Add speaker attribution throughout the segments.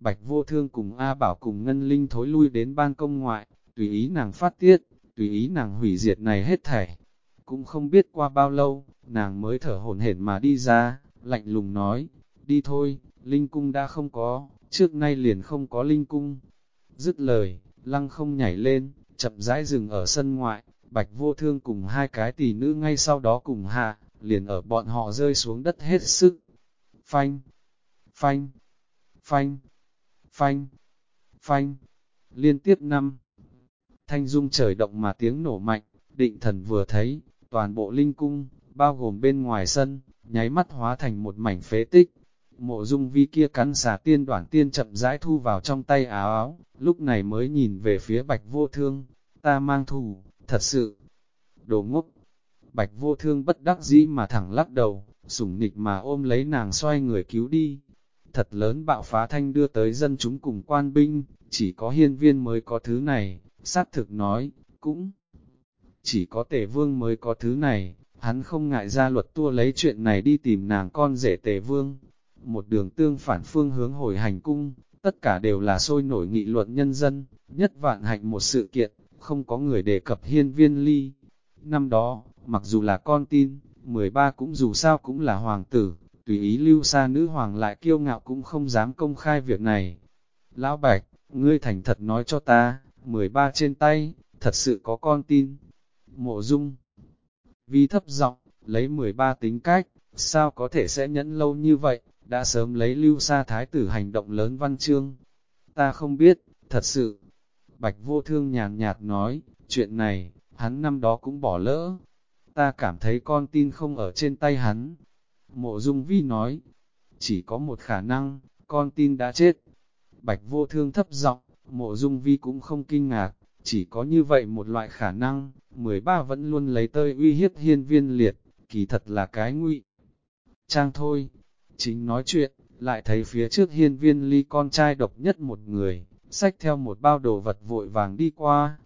Speaker 1: Bạch Vô Thương cùng A Bảo cùng Ngân Linh thối lui đến ban công ngoại, tùy ý nàng phát tiết, tùy ý nàng hủy diệt này hết thảy. Cũng không biết qua bao lâu, nàng mới thở hổn hển mà đi ra, lạnh lùng nói, đi thôi, Linh Cung đã không có, trước nay liền không có Linh Cung. Dứt lời, lăng không nhảy lên, chậm rãi dừng ở sân ngoại, Bạch Vô Thương cùng hai cái tỷ nữ ngay sau đó cùng hạ, liền ở bọn họ rơi xuống đất hết sức. Phanh, phanh, phanh, phanh, phanh, liên tiếp 5 thanh dung trời động mà tiếng nổ mạnh, Định Thần vừa thấy, toàn bộ Linh Cung, bao gồm bên ngoài sân, nháy mắt hóa thành một mảnh phế tích. Mộ Dung Vi kia cắn xà tiên đoản tiên chậm rãi thu vào trong tay áo áo, lúc này mới nhìn về phía Bạch Vô Thương, ta mang thù, thật sự, đồ ngốc. Bạch Vô Thương bất đắc dĩ mà thẳng lắc đầu, sủng nịch mà ôm lấy nàng xoay người cứu đi. Thật lớn bạo phá thanh đưa tới dân chúng cùng quan binh, chỉ có hiên viên mới có thứ này, xác thực nói, cũng chỉ có Tề Vương mới có thứ này, hắn không ngại ra luật tua lấy chuyện này đi tìm nàng con rể Tề Vương. Một đường tương phản phương hướng hồi hành cung, tất cả đều là sôi nổi nghị luận nhân dân, nhất vạn hạnh một sự kiện, không có người đề cập hiên viên ly. Năm đó, mặc dù là con tin, 13 cũng dù sao cũng là hoàng tử, tùy ý lưu xa nữ hoàng lại kiêu ngạo cũng không dám công khai việc này. Lão Bạch, ngươi thành thật nói cho ta, 13 trên tay, thật sự có con tin. Mộ Dung Vi thấp giọng, lấy 13 tính cách, sao có thể sẽ nhẫn lâu như vậy, đã sớm lấy lưu xa thái tử hành động lớn văn chương. Ta không biết, thật sự. Bạch Vô Thương nhàn nhạt nói, chuyện này, hắn năm đó cũng bỏ lỡ. Ta cảm thấy con tin không ở trên tay hắn. Mộ Dung Vi nói, chỉ có một khả năng, con tin đã chết. Bạch Vô Thương thấp giọng, Mộ Dung Vi cũng không kinh ngạc, chỉ có như vậy một loại khả năng, 13 vẫn luôn lấy tơi uy hiếp hiên viên liệt, kỳ thật là cái ngụy trang thôi. Chính nói chuyện, lại thấy phía trước hiên viên ly con trai độc nhất một người, xách theo một bao đồ vật vội vàng đi qua.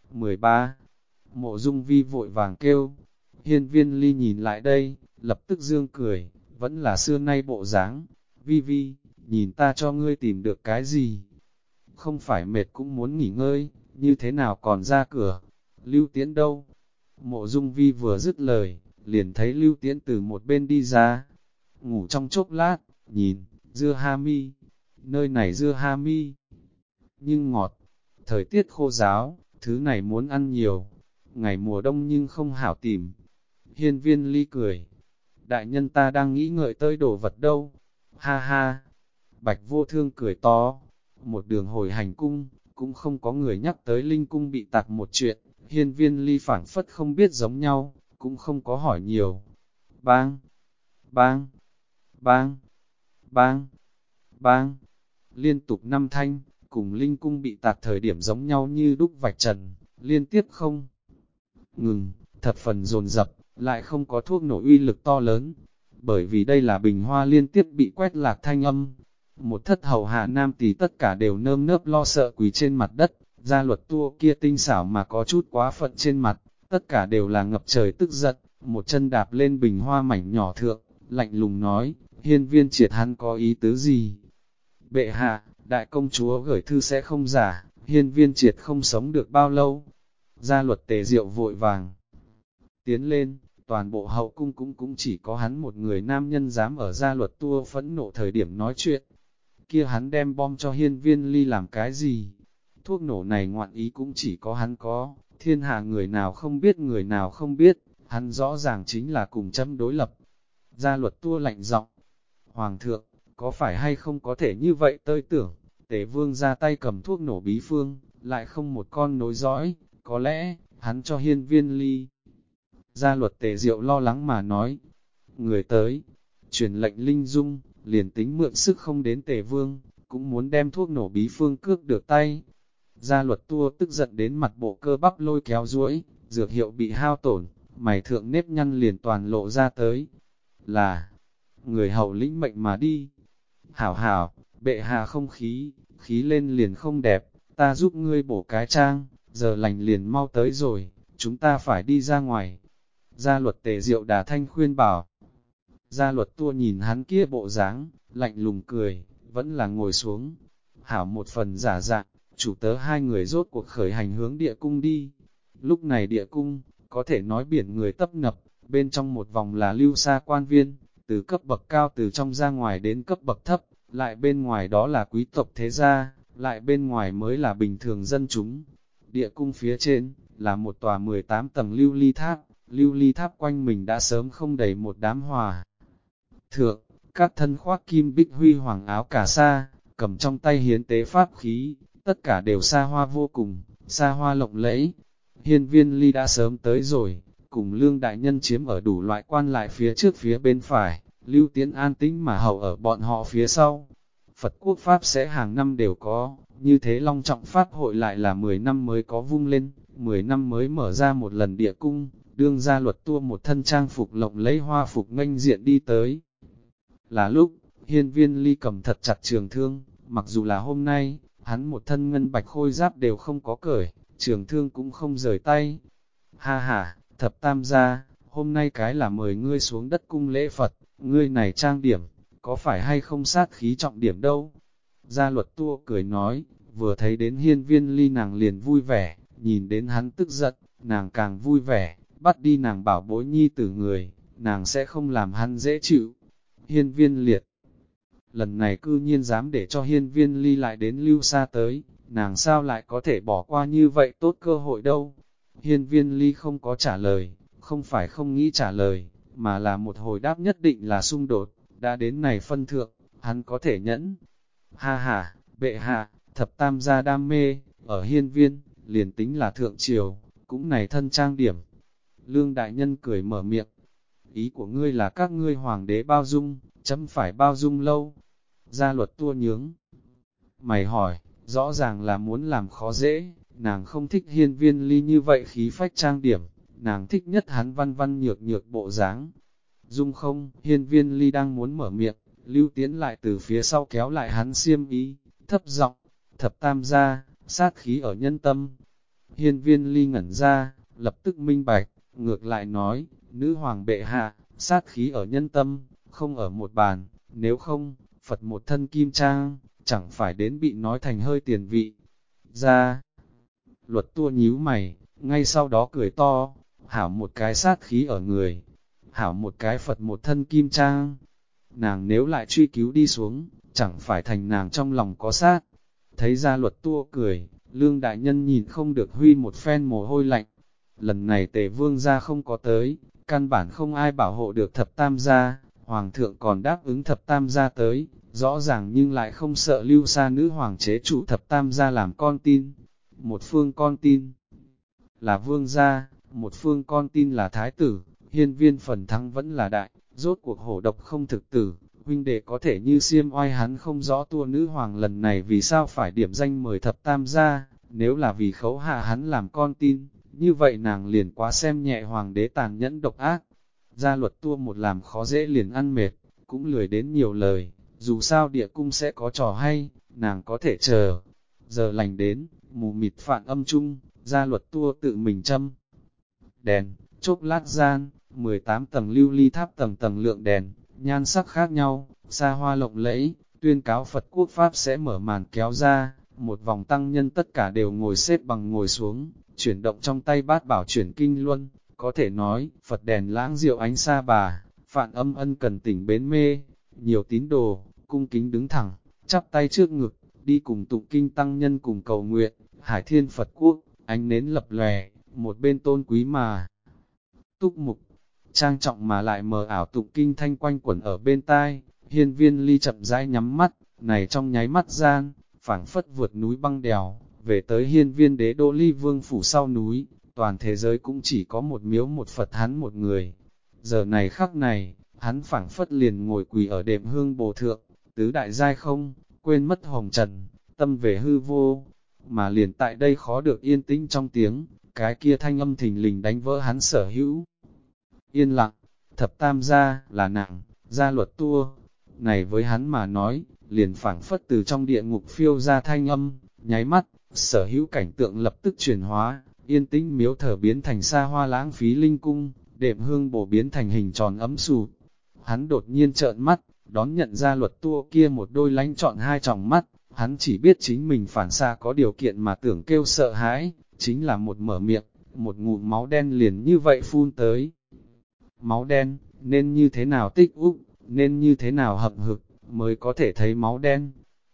Speaker 1: 13. Mộ Dung Vi vội vàng kêu. Hiên viên ly nhìn lại đây, lập tức dương cười, vẫn là xưa nay bộ dáng. Vi Vi, nhìn ta cho ngươi tìm được cái gì? Không phải mệt cũng muốn nghỉ ngơi, như thế nào còn ra cửa? Lưu Tiễn đâu? Mộ Dung Vi vừa dứt lời, liền thấy Lưu Tiễn từ một bên đi ra. Ngủ trong chốc lát, nhìn, dưa ha mi. Nơi này dưa ha mi, nhưng ngọt. Thời tiết khô ráo, thứ này muốn ăn nhiều. Ngày mùa đông nhưng không hảo tìm. Hiên viên ly cười. Đại nhân ta đang nghĩ ngợi tới đồ vật đâu. Ha ha. Bạch Vô Thương cười to. Một đường hồi hành cung, cũng không có người nhắc tới Linh Cung bị tạc một chuyện. Hiên viên ly phảng phất không biết giống nhau, cũng không có hỏi nhiều. Bang! Bang! Bang! Bang! Bang! Liên tục 5 thanh, cùng Linh Cung bị tạc thời điểm giống nhau như đúc vạch trần, liên tiếp không ngừng, thập phần dồn dập, lại không có thuốc nổ uy lực to lớn. Bởi vì đây là bình hoa liên tiếp bị quét lạc thanh âm. Một thất hầu hạ nam tỷ tất cả đều nơm nớp lo sợ quỳ trên mặt đất, gia luật tua kia tinh xảo mà có chút quá phận trên mặt, tất cả đều là ngập trời tức giận, một chân đạp lên bình hoa mảnh nhỏ thượng, lạnh lùng nói, hiên viên triệt hắn có ý tứ gì? Bệ hạ, đại công chúa gửi thư sẽ không giả, hiên viên triệt không sống được bao lâu. Gia luật Tề Diệu vội vàng tiến lên, toàn bộ hậu cung cũng chỉ có hắn một người nam nhân dám ở gia luật tua phẫn nộ thời điểm nói chuyện. Kia hắn đem bom cho hiên viên ly làm cái gì? Thuốc nổ này ngoạn ý cũng chỉ có hắn có, thiên hạ người nào không biết người nào không biết, hắn rõ ràng chính là cùng châm đối lập. Gia luật tua lạnh giọng, Hoàng thượng, có phải hay không có thể như vậy tơi tưởng, Tề Vương ra tay cầm thuốc nổ bí phương, lại không một con nối dõi, có lẽ, hắn cho hiên viên ly. Gia luật Tề Diệu lo lắng mà nói, người tới, truyền lệnh linh dung, liền tính mượn sức không đến Tề Vương, cũng muốn đem thuốc nổ bí phương cướp được tay. Gia luật tua tức giận đến mặt bộ cơ bắp lôi kéo duỗi, dược hiệu bị hao tổn, mày thượng nếp nhăn liền toàn lộ ra tới. Là, người hậu lĩnh mệnh mà đi. Hảo hảo, bệ hạ không khí, khí lên liền không đẹp, ta giúp ngươi bổ cái trang, giờ lành liền mau tới rồi, chúng ta phải đi ra ngoài. Gia luật Tề Diệu đà thanh khuyên bảo. Gia luật tua nhìn hắn kia bộ dáng, lạnh lùng cười, vẫn là ngồi xuống. hảo một phần giả dạng, chủ tớ hai người rốt cuộc khởi hành hướng địa cung đi. Lúc này địa cung, có thể nói biển người tấp nập, bên trong một vòng là lưu xa quan viên, từ cấp bậc cao từ trong ra ngoài đến cấp bậc thấp, lại bên ngoài đó là quý tộc thế gia, lại bên ngoài mới là bình thường dân chúng. Địa cung phía trên, là một tòa 18 tầng lưu ly tháp quanh mình đã sớm không đầy một đám hòa. Thượng, các thân khoác kim bích huy hoàng áo cà sa, cầm trong tay hiến tế pháp khí, tất cả đều xa hoa vô cùng, xa hoa lộng lẫy. Hiên Viên Ly đã sớm tới rồi, cùng Lương đại nhân chiếm ở đủ loại quan lại phía trước phía bên phải, Lưu Tiễn an tĩnh mà hầu ở bọn họ phía sau. Phật quốc Pháp sẽ hàng năm đều có, như thế long trọng Pháp hội lại là 10 năm mới có vung lên, 10 năm mới mở ra một lần địa cung, đương gia luật tua một thân trang phục lộng lẫy hoa phục nghênh diện đi tới. Là lúc, Hiên Viên Ly cầm thật chặt trường thương, mặc dù là hôm nay, hắn một thân ngân bạch khôi giáp đều không có cởi, trường thương cũng không rời tay. Ha ha, thập tam gia, hôm nay cái là mời ngươi xuống đất cung lễ Phật, ngươi này trang điểm, có phải hay không sát khí trọng điểm đâu? Gia luật tua cười nói, vừa thấy đến Hiên Viên Ly nàng liền vui vẻ, nhìn đến hắn tức giận, nàng càng vui vẻ, bắt đi nàng bảo bối nhi tử người, nàng sẽ không làm hắn dễ chịu. Hiên Viên liệt, lần này cư nhiên dám để cho Hiên Viên Ly lại đến lưu xa tới, nàng sao lại có thể bỏ qua như vậy tốt cơ hội đâu? Hiên Viên Ly không có trả lời, không phải không nghĩ trả lời, mà là một hồi đáp nhất định là xung đột, đã đến này phân thượng, hắn có thể nhẫn. Ha ha, bệ hạ, thập tam gia đam mê, ở hiên viên, liền tính là thượng triều, cũng này thân trang điểm. Lương đại nhân cười mở miệng, ý của ngươi là các ngươi hoàng đế bao dung, chấm phải bao dung lâu. Gia luật tua nhướng. Mày hỏi, rõ ràng là muốn làm khó dễ, nàng không thích Hiên Viên Ly như vậy khí phách trang điểm, nàng thích nhất hắn văn văn nhược nhược bộ dáng. Dung không, Hiên Viên Ly đang muốn mở miệng, Lưu Tiễn lại từ phía sau kéo lại hắn xiêm ý, thấp giọng, thập tam gia, sát khí ở nhân tâm. Hiên Viên Ly ngẩn ra, lập tức minh bạch, ngược lại nói, nữ hoàng bệ hạ, sát khí ở nhân tâm, không ở một bàn, nếu không, Phật một thân kim trang, chẳng phải đến bị nói thành hơi tiền vị. Ra, luật tua nhíu mày, ngay sau đó cười to, hảo một cái sát khí ở người, hảo một cái Phật một thân kim trang. Nàng nếu lại truy cứu đi xuống, chẳng phải thành nàng trong lòng có sát. Thấy ra luật tua cười, Lương đại nhân nhìn không được huy một phen mồ hôi lạnh. Lần này Tề Vương gia không có tới, căn bản không ai bảo hộ được thập tam gia, Hoàng thượng còn đáp ứng thập tam gia tới, rõ ràng nhưng lại không sợ lưu xa nữ hoàng chế trụ thập tam gia làm con tin. Một phương con tin là vương gia, một phương con tin là thái tử, hiên viên phần thắng vẫn là đại, rốt cuộc hổ độc không thực tử, huynh đệ có thể như xiêm oai hắn không rõ tua nữ hoàng lần này vì sao phải điểm danh mời thập tam gia, nếu là vì khấu hạ hắn làm con tin, như vậy nàng liền quá xem nhẹ hoàng đế tàn nhẫn độc ác. Gia luật tua một làm khó dễ liền ăn mệt, cũng lười đến nhiều lời, dù sao địa cung sẽ có trò hay, nàng có thể chờ. Giờ lành đến, mù mịt phạn âm chung, gia luật tua tự mình châm đèn, chốc lát gian, 18 tầng lưu ly tháp tầng tầng lượng đèn, nhan sắc khác nhau, xa hoa lộng lẫy, tuyên cáo Phật quốc Pháp sẽ mở màn kéo ra, một vòng tăng nhân tất cả đều ngồi xếp bằng ngồi xuống, chuyển động trong tay bát bảo chuyển kinh luân, có thể nói, Phật đèn lãng diệu ánh xa bà, phạn âm ân cần tỉnh bến mê, nhiều tín đồ, cung kính đứng thẳng, chắp tay trước ngực, đi cùng tụng kinh tăng nhân cùng cầu nguyện, hải thiên Phật quốc, ánh nến lập lòe, một bên tôn quý mà túc mục, trang trọng mà lại mờ ảo tụng kinh thanh quanh quẩn ở bên tai. Hiên Viên Ly chậm rãi nhắm mắt, này trong nháy mắt gian, phảng phất vượt núi băng đèo, về tới Hiên Viên Đế Đô Ly Vương phủ sau núi, toàn thế giới cũng chỉ có một miếu một Phật hắn một người. Giờ này khắc này, hắn phảng phất liền ngồi quỳ ở đệm hương bồ thượng, tứ đại giai không, quên mất hồng trần, tâm về hư vô, mà liền tại đây khó được yên tĩnh trong tiếng, cái kia thanh âm thình lình đánh vỡ hắn sở hữu. Yên lặng, thập tam gia là nặng, gia luật tua, này với hắn mà nói, liền phảng phất từ trong địa ngục phiêu ra thanh âm, nháy mắt, sở hữu cảnh tượng lập tức chuyển hóa, yên tĩnh miếu thờ biến thành xa hoa lãng phí linh cung, đệm hương bổ biến thành hình tròn ấm sụp. Hắn đột nhiên trợn mắt, đón nhận ra luật tua kia một đôi lánh trọn hai tròng mắt, Hắn chỉ biết chính mình phản xạ có điều kiện mà tưởng kêu sợ hãi, chính là một mở miệng, một ngụm máu đen liền như vậy phun tới. Máu đen, nên như thế nào tích úp, nên như thế nào hậm hực, mới có thể thấy máu đen.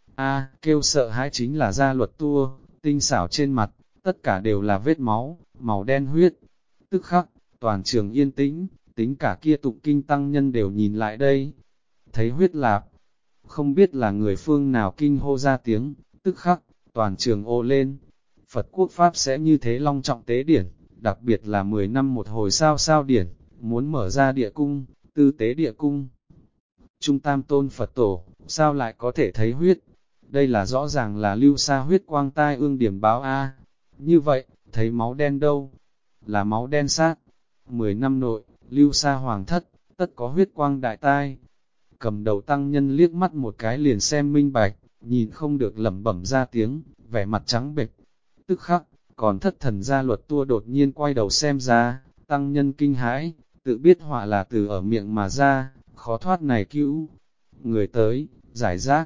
Speaker 1: Kêu sợ hãi chính là gia luật tua, tinh xảo trên mặt, tất cả đều là vết máu, màu đen huyết. Tức khắc, toàn trường yên tĩnh, tính cả kia tụng kinh tăng nhân đều nhìn lại đây. Thấy huyết lạp, không biết là người phương nào kinh hô ra tiếng, tức khắc, toàn trường ô lên. Phật quốc Pháp sẽ như thế long trọng tế điển, đặc biệt là 10 năm một hồi sao điển, muốn mở ra địa cung, tư tế địa cung. Trung Tam Tôn Phật Tổ, sao lại có thể thấy huyết? Đây là rõ ràng là lưu sa huyết quang tai ương điểm báo A. Như vậy, thấy máu đen đâu? Là máu đen sát. 10 năm nội, lưu sa hoàng thất, tất có huyết quang đại tai. Cầm đầu tăng nhân liếc mắt một cái liền xem minh bạch, nhìn không được lẩm bẩm ra tiếng, vẻ mặt trắng bệch. Tức khắc, còn thất thần gia luật tua đột nhiên quay đầu xem ra, tăng nhân kinh hãi, tự biết họa là từ ở miệng mà ra, khó thoát này cứu. Người tới, giải rác.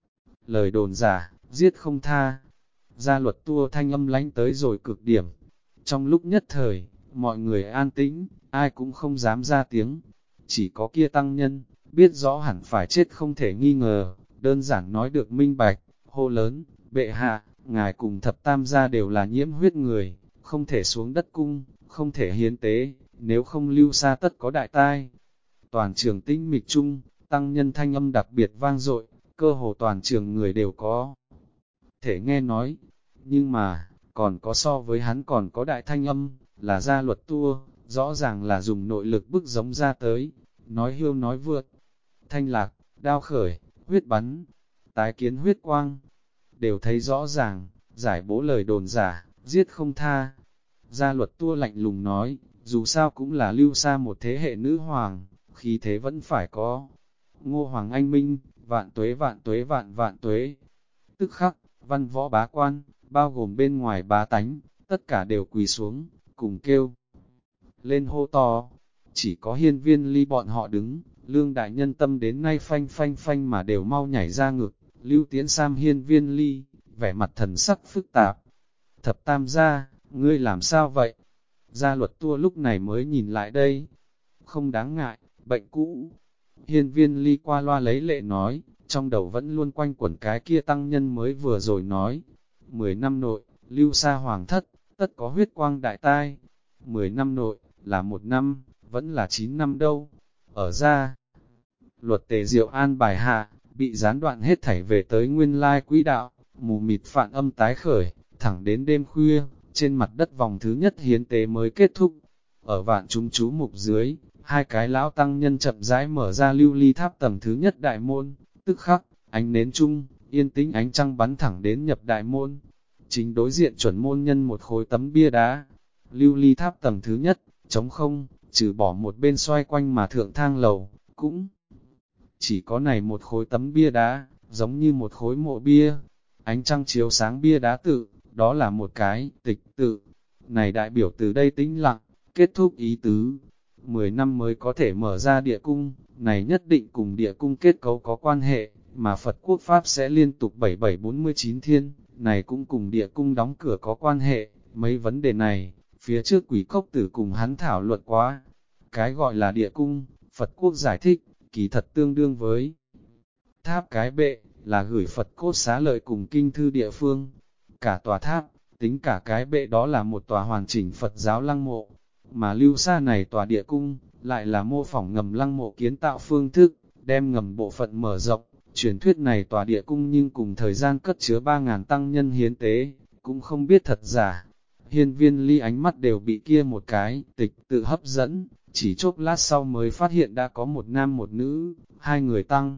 Speaker 1: Lời đồn giả, giết không tha. Gia luật tua thanh âm lánh tới rồi cực điểm. Trong lúc nhất thời, mọi người an tĩnh, ai cũng không dám ra tiếng. Chỉ có kia tăng nhân, biết rõ hẳn phải chết không thể nghi ngờ, đơn giản nói được minh bạch, hô lớn, bệ hạ, ngài cùng thập tam gia đều là nhiễm huyết người, không thể xuống đất cung, không thể hiến tế, nếu không lưu xa tất có đại tai. Toàn trường tĩnh mịch chung, tăng nhân thanh âm đặc biệt vang dội, cơ hồ toàn trường người đều có thể nghe nói, nhưng mà, còn có so với hắn còn có đại thanh âm, là gia luật tua, rõ ràng là dùng nội lực bức giống ra tới, nói hiêu nói vượt, thanh lạc, đao khởi, huyết bắn, tái kiến huyết quang, đều thấy rõ ràng, giải bố lời đồn giả, giết không tha. Gia luật tua lạnh lùng nói, dù sao cũng là lưu xa một thế hệ nữ hoàng, khí thế vẫn phải có. Ngô Hoàng Anh Minh, vạn tuế vạn tuế vạn vạn tuế. Tức khắc, văn võ bá quan, bao gồm bên ngoài bá tánh, tất cả đều quỳ xuống, cùng kêu. Lên hô to, chỉ có hiên viên ly bọn họ đứng, lương đại nhân tâm đến nay phanh phanh phanh mà đều mau nhảy ra ngực, lưu tiến sam hiên viên ly, vẻ mặt thần sắc phức tạp. Thập tam gia, ngươi làm sao vậy? Gia luật tua lúc này mới nhìn lại đây. Không đáng ngại, bệnh cũ. Hiên viên ly qua loa lấy lệ nói, trong đầu vẫn luôn quanh quẩn cái kia tăng nhân mới vừa rồi nói. 10 năm nội, lưu sa hoàng thất, tất có huyết quang đại tai. 10 năm nội, là 1 năm, vẫn là 9 năm đâu. Ở ra, luật tề diệu an bài hạ, bị gián đoạn hết thảy về tới nguyên lai quỹ đạo, mù mịt phản âm tái khởi, thẳng đến đêm khuya, trên mặt đất vòng thứ nhất hiến tế mới kết thúc. Ở vạn chúng chú mục dưới, hai cái lão tăng nhân chậm rãi mở ra lưu ly tháp tầng thứ nhất đại môn, tức khắc, ánh nến chung, yên tĩnh ánh trăng bắn thẳng đến nhập đại môn. Chính đối diện chuẩn môn nhân một khối tấm bia đá, lưu ly tháp tầng thứ nhất, trống không, trừ bỏ một bên xoay quanh mà thượng thang lầu, cũng chỉ có này một khối tấm bia đá, giống như một khối mộ bia. Ánh trăng chiếu sáng bia đá tự, đó là một cái tịch tự. Này đại biểu từ đây tĩnh lặng, kết thúc ý tứ. 10 năm mới có thể mở ra địa cung, này nhất định cùng địa cung kết cấu có quan hệ, mà Phật quốc Pháp sẽ liên tục 7749 thiên, này cũng cùng địa cung đóng cửa có quan hệ. Mấy vấn đề này, phía trước quỷ cốc tử cùng hắn thảo luận quá. Cái gọi là địa cung, Phật quốc giải thích, kỳ thật tương đương với tháp cái bệ, là gửi Phật cốt xá lợi cùng kinh thư địa phương. Cả tòa tháp, tính cả cái bệ đó là một tòa hoàn chỉnh Phật giáo lăng mộ, mà lưu xa này tòa địa cung, lại là mô phỏng ngầm lăng mộ kiến tạo phương thức, đem ngầm bộ phận mở rộng. Truyền thuyết này tòa địa cung nhưng cùng thời gian cất chứa 3.000 tăng nhân hiến tế, cũng không biết thật giả. Hiên viên ly ánh mắt đều bị kia một cái tịch tự hấp dẫn, chỉ chốc lát sau mới phát hiện đã có một nam một nữ, hai người tăng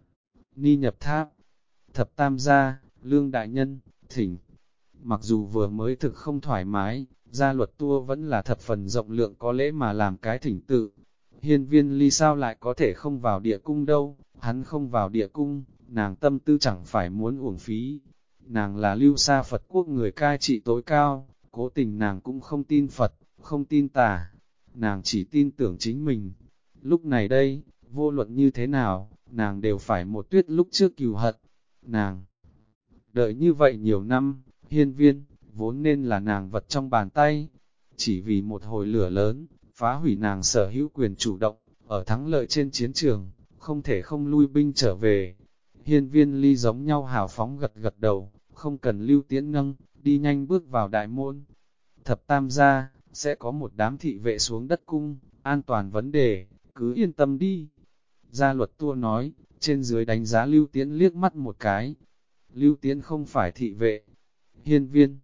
Speaker 1: ni nhập tháp. Thập tam gia, lương đại nhân, thỉnh. Mặc dù vừa mới thực không thoải mái, gia luật tua vẫn là thập phần rộng lượng có lễ mà làm cái thỉnh tự. Hiên viên ly sao lại có thể không vào địa cung đâu, hắn không vào địa cung, nàng tâm tư chẳng phải muốn uổng phí. Nàng là lưu sa Phật quốc người cai trị tối cao, cố tình nàng cũng không tin Phật, không tin tà, nàng chỉ tin tưởng chính mình. Lúc này đây, vô luận như thế nào, nàng đều phải một tuyết lúc trước cừu hận. Nàng Đợi như vậy nhiều năm, hiên viên, vốn nên là nàng vật trong bàn tay. Chỉ vì một hồi lửa lớn, phá hủy nàng sở hữu quyền chủ động, ở thắng lợi trên chiến trường, không thể không lui binh trở về. Hiên viên ly giống nhau hào phóng gật gật đầu, không cần Lưu Tiễn nâng, đi nhanh bước vào đại môn. Thập tam gia, sẽ có một đám thị vệ xuống đất cung, an toàn vấn đề, cứ yên tâm đi. Gia luật tua nói, trên dưới đánh giá Lưu Tiễn liếc mắt một cái. Lưu Tiễn không phải thị vệ. Hiên viên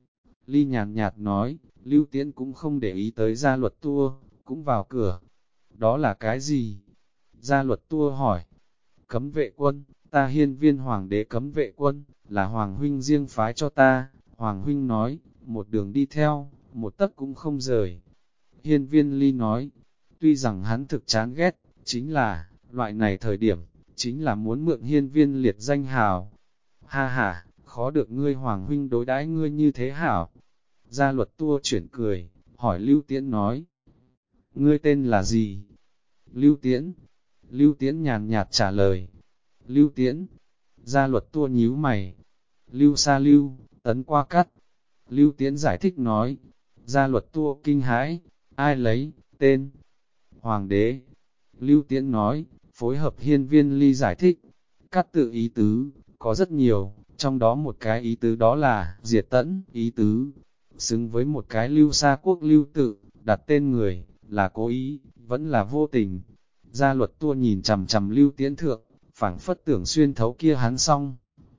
Speaker 1: Ly nhàn nhạt nói, Lưu Tiễn cũng không để ý tới gia luật tua, cũng vào cửa. Đó là cái gì? Gia luật tua hỏi. Cấm vệ quân, ta hiên viên hoàng đế cấm vệ quân, là hoàng huynh riêng phái cho ta. Hoàng huynh nói, một đường đi theo, một tấc cũng không rời. Hiên viên Ly nói, tuy rằng hắn thực chán ghét, chính là, loại này thời điểm, chính là muốn mượn hiên viên liệt danh hào. Ha ha, khó được ngươi hoàng huynh đối đãi ngươi như thế hảo. Gia luật tua chuyển cười, hỏi Lưu Tiễn nói, ngươi tên là gì? Lưu Tiễn. Lưu Tiễn nhàn nhạt trả lời. Lưu Tiễn. Gia luật tua nhíu mày. Lưu Sa Lưu, tấn qua cắt. Lưu Tiễn giải thích nói. Gia luật tua kinh hãi. Ai lấy, tên? Hoàng đế. Lưu Tiễn nói, phối hợp hiên viên Ly giải thích. Cắt tự ý tứ, có rất nhiều, trong đó một cái ý tứ đó là diệt tẫn ý tứ. Xứng với một cái Lưu Sa quốc Lưu tự, đặt tên người, là cố ý, vẫn là vô tình. Gia luật tua nhìn chằm chằm Lưu Tiễn thượng, phảng phất tưởng xuyên thấu kia hắn xong.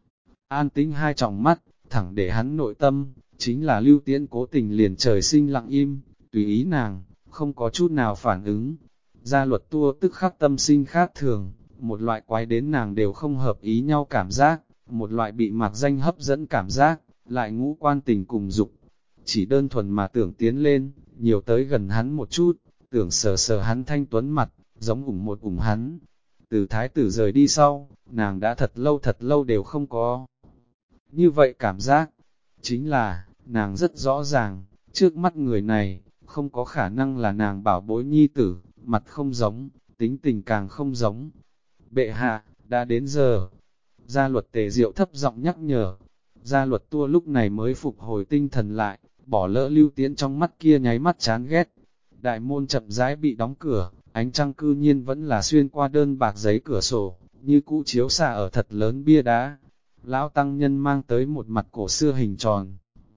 Speaker 1: An tĩnh hai tròng mắt, thẳng để hắn nội tâm, chính là Lưu Tiễn cố tình liền trời sinh lặng im, tùy ý nàng, không có chút nào phản ứng. Gia luật tua tức khắc tâm sinh khác thường, một loại quái đến nàng đều không hợp ý nhau cảm giác, một loại bị mặc danh hấp dẫn cảm giác, lại ngũ quan tình cùng dục. Chỉ đơn thuần mà tưởng tiến lên, nhiều tới gần hắn một chút, tưởng sờ sờ hắn thanh tuấn mặt, giống ủng hắn. Từ thái tử rời đi sau, nàng đã thật lâu đều không có. Như vậy cảm giác, chính là, nàng rất rõ ràng, trước mắt người này, không có khả năng là nàng bảo bối nhi tử, mặt không giống, tính tình càng không giống. Bệ hạ, đã đến giờ. Gia luật Tề Diệu thấp giọng nhắc nhở. Gia luật tua lúc này mới phục hồi tinh thần lại, bỏ lỡ Lưu Tiễn trong mắt kia nháy mắt chán ghét. Đại môn chậm rãi bị đóng cửa, ánh trăng cư nhiên vẫn là xuyên qua đơn bạc giấy cửa sổ, như cũ chiếu xạ ở thật lớn bia đá. Lão tăng nhân mang tới một mặt cổ xưa hình tròn.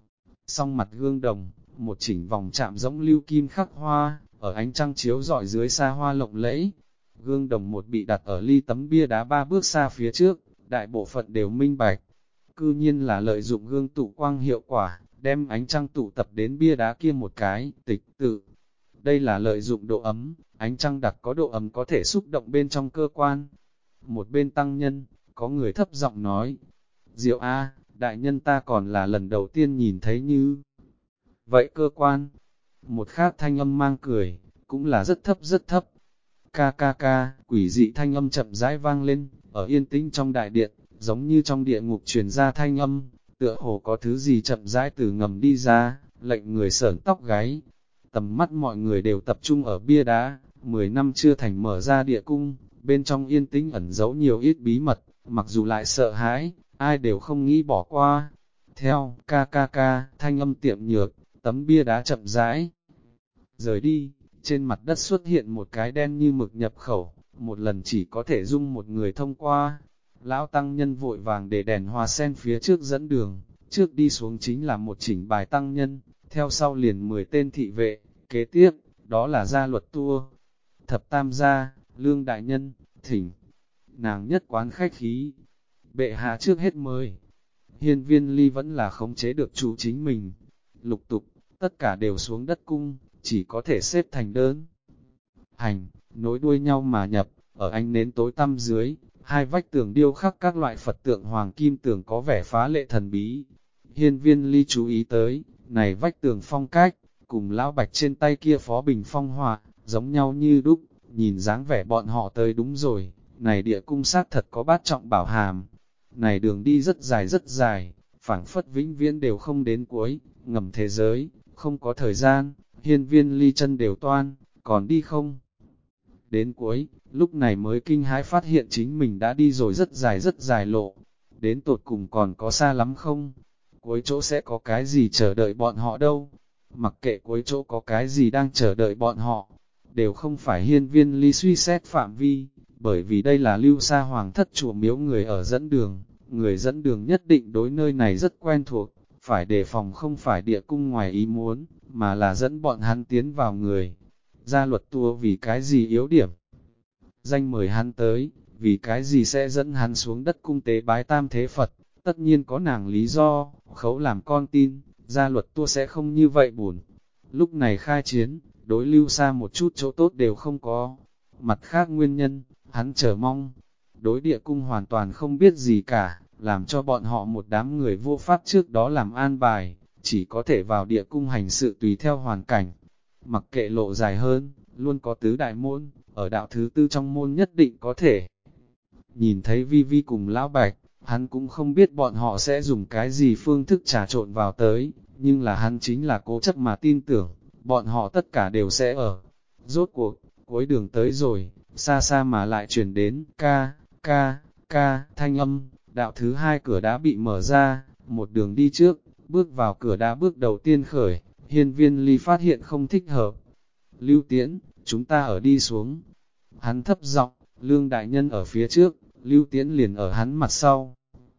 Speaker 1: Song mặt gương đồng, một chỉnh vòng chạm giống lưu kim khắc hoa, ở ánh trăng chiếu rọi dưới xa hoa lộng lẫy. Gương đồng một bị đặt ở ly tấm bia đá 3 bước xa phía trước, đại bộ phận đều minh bạch. Cư nhiên là lợi dụng gương tụ quang hiệu quả, đem ánh trăng tụ tập đến bia đá kia một cái, tịch tự. Đây là lợi dụng độ ấm, ánh trăng đặc có độ ấm có thể xúc động bên trong cơ quan. Một bên tăng nhân, có người thấp giọng nói, Diệu A, đại nhân ta còn là lần đầu tiên nhìn thấy như vậy cơ quan. Một khác thanh âm mang cười, cũng là rất thấp. Ca ca ca, quỷ dị thanh âm chậm rãi vang lên, ở yên tĩnh trong đại điện, giống như trong địa ngục truyền ra thanh âm, tựa hồ có thứ gì chậm rãi từ ngầm đi ra, lệnh người sởn tóc gáy. Tầm mắt mọi người đều tập trung ở bia đá, 10 năm chưa thành mở ra địa cung, bên trong yên tĩnh ẩn giấu nhiều ít bí mật, mặc dù lại sợ hãi, ai đều không nghĩ bỏ qua. Theo, ca ca ca, thanh âm tiệm nhược, tấm bia đá chậm rãi rời đi, trên mặt đất xuất hiện một cái đen như mực nhập khẩu, một lần chỉ có thể dung một người thông qua. Lão tăng nhân vội vàng để đèn hoa sen phía trước dẫn đường, trước đi xuống chính là một chỉnh bài tăng nhân, theo sau liền 10 tên thị vệ, kế tiếp, đó là gia luật tua. Thập tam gia, lương đại nhân, thỉnh, nàng nhất quán khách khí, bệ hạ trước hết mời. Hiên viên Ly vẫn là khống chế được chủ chính mình, lục tục, tất cả đều xuống đất cung, chỉ có thể xếp thành đơn. Hành, nối đuôi nhau mà nhập, ở ánh nến tối tăm dưới, hai vách tường điêu khắc các loại Phật tượng hoàng kim tường có vẻ phá lệ thần bí. Hiên viên Ly chú ý tới, này vách tường phong cách, cùng lão bạch trên tay kia phó bình phong họa, giống nhau như đúc, nhìn dáng vẻ bọn họ tới đúng rồi, này địa cung sát thật có bát trọng bảo hàm. Này đường đi rất dài, phảng phất vĩnh viễn đều không đến cuối, ngầm thế giới, không có thời gian, hiên viên Ly chân đều toan, còn đi không? Đến cuối, lúc này mới kinh hãi phát hiện chính mình đã đi rồi rất dài lộ. đến tột cùng còn có xa lắm không? Cuối chỗ sẽ có cái gì chờ đợi bọn họ đâu? Mặc kệ cuối chỗ có cái gì đang chờ đợi bọn họ, đều không phải hiên viên ly suy xét phạm vi, bởi vì đây là Lưu Sa Hoàng thất chùa miếu người ở dẫn đường, người dẫn đường nhất định đối nơi này rất quen thuộc, phải đề phòng không phải địa cung ngoài ý muốn, mà là dẫn bọn hắn tiến vào người. Gia luật tua vì cái gì yếu điểm? Danh mời hắn tới, vì cái gì sẽ dẫn hắn xuống đất cung tế bái tam thế Phật, tất nhiên có nàng lý do, khấu làm con tin, gia luật tua sẽ không như vậy buồn. Lúc này khai chiến, đối Lưu Sa một chút chỗ tốt đều không có. Mặt khác nguyên nhân, hắn chờ mong, đối địa cung hoàn toàn không biết gì cả, làm cho bọn họ một đám người vô pháp trước đó làm an bài, chỉ có thể vào địa cung hành sự tùy theo hoàn cảnh. Mặc kệ lộ dài hơn, luôn có tứ đại môn, ở đạo thứ tư trong môn nhất định có thể. Nhìn thấy Vi Vi cùng Lão Bạch, hắn cũng không biết bọn họ sẽ dùng cái gì phương thức trà trộn vào tới, nhưng là hắn chính là cố chấp mà tin tưởng, bọn họ tất cả đều sẽ ở. Rốt cuộc, cuối đường tới rồi, xa xa mà lại truyền đến ca, ca, ca, thanh âm, đạo thứ hai cửa đã bị mở ra, một đường đi trước, bước vào cửa đá bước đầu tiên khởi, hiên viên ly phát hiện không thích hợp. Lưu Tiễn, chúng ta ở đi xuống. Hắn thấp giọng, Lương đại nhân ở phía trước, Lưu Tiễn liền ở hắn mặt sau.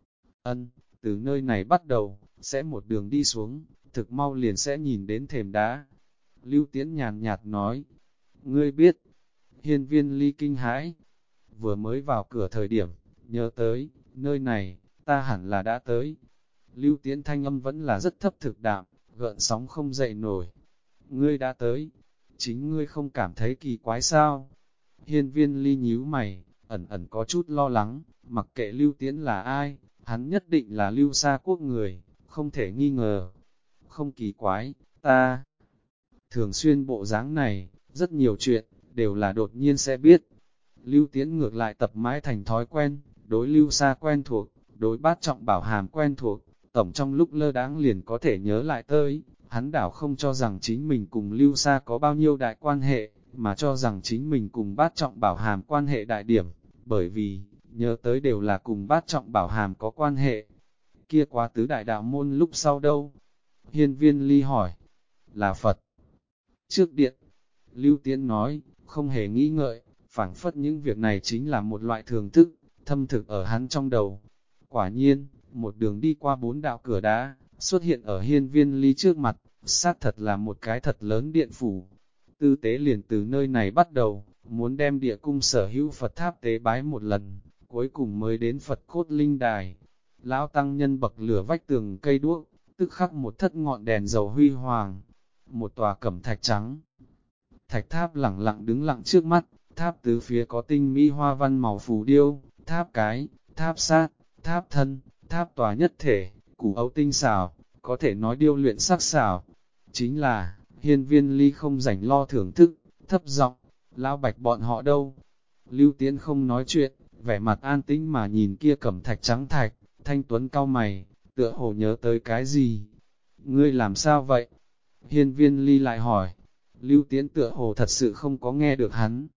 Speaker 1: Ân, từ nơi này bắt đầu, sẽ một đường đi xuống, thực mau liền sẽ nhìn đến thềm đá. Lưu Tiễn nhàn nhạt nói, ngươi biết, hiên viên ly kinh hãi, vừa mới vào cửa thời điểm, nhớ tới, nơi này, ta hẳn là đã tới. Lưu Tiễn thanh âm vẫn là rất thấp thực đạm, gợn sóng không dậy nổi. Ngươi đã tới, chính ngươi không cảm thấy kỳ quái sao? Hiên viên ly nhíu mày, ẩn ẩn có chút lo lắng, mặc kệ Lưu Tiễn là ai, hắn nhất định là Lưu Sa quốc người, không thể nghi ngờ. Không kỳ quái, ta thường xuyên bộ dáng này, rất nhiều chuyện, đều là đột nhiên sẽ biết. Lưu Tiễn ngược lại tập mãi thành thói quen, đối Lưu Sa quen thuộc, đối Bát Trọng Bảo Hàm quen thuộc, tổng trong lúc lơ đãng liền có thể nhớ lại tới, hắn đảo không cho rằng chính mình cùng Lưu Sa có bao nhiêu đại quan hệ, mà cho rằng chính mình cùng Bát Trọng Bảo Hàm quan hệ đại điểm, bởi vì, nhớ tới đều là cùng Bát Trọng Bảo Hàm có quan hệ. Kia quá tứ đại đạo môn lúc sau đâu? Hiên viên ly hỏi, là Phật. Trước điện, Lưu Tiễn nói, không hề nghĩ ngợi, phảng phất những việc này chính là một loại thường thức, thâm thực ở hắn trong đầu. Quả nhiên, một đường đi qua 4 đạo cửa đá, xuất hiện ở hiên viên ly trước mặt, xác thật là một cái thật lớn điện phủ. Tư tế liền từ nơi này bắt đầu, muốn đem địa cung sở hữu Phật tháp tế bái một lần, cuối cùng mới đến Phật cốt linh đài. Lão tăng nhân bậc lửa vách tường cây đuốc, tức khắc một thất ngọn đèn dầu huy hoàng, một tòa cẩm thạch trắng. Thạch tháp lẳng lặng đứng lặng trước mắt, tháp tứ phía có tinh mỹ hoa văn màu phù điêu, tháp cái, tháp sát, tháp thân, tháp tòa nhất thể, củ ấu tinh xảo, có thể nói điêu luyện sắc xảo. Chính là, hiên viên ly không rảnh lo thưởng thức, thấp giọng, Lão Bạch bọn họ đâu? Lưu Tiễn không nói chuyện, vẻ mặt an tĩnh mà nhìn kia cẩm thạch trắng thạch, thanh tuấn cau mày, tựa hồ nhớ tới cái gì? Ngươi làm sao vậy? Hiên viên ly lại hỏi. Lưu Tiễn tựa hồ thật sự không có nghe được hắn.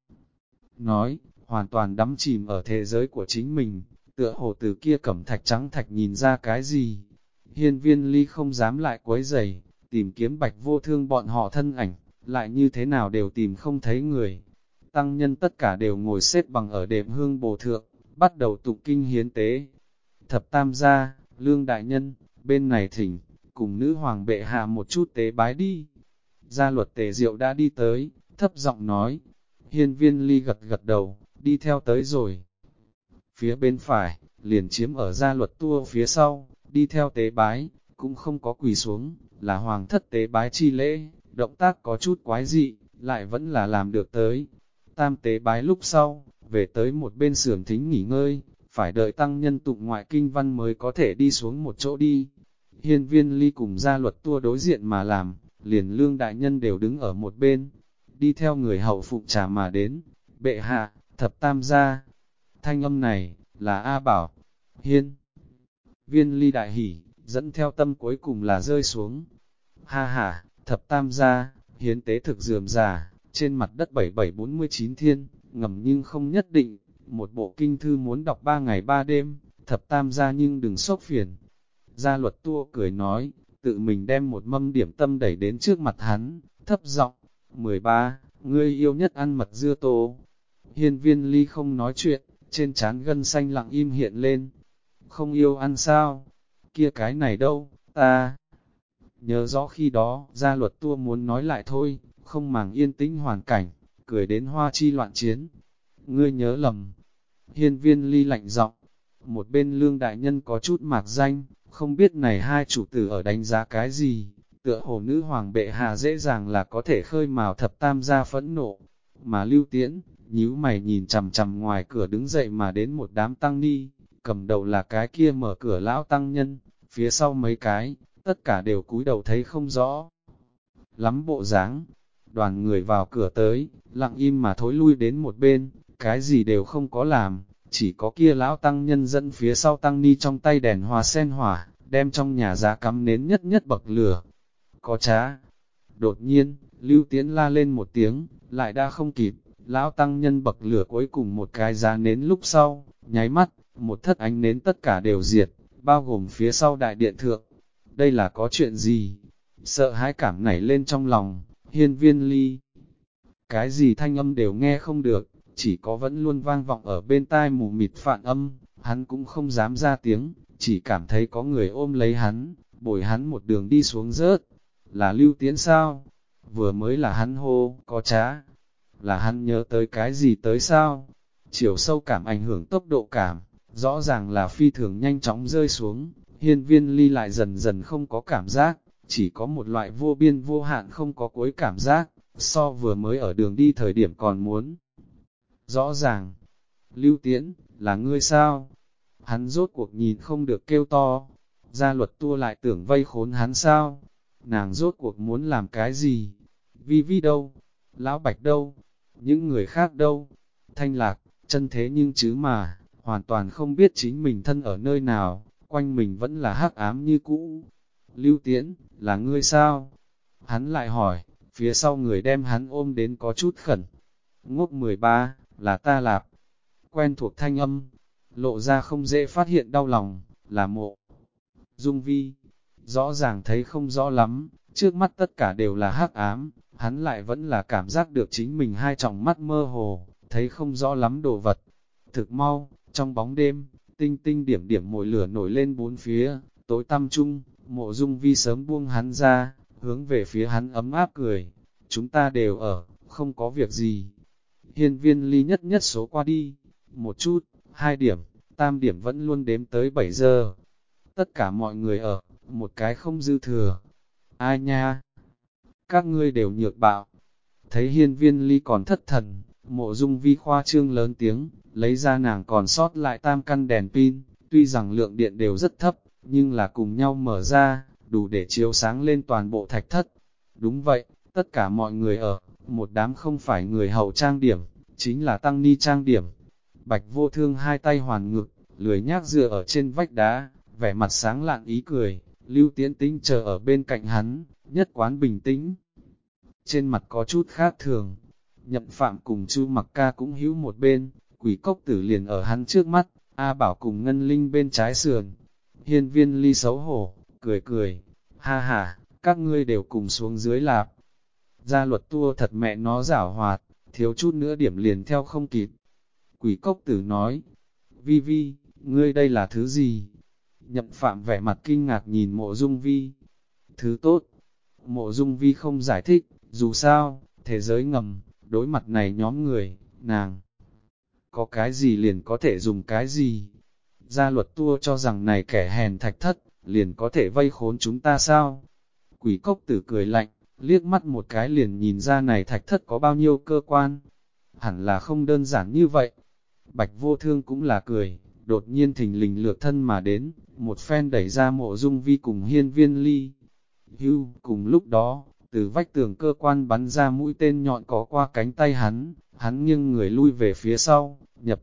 Speaker 1: Nói, hoàn toàn đắm chìm ở thế giới của chính mình, tựa hồ từ kia cẩm thạch trắng thạch nhìn ra cái gì. Hiên viên ly không dám lại quấy rầy, tìm kiếm Bạch Vô Thương bọn họ thân ảnh, lại như thế nào đều tìm không thấy người. Tăng nhân tất cả đều ngồi xếp bằng ở đệm hương bồ thượng, bắt đầu tụng kinh hiến tế. Thập tam gia, Lương đại nhân, bên này thỉnh, cùng nữ hoàng bệ hạ một chút tế bái đi. Gia luật Tề Diệu đã đi tới, thấp giọng nói. Hiên viên ly gật gật đầu, đi theo tới rồi. Phía bên phải, liền chiếm ở gia luật tua phía sau, đi theo tế bái, cũng không có quỳ xuống, là hoàng thất tế bái chi lễ, động tác có chút quái dị, lại vẫn là làm được tới. Tam tế bái lúc sau, về tới một bên sườn thính nghỉ ngơi, phải đợi tăng nhân tụng ngoại kinh văn mới có thể đi xuống một chỗ đi. Hiên viên ly cùng gia luật tua đối diện mà làm, liền Lương đại nhân đều đứng ở một bên, đi theo người hậu phụng trà mà đến, bệ hạ, thập tam gia. Thanh âm này, là A Bảo. Hiên viên ly đại hỉ, dẫn theo tâm cuối cùng là rơi xuống. Ha ha, thập tam gia, hiến tế thực dườm già, trên mặt đất 7749 thiên, ngầm nhưng không nhất định, một bộ kinh thư muốn đọc 3 ngày 3 đêm,
Speaker 2: thập tam gia nhưng đừng sốc phiền. Gia Luật Tua cười nói, tự mình đem một mâm điểm tâm đẩy đến trước mặt hắn, thấp giọng, 13, ngươi yêu nhất ăn mật dưa tô. Hiên Viên Ly không nói chuyện, trên trán gân xanh lặng im hiện lên. Không yêu ăn sao? Kia cái này đâu, ta... Nhớ rõ khi đó, Gia Luật Tua muốn nói lại thôi, không màng yên tĩnh hoàn cảnh, cười đến hoa chi loạn chiến. Ngươi nhớ lầm. Hiên Viên Ly lạnh giọng. Một bên Lương đại nhân có chút mạc danh, không biết này hai chủ tử ở đánh giá cái gì, tựa hồ nữ hoàng bệ hạ dễ dàng là có thể khơi mào thập tam gia phẫn nộ. Mà Lưu Tiễn, nhíu mày nhìn chằm chằm ngoài cửa đứng dậy mà đến một đám tăng ni, cầm đầu là cái kia mở cửa lão tăng nhân, phía sau mấy cái, tất cả đều cúi đầu thấy không rõ lắm bộ dáng. Đoàn người vào cửa tới, lặng im mà thối lui đến một bên, cái gì đều không có làm, chỉ có kia lão tăng nhân dẫn phía sau tăng ni trong tay đèn hoa sen hỏa, đem trong nhà giá cắm nến nhất nhất bậc lửa. Có trá. Đột nhiên, Lưu Tiễn la lên một tiếng, lại đã không kịp, lão tăng nhân bậc lửa cuối cùng một cái giá nến lúc sau, nháy mắt, một thất ánh nến tất cả đều diệt, bao gồm phía sau đại điện thượng. Đây là có chuyện gì? Sợ hãi cảm nảy lên trong lòng, Hiên Viên Ly. Cái gì thanh âm đều nghe không được, chỉ có vẫn luôn vang vọng ở bên tai mù mịt phạn âm, hắn cũng không dám ra tiếng, chỉ cảm thấy có người ôm lấy hắn, bồi hắn một đường đi xuống rớt. Là Lưu Tiễn sao? Vừa mới là hắn hô, có trá. Là hắn nhớ tới cái gì tới sao? Chiều sâu cảm ảnh hưởng tốc độ cảm, rõ ràng là phi thường nhanh chóng rơi xuống, Hiên Viên Ly lại dần dần không có cảm giác, chỉ có một loại vô biên vô hạn không có cuối cảm giác, so vừa mới ở đường đi thời điểm còn muốn. Rõ ràng, Lưu Tiễn, là ngươi sao? Hắn rốt cuộc nhìn không được kêu to, Gia Luật Tua lại tưởng vây khốn hắn sao? Nàng rốt cuộc muốn làm cái gì? Vi Vi đâu? Lão Bạch đâu? Những người khác đâu? Thanh Lạc, chân thế nhưng chứ mà, hoàn toàn không biết chính mình thân ở nơi nào, quanh mình vẫn là hắc ám như cũ. Lưu Tiễn, là ngươi sao? Hắn lại hỏi, phía sau người đem hắn ôm đến có chút khẩn. Ngốc 13, là ta Lạp. Quen thuộc thanh âm, lộ ra không dễ phát hiện đau lòng, là Mộ Dung Vi. Rõ ràng thấy không rõ lắm, trước mắt tất cả đều là hắc ám, hắn lại vẫn là cảm giác được chính mình hai tròng mắt mơ hồ, thấy không rõ lắm đồ vật. Thực mau, trong bóng đêm, tinh tinh điểm điểm mồi lửa nổi lên bốn phía, tối tăm chung, Mộ Dung Vi sớm buông hắn ra, hướng về phía hắn ấm áp cười. Chúng ta đều ở, không có việc gì. Hiên Viên Ly nhất nhất số qua đi, một chút, 2 điểm, tam điểm vẫn luôn đếm tới 7 giờ. Tất cả mọi người ở, một cái không dư thừa. Ai nha? Các ngươi đều nhược bạo. Thấy Hiên Viên Ly còn thất thần, Mộ Dung Vi khoa trương lớn tiếng, lấy ra nàng còn sót lại tam căn đèn pin, tuy rằng lượng điện đều rất thấp, nhưng là cùng nhau mở ra, đủ để chiếu sáng lên toàn bộ thạch thất. Đúng vậy, tất cả mọi người ở, một đám không phải người hậu trang điểm, chính là tăng ni trang điểm. Bạch Vô Thương hai tay hoàn ngực, lười nhác dựa ở trên vách đá, vẻ mặt sáng lạn ý cười, Lưu Tiễn Tĩnh chờ ở bên cạnh hắn, nhất quán bình tĩnh. Trên mặt có chút khác thường, Nhậm Phạm cùng Chu Mặc Ca cũng hữu một bên, Quỷ Cốc Tử liền ở hắn trước mắt, A Bảo cùng Ngân Linh bên trái sườn. Hiên Viên Ly xấu hổ, cười cười, ha ha, các ngươi đều cùng xuống dưới lạp. Gia Luật Tua thật mẹ nó giảo hoạt, thiếu chút nữa điểm liền theo không kịp. Quỷ Cốc Tử nói, Vi Vi, ngươi đây là thứ gì? Nhậm Phạm vẻ mặt kinh ngạc nhìn Mộ Dung Vi. Thứ tốt. Mộ Dung Vi không giải thích, dù sao, thế giới ngầm, đối mặt này nhóm người, nàng có cái gì liền có thể dùng cái gì. Gia Luật Tua cho rằng này kẻ hèn thạch thất, liền có thể vây khốn chúng ta sao? Quỷ Cốc Tử cười lạnh, liếc mắt một cái liền nhìn ra này thạch thất có bao nhiêu cơ quan. Hẳn là không đơn giản như vậy. Bạch Vô Thương cũng là cười, đột nhiên thình lình lược thân mà đến, một phen đẩy ra Mộ Dung Vi cùng Hiên Viên Ly. Hưu, cùng lúc đó, từ vách tường cơ quan bắn ra mũi tên nhọn có qua cánh tay hắn nghiêng người lui về phía sau, nhập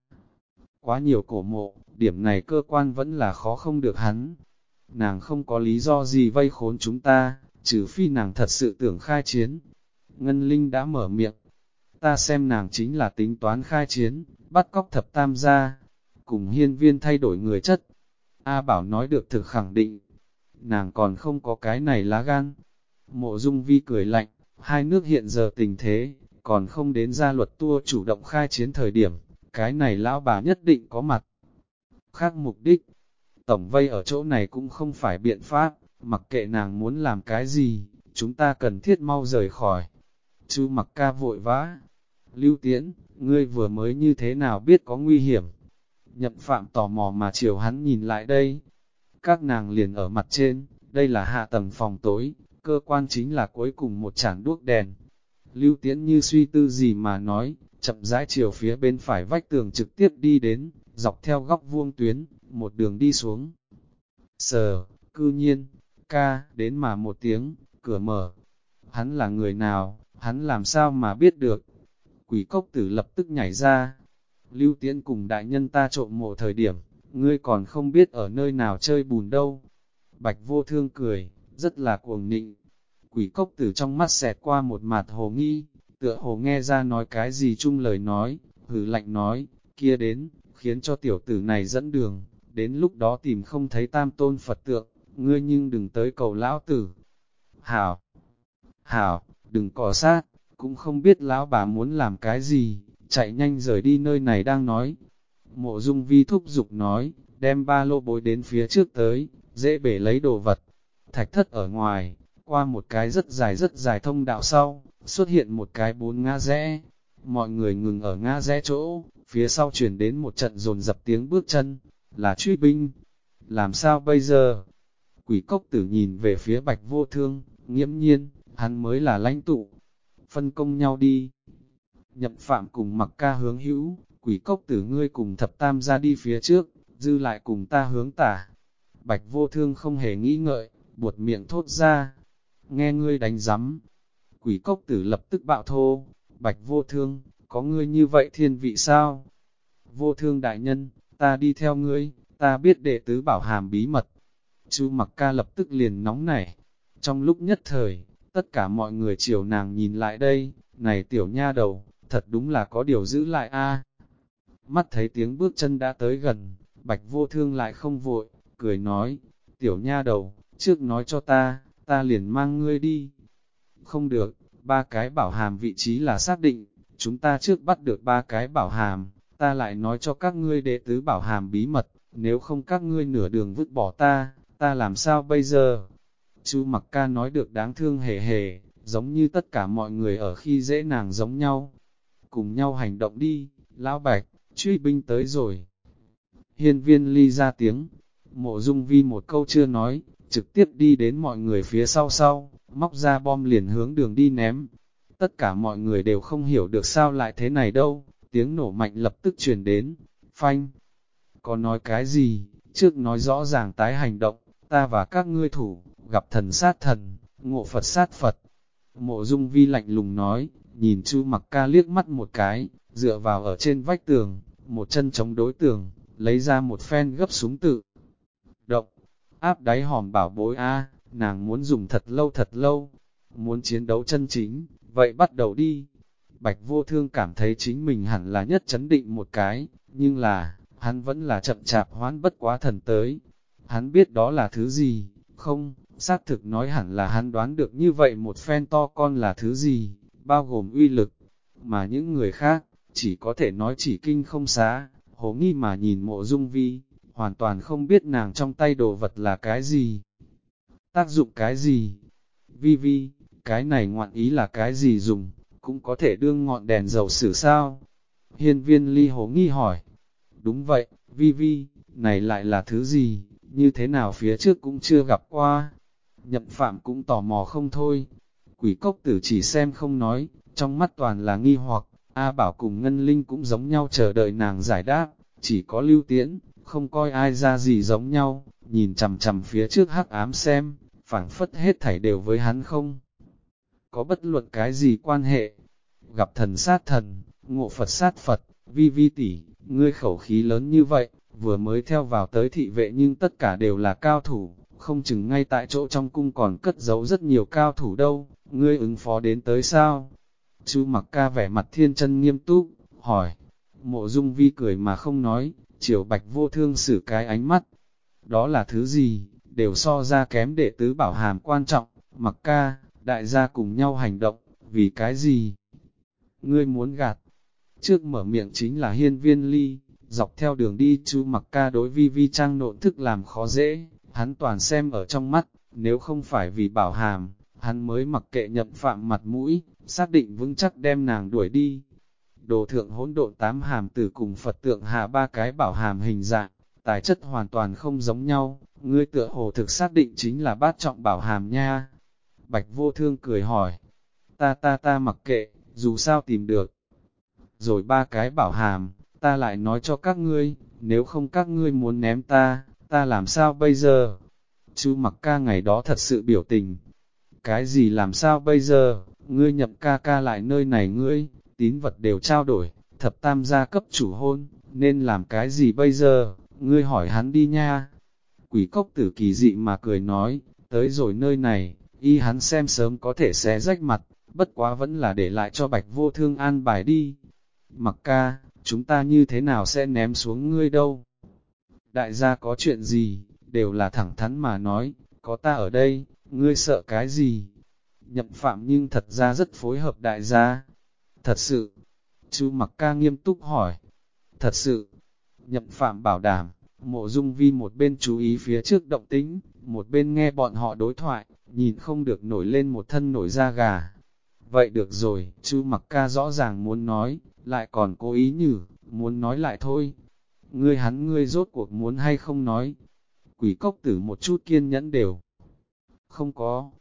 Speaker 2: quá nhiều cổ mộ, điểm này cơ quan vẫn là khó không được hắn. Nàng không có lý do gì vây khốn chúng ta, trừ phi nàng thật sự tưởng khai chiến. Ngân Linh đã mở miệng, ta xem nàng chính là tính toán khai chiến, bắt cóc thập tam gia.
Speaker 1: cùng hiên viên thay đổi người chất. A Bảo nói được thực khẳng định, nàng còn không có cái này lá gan. Mộ Dung Vi cười lạnh, hai nước hiện giờ tình thế, còn không đến gia luật tua chủ động khai chiến thời điểm, cái này lão bà nhất định có mặt khác mục đích. Tổng vây ở chỗ này cũng không phải biện pháp, mặc kệ nàng muốn làm cái gì, chúng ta cần thiết mau rời khỏi. Chu Mặc Ca vội vã, Lưu Tiễn, ngươi vừa mới như thế nào biết có nguy hiểm? Nhậm Phạm tò mò mà chiều hắn nhìn lại đây. Các nàng liền ở mặt trên, đây là hạ tầng phòng tối, cơ quan chính là cuối cùng một chản đuốc đèn. Lưu Tiễn như suy tư gì mà nói, chậm rãi chiều phía bên phải vách tường trực tiếp đi đến, dọc theo góc vuông tuyến, một đường đi xuống. Cư nhiên, ca, đến mà một tiếng, cửa mở. Hắn là người nào, hắn làm sao mà biết được? Quỷ cốc tử lập tức nhảy ra. Lưu Tiễn cùng đại nhân ta trộm mộ thời điểm, ngươi còn không biết ở nơi nào chơi bùn đâu. Bạch Vô Thương cười, rất là cuồng nịnh. Quỷ cốc tử trong mắt xẹt qua một mạt hồ nghi, tựa hồ nghe ra nói cái gì chung lời nói, hừ lạnh nói, kia đến, khiến cho tiểu tử này dẫn đường, đến lúc đó tìm không thấy tam tôn Phật tượng, ngươi nhưng đừng tới cầu lão tử. Hảo, đừng cỏ sát, cũng không biết lão bà muốn làm cái gì, chạy nhanh rời đi nơi này đang nói. Mộ Dung Vi thúc giục nói, đem ba lô bối đến phía trước tới, dễ bể lấy đồ vật. Thạch thất ở ngoài, qua một cái rất dài thông đạo sau, xuất hiện một cái 4 ngã rẽ. Mọi người ngừng ở ngã rẽ chỗ, phía sau chuyển đến một trận dồn dập tiếng bước chân, là truy binh. Làm sao bây giờ? Quỷ cốc tử nhìn về phía Bạch Vô Thương, nghiễm nhiên, hắn mới là lãnh tụ. Phân công nhau đi. Nhậm Phạm cùng Mặc Ca hướng hữu, quỷ cốc tử ngươi cùng thập tam ra đi phía trước, dư lại cùng ta hướng tả. Bạch Vô Thương không hề nghĩ ngợi, buột miệng thốt ra. Nghe ngươi đánh giấm. Quỷ cốc tử lập tức bạo thô. Bạch Vô Thương, có ngươi như vậy thiên vị sao? Vô Thương đại nhân, ta đi theo ngươi, ta biết đệ tứ bảo hàm bí mật. Chu Mặc Ca lập tức liền nóng nảy. Trong lúc nhất thời, tất cả mọi người chiều nàng nhìn lại đây, này tiểu nha đầu, thật đúng là có điều giữ lại a. Mắt thấy tiếng bước chân đã tới gần, Bạch Vô Thương lại không vội, cười nói, tiểu nha đầu, trước nói cho ta liền mang ngươi đi. Không được, 3 cái bảo hàm vị trí là xác định, chúng ta trước bắt được 3 cái bảo hàm, ta lại nói cho các ngươi đệ tứ bảo hàm bí mật, nếu không các ngươi nửa đường vứt bỏ ta làm sao bây giờ? Chu Mặc Ca nói được đáng thương hề hề, giống như tất cả mọi người ở khi dễ nàng giống nhau. Cùng nhau hành động đi, lão Bạch, truy binh tới rồi. Hiên viên ly ra tiếng, Mộ Dung Vi một câu chưa nói, trực tiếp đi đến mọi người phía sau, móc ra bom liền hướng đường đi ném. Tất cả mọi người đều không hiểu được sao lại thế này đâu, tiếng nổ mạnh lập tức truyền đến, phanh. Có nói cái gì, trước nói rõ ràng tái hành động, ta và các ngươi thủ, gặp thần sát thần, ngộ Phật sát Phật. Mộ Dung Vi lạnh lùng nói, nhìn Chu Mặc Ca liếc mắt một cái, dựa vào ở trên vách tường, một chân chống đối tường, lấy ra một phen gấp súng tự động, áp đáy hòm bảo bối a, nàng muốn dùng thật lâu, muốn chiến đấu chân chính, vậy bắt đầu đi. Bạch Vô Thương cảm thấy chính mình hẳn là nhất chấn định một cái, nhưng là, hắn vẫn là chậm chạp hoán bất quá thần tới. Hắn biết đó là thứ gì, không, xác thực nói hẳn là hắn đoán được như vậy một phen to con là thứ gì, bao gồm uy lực, mà những người khác, chỉ có thể nói chỉ kinh không xá, hồ nghi mà nhìn Mộ Dung Vi, hoàn toàn không biết nàng trong tay đồ vật là cái gì, tác dụng cái gì. Vi, cái này ngoạn ý là cái gì dùng, cũng có thể đương ngọn đèn dầu sử sao? Hiên viên ly hồ nghi hỏi. Đúng vậy, Vi, này lại là thứ gì, như thế nào phía trước cũng chưa gặp qua. Nhậm Phạm cũng tò mò không thôi. Quỷ cốc tử chỉ xem không nói, trong mắt toàn là nghi hoặc, A Bảo cùng Ngân Linh cũng giống nhau chờ đợi nàng giải đáp, chỉ có Lưu Tiễn, không coi ai ra gì giống nhau, nhìn chằm chằm phía trước hắc ám xem, phảng phất hết thảy đều với hắn không. Có bất luận cái gì quan hệ, gặp thần sát thần, ngộ Phật sát Phật, Vi tỷ, ngươi khẩu khí lớn như vậy, vừa mới theo vào tới thị vệ nhưng tất cả đều là cao thủ, không chừng ngay tại chỗ trong cung còn cất giấu rất nhiều cao thủ đâu, ngươi ứng phó đến tới sao? Chu Mặc Ca vẻ mặt thiên chân nghiêm túc, hỏi. Mộ Dung Vi cười mà không nói, chiều Bạch Vô Thương xử cái ánh mắt. Đó là thứ gì, đều so ra kém đệ tứ bảo hàm quan trọng, Mặc ca, đại gia cùng nhau hành động, vì cái gì? Ngươi muốn gạt. Trước mở miệng chính là Hiên Viên Ly, dọc theo đường đi chú Mặc ca đối Vi Vi trang nộn thức làm khó dễ, hắn toàn xem ở trong mắt, nếu không phải vì bảo hàm, hắn mới mặc kệ Nhậm Phạm mặt mũi, xác định vững chắc đem nàng đuổi đi. Đồ thượng hỗn độn 8 hàm tử cùng Phật tượng hạ 3 cái bảo hàm hình dạng, tài chất hoàn toàn không giống nhau, ngươi tựa hồ thực xác định chính là bát trọng bảo hàm nha. Bạch Vô Thương cười hỏi, ta mặc kệ, dù sao tìm được. Rồi 3 cái bảo hàm, ta lại nói cho các ngươi, nếu không các ngươi muốn ném ta làm sao bây giờ? Chu Mặc ca ngày đó thật sự biểu tình. Cái gì làm sao bây giờ, ngươi Nhậm ca ca lại nơi này ngươi, tín vật đều trao đổi, thập tam gia cấp chủ hôn, nên làm cái gì bây giờ, ngươi hỏi hắn đi nha. Quỷ cốc tử kỳ dị mà cười nói, tới rồi nơi này, y hắn xem sớm có thể xé rách mặt, bất quá vẫn là để lại cho Bạch Vô Thương an bài đi. Mặc ca, chúng ta như thế nào sẽ ném xuống ngươi đâu? Đại gia có chuyện gì, đều là thẳng thắn mà nói, có ta ở đây, ngươi sợ cái gì? Nhậm Phạm nhưng thật ra rất phối hợp đại gia. Thật sự, Chu Mặc ca nghiêm túc hỏi. Thật sự, Nhậm Phạm bảo đảm, Mộ Dung Vi một bên chú ý phía trước động tĩnh, một bên nghe bọn họ đối thoại, nhìn không được nổi lên một thân nổi da gà. Vậy được rồi, Chu Mặc ca rõ ràng muốn nói, lại còn cố ý nhử, muốn nói lại thôi. Ngươi rốt cuộc muốn hay không nói. Quỷ cốc tử một chút kiên nhẫn đều. Không có.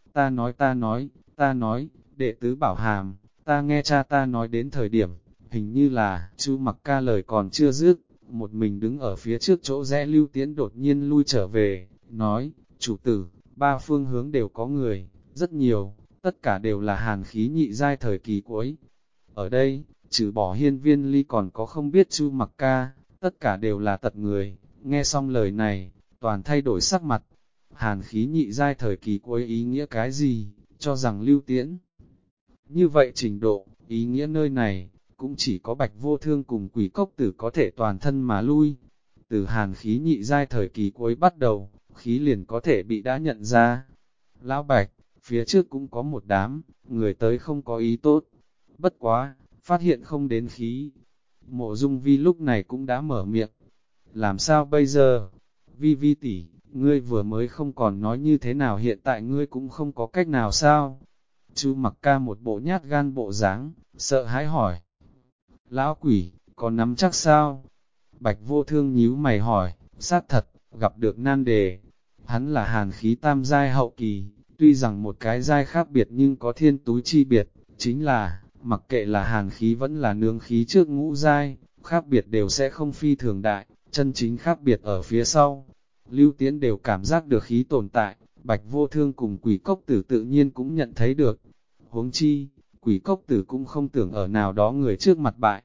Speaker 1: Ta nói, đệ tứ bảo hàm, ta nghe cha ta nói đến thời điểm, hình như là, Chu Mặc ca lời còn chưa dứt, một mình đứng ở phía trước chỗ rẽ Lưu Tiễn đột nhiên lui trở về, nói, chủ tử, 3 phương hướng đều có người, rất nhiều, tất cả đều là hàn khí nhị giai thời kỳ cuối. Ở đây, trừ bỏ Hiên Viên Ly còn có không biết Chu Mặc ca, tất cả đều là tật người, nghe xong lời này, toàn thay đổi sắc mặt. Hàn khí nhị giai thời kỳ cuối ý nghĩa cái gì, cho rằng Lưu Tiễn. Như vậy trình độ, ý nghĩa nơi này, cũng chỉ có Bạch Vô Thương cùng Quỷ Cốc Tử có thể toàn thân mà lui. Từ hàn khí nhị giai thời kỳ cuối bắt đầu, khí liền có thể bị đã nhận ra. Lão Bạch, phía trước cũng có một đám, người tới không có ý tốt. Bất quá, phát hiện không đến khí. Mộ Dung Vi lúc này cũng đã mở miệng. Làm sao bây giờ? Vi Vi tỷ, ngươi vừa mới không còn nói như thế nào, hiện tại ngươi cũng không có cách nào sao? Chu Mặc ca một bộ nhát gan bộ dáng, sợ hãi hỏi. Lão quỷ, có nắm chắc sao? Bạch Vô Thương nhíu mày hỏi, xác thật, gặp được nan đề. Hắn là hàn khí tam giai hậu kỳ, tuy rằng một cái giai khác biệt nhưng có thiên túi chi biệt, chính là, mặc kệ là hàn khí vẫn là nương khí trước ngũ giai, khác biệt đều sẽ không phi thường đại, chân chính khác biệt ở phía sau. Lưu Tiễn đều cảm giác được khí tồn tại, Bạch Vô Thương cùng Quỷ Cốc Tử tự nhiên cũng nhận thấy được. Huống chi, Quỷ Cốc Tử cũng không tưởng ở nào đó người trước mặt bại.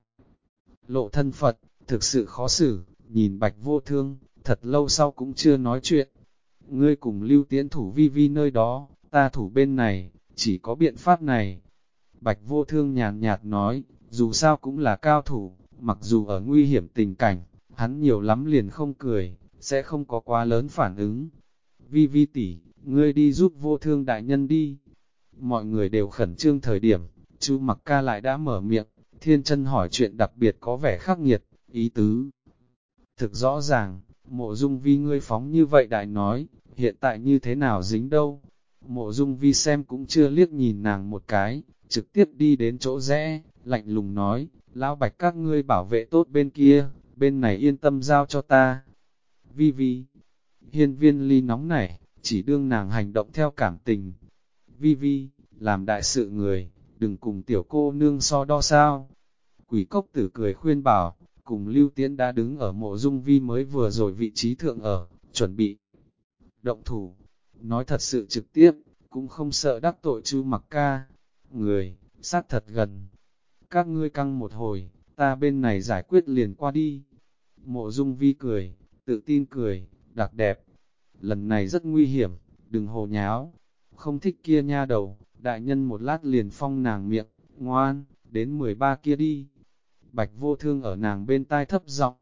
Speaker 1: Lộ thân Phật, thực sự khó xử, nhìn Bạch Vô Thương, thật lâu sau cũng chưa nói chuyện. Ngươi cùng Lưu Tiễn thủ Vi Vi nơi đó, ta thủ bên này, chỉ có biện pháp này. Bạch Vô Thương nhàn nhạt nói, dù sao cũng là cao thủ, mặc dù ở nguy hiểm tình cảnh, hắn nhiều lắm liền không cười, sẽ không có quá lớn phản ứng. Vi Vi tỷ, ngươi đi giúp Vô Thương đại nhân đi. Mọi người đều khẩn trương thời điểm, Chu Mặc ca lại đã mở miệng, Thiên Chân hỏi chuyện đặc biệt có vẻ khắc nghiệt, ý tứ. Thực rõ ràng, Mộ Dung Vi ngươi phóng như vậy đại nói, hiện tại như thế nào dính đâu. Mộ Dung Vi xem cũng chưa liếc nhìn nàng một cái, trực tiếp đi đến chỗ rẽ, lạnh lùng nói, Lão Bạch các ngươi bảo vệ tốt bên kia, bên này yên tâm giao cho ta. Vi Vi, Hiên Viên Ly nóng nảy, chỉ đương nàng hành động theo cảm tình. Vi Vi, làm đại sự người, đừng cùng tiểu cô nương so đo sao. Quỷ Cốc Tử cười khuyên bảo, cùng Lưu Tiễn đã đứng ở Mộ Dung Vi mới vừa rồi vị trí thượng ở, chuẩn bị động thủ. Nói thật sự trực tiếp, cũng không sợ đắc tội Chu Mặc ca. Người, sát thật gần. Các ngươi căng một hồi, ta bên này giải quyết liền qua đi. Mộ Dung Vi cười, tự tin cười, đặc đẹp. Lần này rất nguy hiểm, đừng hồ nháo. Không thích kia nha đầu, đại nhân một lát liền phong nàng miệng, ngoan, đến 13 kia đi. Bạch Vô Thương ở nàng bên tai thấp giọng,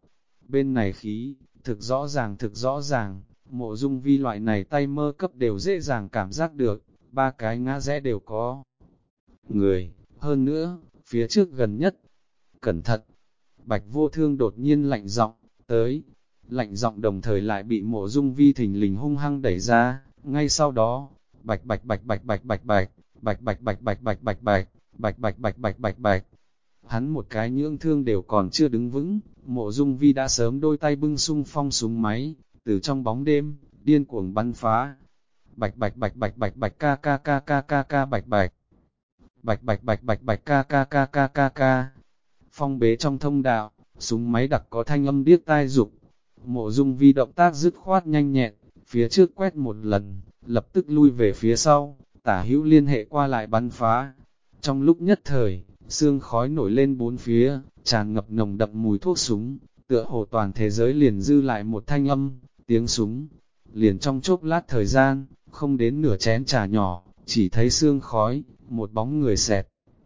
Speaker 1: Bên này khí, thực rõ ràng, Mộ Dung Vi loại này tay mơ cấp đều dễ dàng cảm giác được, ba cái ngã rẽ đều có người, hơn nữa, phía trước gần nhất, cẩn thận, Bạch Vô Thương đột nhiên lạnh giọng, tới, lạnh giọng đồng thời lại bị Mộ Dung Vi thình lình hung hăng đẩy ra, ngay sau đó, bạch bạch bạch bạch bạch bạch bạch, bạch bạch bạch bạch bạch bạch bạch, bạch bạch bạch bạch bạch bạch. Hắn một cái nhưỡng thương đều còn chưa đứng vững, Mộ Dung Vi đã sớm đôi tay bưng xung phong súng máy, từ trong bóng đêm, điên cuồng bắn phá. Bạch bạch bạch bạch bạch bạch ca ca ca ca ca ca bạch bạch. Bạch bạch bạch bạch bạch ca ca ca ca ca ca. Phong bế trong thông đạo, súng máy đặc có thanh âm điếc tai rục. Mộ Dung Vi động tác dứt khoát nhanh nhẹn, phía trước quét một lần, lập tức lui về phía sau, tả hữu liên hệ qua lại bắn phá. Trong lúc nhất thời, sương khói nổi lên bốn phía, tràn ngập nồng đậm mùi thuốc súng, tựa hồ toàn thế giới liền dư lại một thanh âm, tiếng súng. Liền trong chốc lát thời gian, không đến nửa chén trà nhỏ, chỉ thấy sương khói, một bóng người xẹt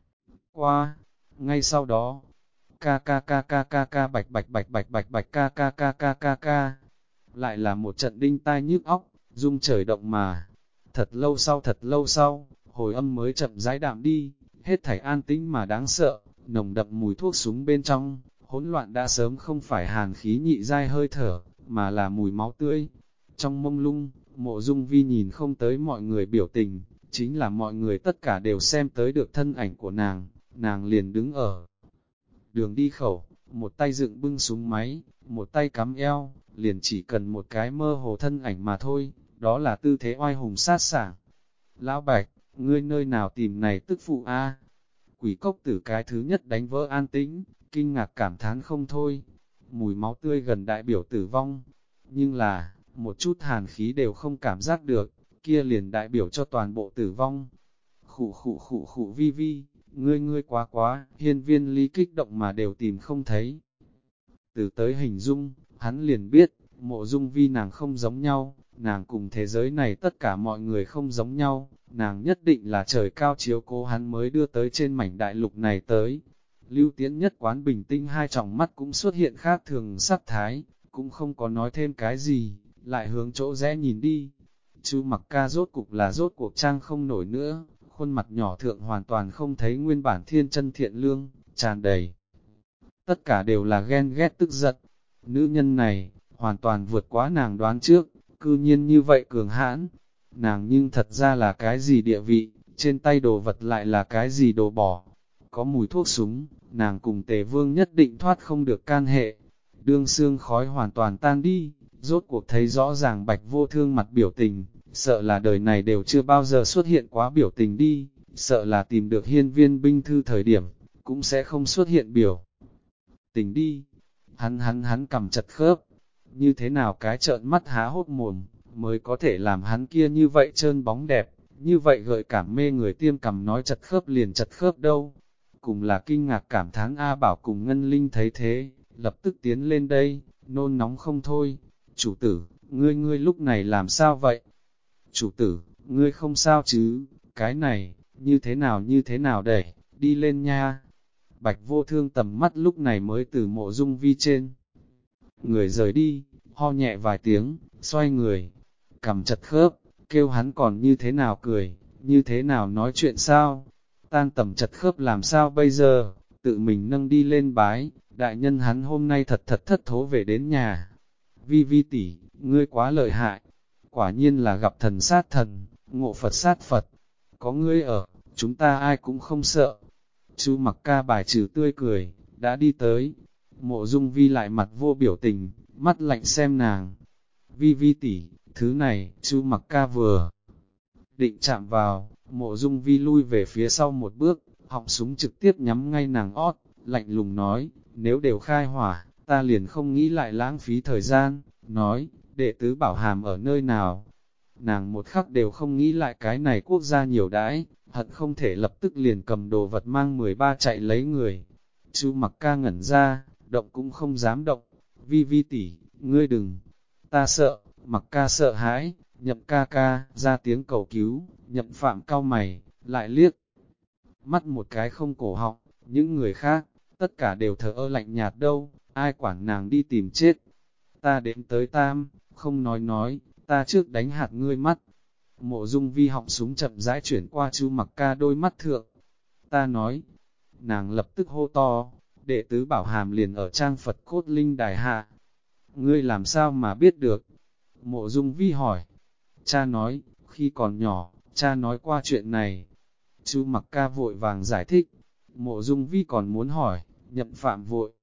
Speaker 1: qua. Ngay sau đó, ca ca ca ca ca ca bạch bạch bạch bạch bạch bạch ca ca ca ca ca ca. Lại là một trận đinh tai nhức óc, rung trời động mà. Thật lâu sau, hồi âm mới chậm rãi đạm đi, hết thảy an tĩnh mà đáng sợ, nồng đậm mùi thuốc súng bên trong, hỗn loạn đã sớm không phải hàn khí nhị dai hơi thở, mà là mùi máu tươi. Trong mông lung, Mộ Dung Vi nhìn không tới mọi người biểu tình, chính là mọi người tất cả đều xem tới được thân ảnh của nàng liền đứng ở đường đi khẩu, một tay dựng bưng súng máy, một tay cắm eo, liền chỉ cần một cái mơ hồ thân ảnh mà thôi, đó là tư thế oai hùng sát sảng. Lão Bạch, ngươi nơi nào tìm này tức phụ a? Quỷ cốc tử cái thứ nhất đánh vỡ an tĩnh, kinh ngạc cảm thán không thôi. Mùi máu tươi gần đại biểu tử vong, nhưng là, một chút hàn khí đều không cảm giác được, kia liền đại biểu cho toàn bộ tử vong. Khụ Vi Vi, ngươi quá, hiên viên ly kích động mà đều tìm không thấy. Từ tới hình dung, hắn liền biết, Mộ Dung Vi nàng không giống nhau, nàng cùng thế giới này tất cả mọi người không giống nhau, nàng nhất định là trời cao chiếu cố hắn mới đưa tới trên mảnh đại lục này tới. Lưu Tiễn Nhất Quán bình tĩnh hai tròng mắt cũng xuất hiện khác thường sắc thái, cũng không có nói thêm cái gì, lại hướng chỗ rẽ nhìn đi. Chu Mặc Ca rốt cục là rốt cuộc trang không nổi nữa, khuôn mặt nhỏ thượng hoàn toàn không thấy nguyên bản thiên chân thiện lương, tràn đầy. Tất cả đều là ghen ghét tức giận. Nữ nhân này, hoàn toàn vượt quá nàng đoán trước, cư nhiên như vậy cường hãn. Nàng nhưng thật ra là cái gì địa vị, trên tay đồ vật lại là cái gì đồ bỏ. Có mùi thuốc súng, nàng cùng Tề Vương nhất định thoát không được can hệ. Đương xương khói hoàn toàn tan đi, rốt cuộc thấy rõ ràng Bạch Vô Thương mặt biểu tình, sợ là đời này đều chưa bao giờ xuất hiện quá biểu tình đi, sợ là tìm được hiên viên binh thư thời điểm, cũng sẽ không xuất hiện biểu tình đi. Hắn cầm chặt khớp, như thế nào cái trợn mắt há hốt mồm, mới có thể làm hắn kia như vậy trơn bóng đẹp, như vậy gợi cảm mê người tiêm cầm nói chặt khớp liền chặt khớp đâu. Cùng là kinh ngạc cảm thán A Bảo cùng Ngân Linh thấy thế, lập tức tiến lên đây, nôn nóng không thôi. Chủ tử, ngươi lúc này làm sao vậy? Chủ tử, ngươi không sao chứ, cái này, như thế nào đẩy, đi lên nha. Bạch Vô Thương tầm mắt lúc này mới từ Mộ Dung Vi trên. Người rời đi, ho nhẹ vài tiếng, xoay người, cầm chặt khớp, kêu hắn còn như thế nào cười, như thế nào nói chuyện sao? Tan tầm chặt khớp làm sao bây giờ, tự mình nâng đi lên bái, đại nhân hắn hôm nay thật thất thố về đến nhà. Vi Vi tỷ, ngươi quá lợi hại, quả nhiên là gặp thần sát thần, ngộ Phật sát Phật, có ngươi ở, chúng ta ai cũng không sợ. Chu Mặc Ca bài trừ tươi cười, đã đi tới. Mộ Dung Vi lại mặt vô biểu tình, mắt lạnh xem nàng. Vi Vi tỷ, thứ này, Chu Mặc Ca vừa định chạm vào, Mộ Dung Vi lui về phía sau một bước, họng súng trực tiếp nhắm ngay nàng ót, lạnh lùng nói, nếu đều khai hỏa, ta liền không nghĩ lại lãng phí thời gian, nói, đệ tứ bảo hàm ở nơi nào. Nàng một khắc đều không nghĩ lại cái này quốc gia nhiều đãi, hận không thể lập tức liền cầm đồ vật mang 13 chạy lấy người. Chu Mặc Ca ngẩn ra, động cũng không dám động. Vi Vi tỷ, ngươi đừng, ta sợ. Mặc Ca sợ hãi, Nhậm ca ca ra tiếng cầu cứu. Nhậm Phạm cau mày, lại liếc mắt một cái không cổ họng. Những người khác, tất cả đều thờ ơ lạnh nhạt đâu. ai quản nàng đi tìm chết. Ta đến tới tam, không nói, ta trước đánh hạt ngươi mắt. Mộ Dung Vi họng súng chậm rãi chuyển qua Chu Mặc Ca đôi mắt thượng. Ta nói, nàng lập tức hô to, đệ tứ Bảo Hàm liền ở trang Phật cốt linh đài hạ. Ngươi làm sao mà biết được? Mộ Dung Vi hỏi. Cha nói, khi còn nhỏ, cha nói qua chuyện này. Chu Mặc Ca vội vàng giải thích. Mộ Dung Vi còn muốn hỏi, Nhậm Phạm vội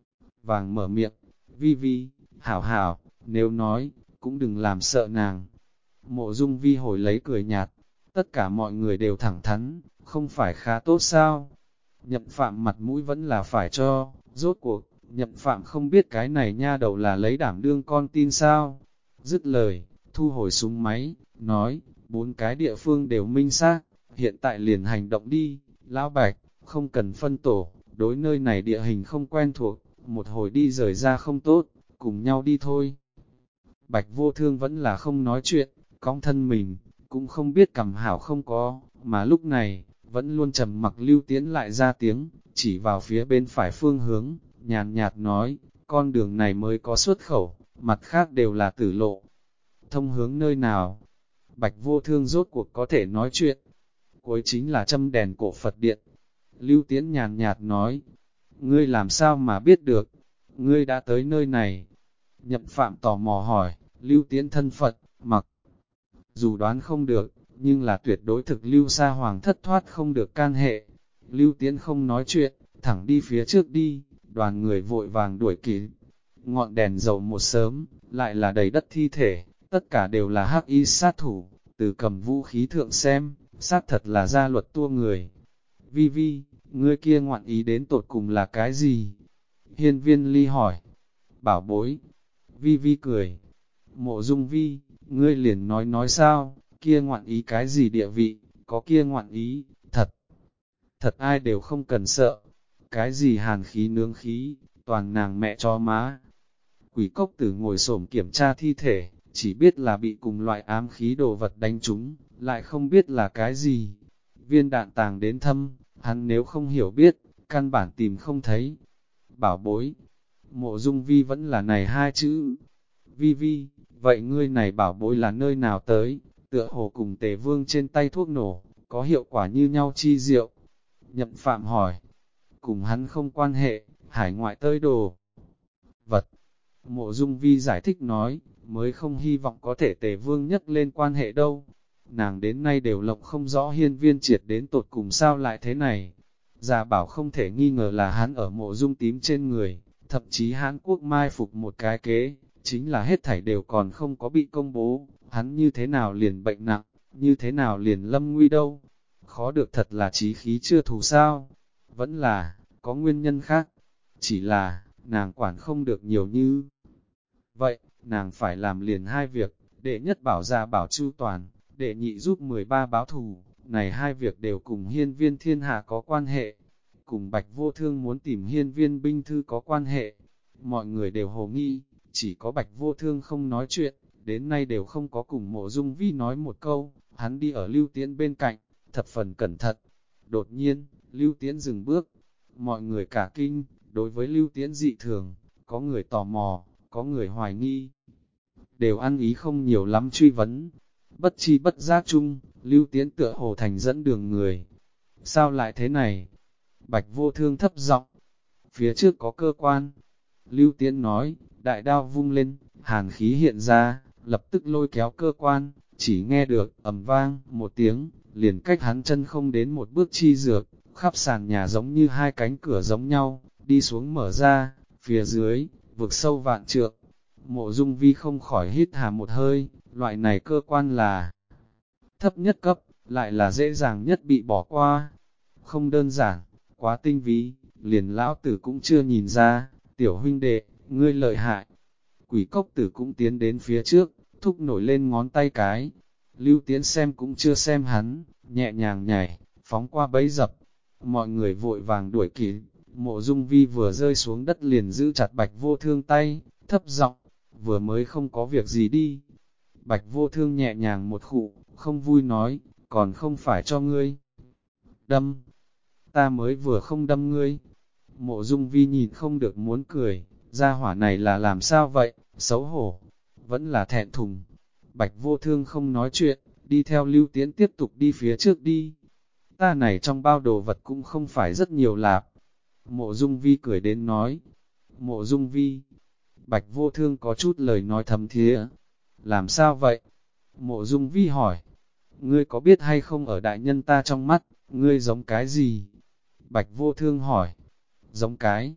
Speaker 1: vàng mở miệng. Vi Vi, hảo hảo, nếu nói, cũng đừng làm sợ nàng. Mộ Dung Vi hồi lấy cười nhạt. Tất cả mọi người đều thẳng thắn, không phải khá tốt sao? Nhậm Phạm mặt mũi vẫn là phải cho, rốt cuộc, Nhậm Phạm không biết cái này nha đầu là lấy đảm đương con tin sao? Dứt lời, thu hồi súng máy, nói, 4 cái địa phương đều minh xác, hiện tại liền hành động đi, Lão Bạch, không cần phân tổ, đối nơi này địa hình không quen thuộc, một hồi đi rời ra không tốt, cùng nhau đi thôi. Bạch Vô Thương vẫn là không nói chuyện, cong thân mình, cũng không biết cầm hảo không có, mà lúc này, vẫn luôn trầm mặc Lưu Tiễn lại ra tiếng, chỉ vào phía bên phải phương hướng, nhàn nhạt nói, con đường này mới có xuất khẩu, mặt khác đều là tử lộ. Thông hướng nơi nào? Bạch Vô Thương rốt cuộc có thể nói chuyện. Cuối chính là châm đèn cổ Phật điện. Lưu Tiễn nhàn nhạt nói, ngươi làm sao mà biết được? Ngươi đã tới nơi này. Nhậm Phạm tò mò hỏi, Lưu Tiễn thân Phật, mặc dù đoán không được, nhưng là tuyệt đối thực Lưu Sa Hoàng thất thoát không được can hệ. Lưu Tiễn không nói chuyện, thẳng đi phía trước đi, đoàn người vội vàng đuổi kịp. Ngọn đèn dầu một sớm, lại là đầy đất thi thể, tất cả đều là hắc y sát thủ, từ cầm vũ khí thượng xem, sát thật là gia luật tua người. Vi Vi, ngươi kia ngoạn ý đến tột cùng là cái gì? Hiên Viên Ly hỏi. Bảo bối. Vi Vi cười. Mộ Dung Vi, ngươi liền nói sao, kia ngoạn ý cái gì địa vị, có kia ngoạn ý, thật ai đều không cần sợ. Cái gì hàn khí nướng khí, toàn nàng mẹ cho má. Quỷ cốc tử ngồi xổm kiểm tra thi thể, chỉ biết là bị cùng loại ám khí đồ vật đánh trúng, lại không biết là cái gì. Viên đạn tàng đến thâm, hắn nếu không hiểu biết, căn bản tìm không thấy. Bảo bối, Mộ Dung Vi vẫn là này hai chữ. Vi Vi, vậy ngươi này bảo bối là nơi nào tới, tựa hồ cùng Tề Vương trên tay thuốc nổ, có hiệu quả như nhau chi diệu. Nhậm Phạm hỏi, cùng hắn không quan hệ, hải ngoại tơi đồ. Vật, Mộ Dung Vi giải thích nói, mới không hy vọng có thể Tề Vương nhắc lên quan hệ đâu. Nàng đến nay đều lộng không rõ Hiên Viên Triệt đến tột cùng sao lại thế này. Già bảo không thể nghi ngờ là hắn ở Mộ Dung tím trên người, thậm chí Hán Quốc mai phục một cái kế, chính là hết thảy đều còn không có bị công bố, hắn như thế nào liền bệnh nặng, như thế nào liền lâm nguy đâu. Khó được thật là chí khí chưa thù sao, vẫn là, có nguyên nhân khác, chỉ là, nàng quản không được nhiều như. Vậy, nàng phải làm liền hai việc, đệ nhất bảo gia bảo chu toàn, đệ nhị giúp 13 báo thù, này hai việc đều cùng Hiên Viên Thiên Hạ có quan hệ, cùng Bạch Vô Thương muốn tìm Hiên Viên binh thư có quan hệ. Mọi người đều hồ nghi, chỉ có Bạch Vô Thương không nói chuyện, đến nay đều không có cùng Mộ Dung Vi nói một câu, hắn đi ở Lưu Tiễn bên cạnh, thập phần cẩn thận. Đột nhiên, Lưu Tiễn dừng bước, mọi người cả kinh, đối với Lưu Tiễn dị thường, có người tò mò, có người hoài nghi, đều ăn ý không nhiều lắm truy vấn. Bất chi bất giác chung, Lưu Tiễn tựa hồ thành dẫn đường người. Sao lại thế này? Bạch Vô Thương thấp giọng, phía trước có cơ quan. Lưu Tiễn nói, đại đao vung lên, hàn khí hiện ra, lập tức lôi kéo cơ quan, chỉ nghe được ầm vang một tiếng, liền cách hắn chân không đến một bước chi dược, khắp sàn nhà giống như hai cánh cửa giống nhau, đi xuống mở ra, phía dưới, vực sâu vạn trượng. Mộ Dung Vi không khỏi hít hà một hơi, loại này cơ quan là thấp nhất cấp, lại là dễ dàng nhất bị bỏ qua. Không đơn giản, quá tinh ví, liền lão tử cũng chưa nhìn ra, tiểu huynh đệ, ngươi lợi hại. Quỷ cốc tử cũng tiến đến phía trước, thúc nổi lên ngón tay cái. Lưu Tiễn xem cũng chưa xem hắn, nhẹ nhàng nhảy, phóng qua bẫy dập. Mọi người vội vàng đuổi kịp, Mộ Dung Vi vừa rơi xuống đất liền giữ chặt Bạch Vô Thương tay, thấp giọng, vừa mới không có việc gì đi. Bạch Vô Thương nhẹ nhàng một khụ, không vui nói, còn không phải cho ngươi đâm, ta mới vừa không đâm ngươi. Mộ Dung Vi nhìn không được muốn cười, Gia hỏa này là làm sao vậy, xấu hổ, vẫn là thẹn thùng. Bạch Vô Thương không nói chuyện, đi theo Lưu Tiễn tiếp tục đi phía trước đi. Ta này trong bao đồ vật cũng không phải rất nhiều lạp. Mộ Dung Vi cười đến nói. Mộ Dung Vi. Bạch Vô Thương có chút lời nói thầm thía. Làm sao vậy? Mộ Dung Vi hỏi. Ngươi có biết hay không ở đại nhân ta trong mắt, ngươi giống cái gì? Bạch Vô Thương hỏi. Giống cái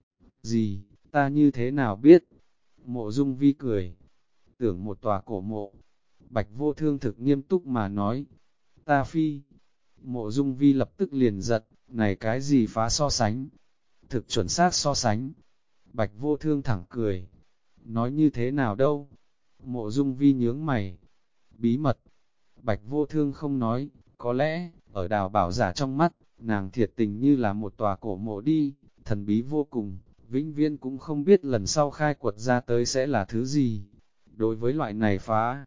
Speaker 1: gì, ta như thế nào biết? Mộ Dung Vi cười. Tưởng một tòa cổ mộ. Bạch Vô Thương thực nghiêm túc mà nói. Ta phi. Mộ Dung Vi lập tức liền giật, này cái gì phá so sánh? Thực chuẩn xác so sánh. Bạch Vô Thương thẳng cười. Nói như thế nào đâu? Mộ Dung Vi nhướng mày. Bí mật. Bạch Vô Thương không nói, có lẽ, ở Đào Bảo Giả trong mắt, nàng thiệt tình như là một tòa cổ mộ đi, thần bí vô cùng, vĩnh viễn cũng không biết lần sau khai quật ra tới sẽ là thứ gì. Đối với loại này phá,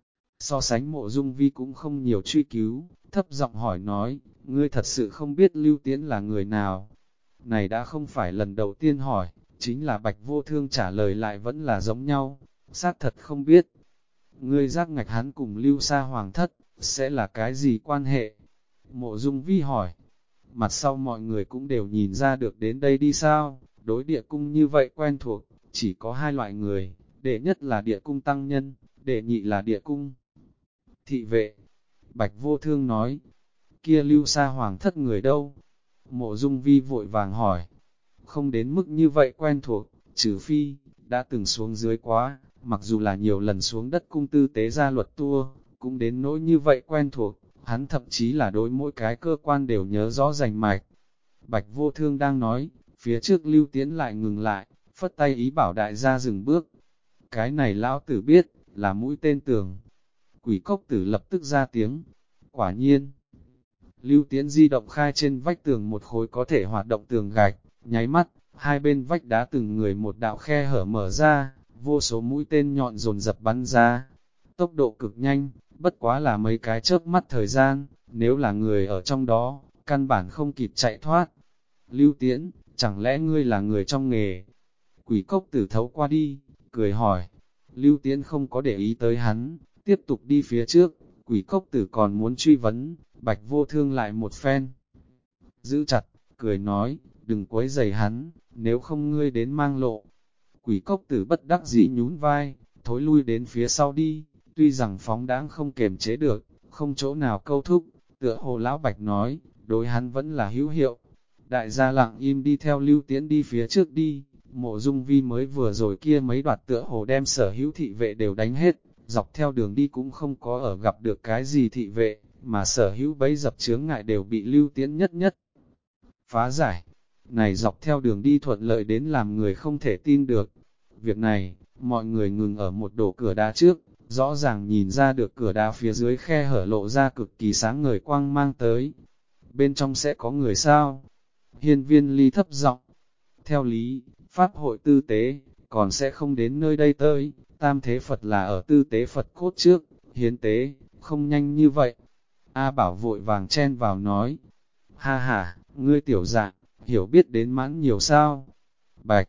Speaker 1: so sánh Mộ Dung Vi cũng không nhiều truy cứu, thấp giọng hỏi nói, ngươi thật sự không biết Lưu Tiễn là người nào? Này đã không phải lần đầu tiên hỏi, chính là Bạch Vô Thương trả lời lại vẫn là giống nhau, xác thật không biết. Ngươi giác ngạch hắn cùng Lưu Sa Hoàng thất, sẽ là cái gì quan hệ? Mộ Dung Vi hỏi. Mặt sau mọi người cũng đều nhìn ra được đến đây đi sao, đối địa cung như vậy quen thuộc, chỉ có hai loại người, đệ nhất là địa cung tăng nhân, đệ nhị là địa cung thị vệ. Bạch Vô Thương nói, kia Lưu Sa Hoàng thất người đâu? Mộ Dung Vi vội vàng hỏi, không đến mức như vậy quen thuộc, trừ phi, đã từng xuống dưới quá, mặc dù là nhiều lần xuống đất cung tư tế ra luật tour, cũng đến nỗi như vậy quen thuộc, hắn thậm chí là đối mỗi cái cơ quan đều nhớ rõ rành mạch. Bạch Vô Thương đang nói, phía trước Lưu Tiễn lại ngừng lại, phất tay ý bảo đại gia dừng bước. Cái này lão tử biết, là mũi tên tường. Quỷ cốc tử lập tức ra tiếng. Quả nhiên, Lưu Tiễn di động khai trên vách tường một khối có thể hoạt động tường gạch, nháy mắt, hai bên vách đá từng người một đạo khe hở mở ra, vô số mũi tên nhọn dồn dập bắn ra. Tốc độ cực nhanh, bất quá là mấy cái chớp mắt thời gian, nếu là người ở trong đó, căn bản không kịp chạy thoát. Lưu Tiễn, chẳng lẽ ngươi là người trong nghề? Quỷ cốc tử thấu qua đi, cười hỏi. Lưu Tiễn không có để ý tới hắn, tiếp tục đi phía trước, quỷ cốc tử còn muốn truy vấn, Bạch Vô Thương lại một phen. Giữ chặt, cười nói, đừng quấy rầy hắn, nếu không ngươi đến mang lộ. Quỷ cốc tử bất đắc dĩ nhún vai, thối lui đến phía sau đi, tuy rằng phóng đãng không kềm chế được, không chỗ nào câu thúc, tựa hồ lão Bạch nói, đối hắn vẫn là hữu hiệu. Đại gia lặng im đi theo Lưu Tiễn đi phía trước đi, Mộ Dung Vi mới vừa rồi kia mấy đoạt tựa hồ đem sở hữu thị vệ đều đánh hết, dọc theo đường đi cũng không có ở gặp được cái gì thị vệ, mà sở hữu bấy dập chướng ngại đều bị Lưu Tiễn nhất nhất phá giải. Này dọc theo đường đi thuận lợi đến làm người không thể tin được. Việc này, mọi người ngừng ở một đổ cửa đá trước, rõ ràng nhìn ra được cửa đá phía dưới khe hở lộ ra cực kỳ sáng ngời quang mang tới. Bên trong sẽ có người sao? Hiên Viên Ly thấp giọng. Theo lý, Pháp hội tư tế, còn sẽ không đến nơi đây tới, tam thế Phật là ở tư tế Phật cốt trước, hiến tế, không nhanh như vậy. A Bảo vội vàng chen vào nói, ha ha, ngươi tiểu dạng, hiểu biết đến mãn nhiều sao? Bạch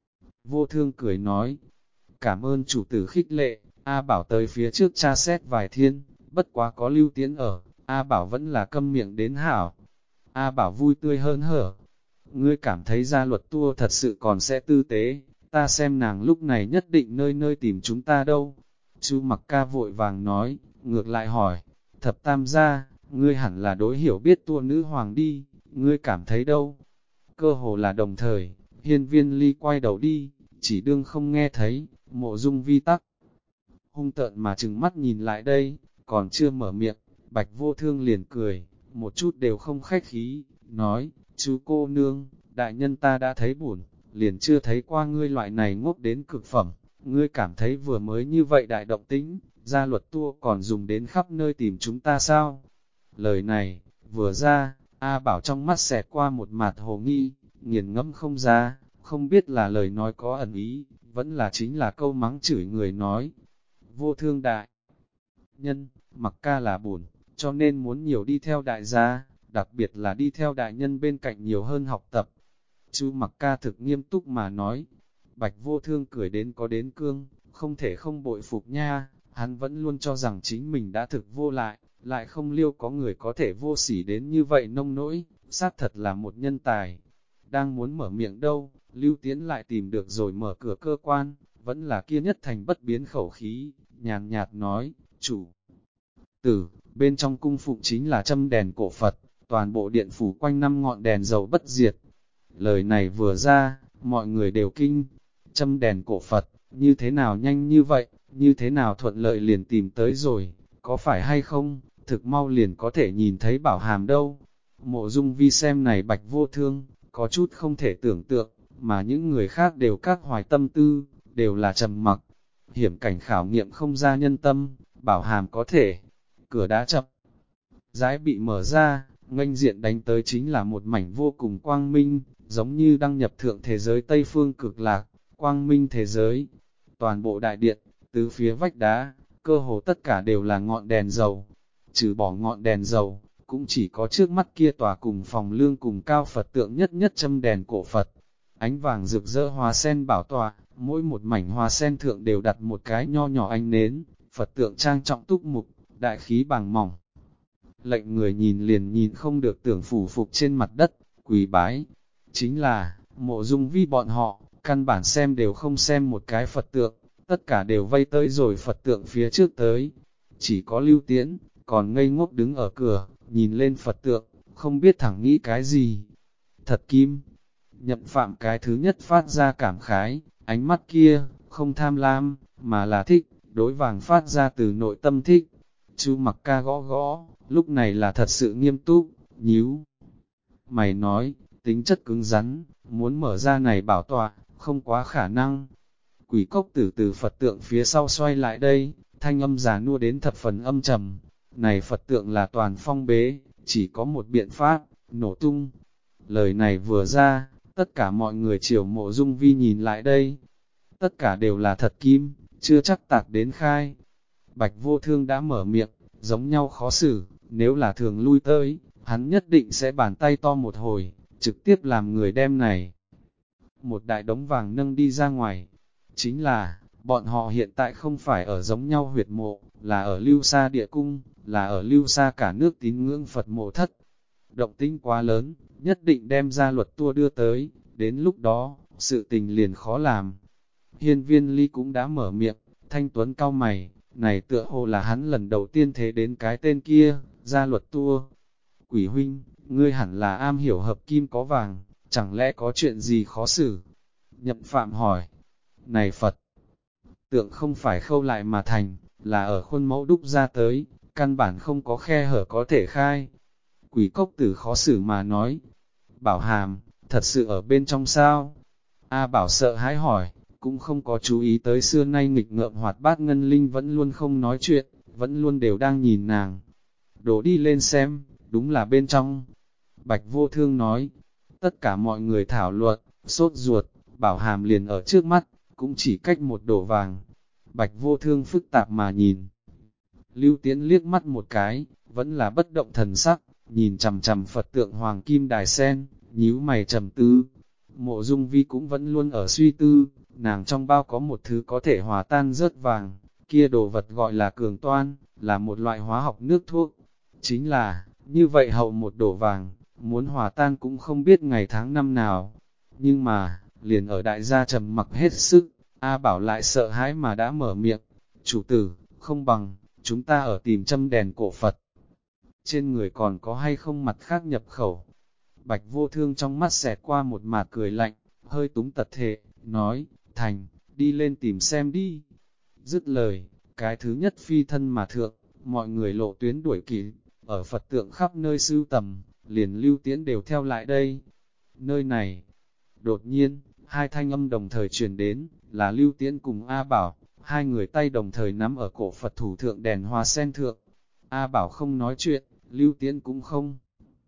Speaker 1: Vô Thương cười nói, cảm ơn chủ tử khích lệ, A Bảo tới phía trước tra xét vài thiên, bất quá có Lưu Tiễn ở, A Bảo vẫn là câm miệng đến hảo. A Bảo vui tươi hơn hở, ngươi cảm thấy ra luật tour thật sự còn sẽ tư tế, ta xem nàng lúc này nhất định nơi nơi tìm chúng ta đâu. Chu Mặc Ca vội vàng nói, ngược lại hỏi, thập tam gia, ngươi hẳn là đối hiểu biết tour nữ hoàng đi, ngươi cảm thấy đâu? Cơ hồ là đồng thời, Hiên Viên Ly quay đầu đi, chỉ đương không nghe thấy, Mộ Dung Vi tắc. Hung tợn mà trừng mắt nhìn lại đây, còn chưa mở miệng, Bạch Vô Thương liền cười, một chút đều không khách khí, nói, chú cô nương, đại nhân ta đã thấy buồn, liền chưa thấy qua ngươi loại này ngốc đến cực phẩm, ngươi cảm thấy vừa mới như vậy đại động tĩnh, gia luật tour còn dùng đến khắp nơi tìm chúng ta sao? Lời này, vừa ra, A Bảo trong mắt xẹt qua một mạt hồ nghi, nghiền ngẫm không ra, không biết là lời nói có ẩn ý, vẫn là chính là câu mắng chửi người nói. Vô Thương đại nhân, Mặc Ca là buồn, cho nên muốn nhiều đi theo đại gia, đặc biệt là đi theo đại nhân bên cạnh nhiều hơn học tập. Chu Mặc Ca thực nghiêm túc mà nói, Bạch Vô Thương cười đến có đến cương, không thể không bội phục nha, hắn vẫn luôn cho rằng chính mình đã thực vô lại không liêu có người có thể vô sỉ đến như vậy nông nỗi, xác thật là một nhân tài. Đang muốn mở miệng đâu, Lưu Tiến lại tìm được rồi mở cửa cơ quan, vẫn là kia nhất thành bất biến khẩu khí, nhàn nhạt nói, chủ tử, bên trong cung phụng chính là châm đèn cổ Phật, toàn bộ điện phủ quanh năm ngọn đèn dầu bất diệt. Lời này vừa ra, mọi người đều kinh, châm đèn cổ Phật, như thế nào nhanh như vậy, như thế nào thuận lợi liền tìm tới rồi, có phải hay không, thực mau liền có thể nhìn thấy Bảo Hàm đâu. Mộ Dung Vi xem này Bạch Vô Thương, có chút không thể tưởng tượng, mà những người khác đều các hoài tâm tư, đều là trầm mặc. Hiểm cảnh khảo nghiệm không ra nhân tâm, Bảo Hàm có thể, cửa đá chập. Rãi bị mở ra, nghênh diện đánh tới chính là một mảnh vô cùng quang minh, giống như đăng nhập thượng thế giới Tây Phương cực lạc, quang minh thế giới. Toàn bộ đại điện, tứ phía vách đá, cơ hồ tất cả đều là ngọn đèn dầu. Trừ bỏ ngọn đèn dầu, cũng chỉ có trước mắt kia tòa cùng phòng lương cùng cao Phật tượng nhất nhất châm đèn cổ Phật. Ánh vàng rực rỡ hoa sen bảo tọa, mỗi một mảnh hoa sen thượng đều đặt một cái nho nhỏ ánh nến, Phật tượng trang trọng túc mục, đại khí bằng mỏng. Lệnh người nhìn liền nhìn không được tưởng phủ phục trên mặt đất, quỳ bái. Chính là, Mộ Dung Vi bọn họ, căn bản xem đều không xem một cái Phật tượng, tất cả đều vây tới rồi Phật tượng phía trước tới. Chỉ có Lưu Tiễn, còn ngây ngốc đứng ở cửa, nhìn lên Phật tượng, không biết thẳng nghĩ cái gì. Thật kim, Nhậm Phạm cái thứ nhất phát ra cảm khái, ánh mắt kia, không tham lam, mà là thích, đối vàng phát ra từ nội tâm thích. Chu Mặc Ca gõ gõ, lúc này là thật sự nghiêm túc, nhíu. Mày nói, tính chất cứng rắn, muốn mở ra này bảo tọa, không quá khả năng. Quỷ cốc tử từ Phật tượng phía sau xoay lại đây, thanh âm già nua đến thập phần âm trầm. Này Phật tượng là toàn phong bế, chỉ có một biện pháp, nổ tung. Lời này vừa ra, tất cả mọi người chiều Mộ Dung Vi nhìn lại đây. Tất cả đều là thật kim, chưa chắc tạc đến khai. Bạch Vô Thương đã mở miệng, giống nhau khó xử, nếu là thường lui tới, hắn nhất định sẽ bàn tay to một hồi, trực tiếp làm người đem này. Một đại đống vàng nâng đi ra ngoài, chính là, bọn họ hiện tại không phải ở giống nhau huyệt mộ, là ở Lưu Sa địa cung, là ở Lưu Sa cả nước tín ngưỡng Phật mộ thất. Động tĩnh quá lớn, nhất định đem ra luật tua đưa tới, đến lúc đó, sự tình liền khó làm. Hiên Viên Ly cũng đã mở miệng, Thanh Tuấn cau mày, này tựa hồ là hắn lần đầu tiên thế đến cái tên kia, ra luật tua. Quỷ huynh, ngươi hẳn là am hiểu hợp kim có vàng, chẳng lẽ có chuyện gì khó xử? Nhậm Phạm hỏi, này Phật, tượng không phải khâu lại mà thành, là ở khuôn mẫu đúc ra tới, căn bản không có khe hở có thể khai. Quỷ cốc tử khó xử mà nói, Bảo Hàm, thật sự ở bên trong sao? A Bảo sợ hãi hỏi, cũng không có chú ý tới xưa nay nghịch ngợm hoạt bát Ngân Linh vẫn luôn không nói chuyện, vẫn luôn đều đang nhìn nàng. Đổ đi lên xem, đúng là bên trong. Bạch Vô Thương nói, tất cả mọi người thảo luận, sốt ruột, Bảo Hàm liền ở trước mắt, cũng chỉ cách một đổ vàng. Bạch Vô Thương phức tạp mà nhìn. Lưu Tiễn liếc mắt một cái, vẫn là bất động thần sắc, nhìn chằm chằm Phật tượng Hoàng Kim Đài Sen, nhíu mày trầm tư. Mộ Dung Vi cũng vẫn luôn ở suy tư, nàng trong bao có một thứ có thể hòa tan rớt vàng, kia đồ vật gọi là cường toan, là một loại hóa học nước thuốc. Chính là, như vậy hậu một đổ vàng, muốn hòa tan cũng không biết ngày tháng năm nào. Nhưng mà, liền ở đại gia trầm mặc hết sức, A Bảo lại sợ hãi mà đã mở miệng. Chủ tử, không bằng, chúng ta ở tìm châm đèn cổ Phật. Trên người còn có hay không mặt khác nhập khẩu? Bạch Vô Thương trong mắt xẹt qua một mạt cười lạnh, hơi túng tật thệ, nói, thành, đi lên tìm xem đi. Dứt lời, cái thứ nhất phi thân mà thượng, mọi người lộ tuyến đuổi kịp, ở Phật tượng khắp nơi sưu tầm, liền Lưu Tiễn đều theo lại đây. Nơi này, đột nhiên, hai thanh âm đồng thời truyền đến, là Lưu Tiễn cùng A Bảo, hai người tay đồng thời nắm ở cổ Phật thủ thượng đèn hoa sen thượng. A Bảo không nói chuyện, Lưu Tiễn cũng không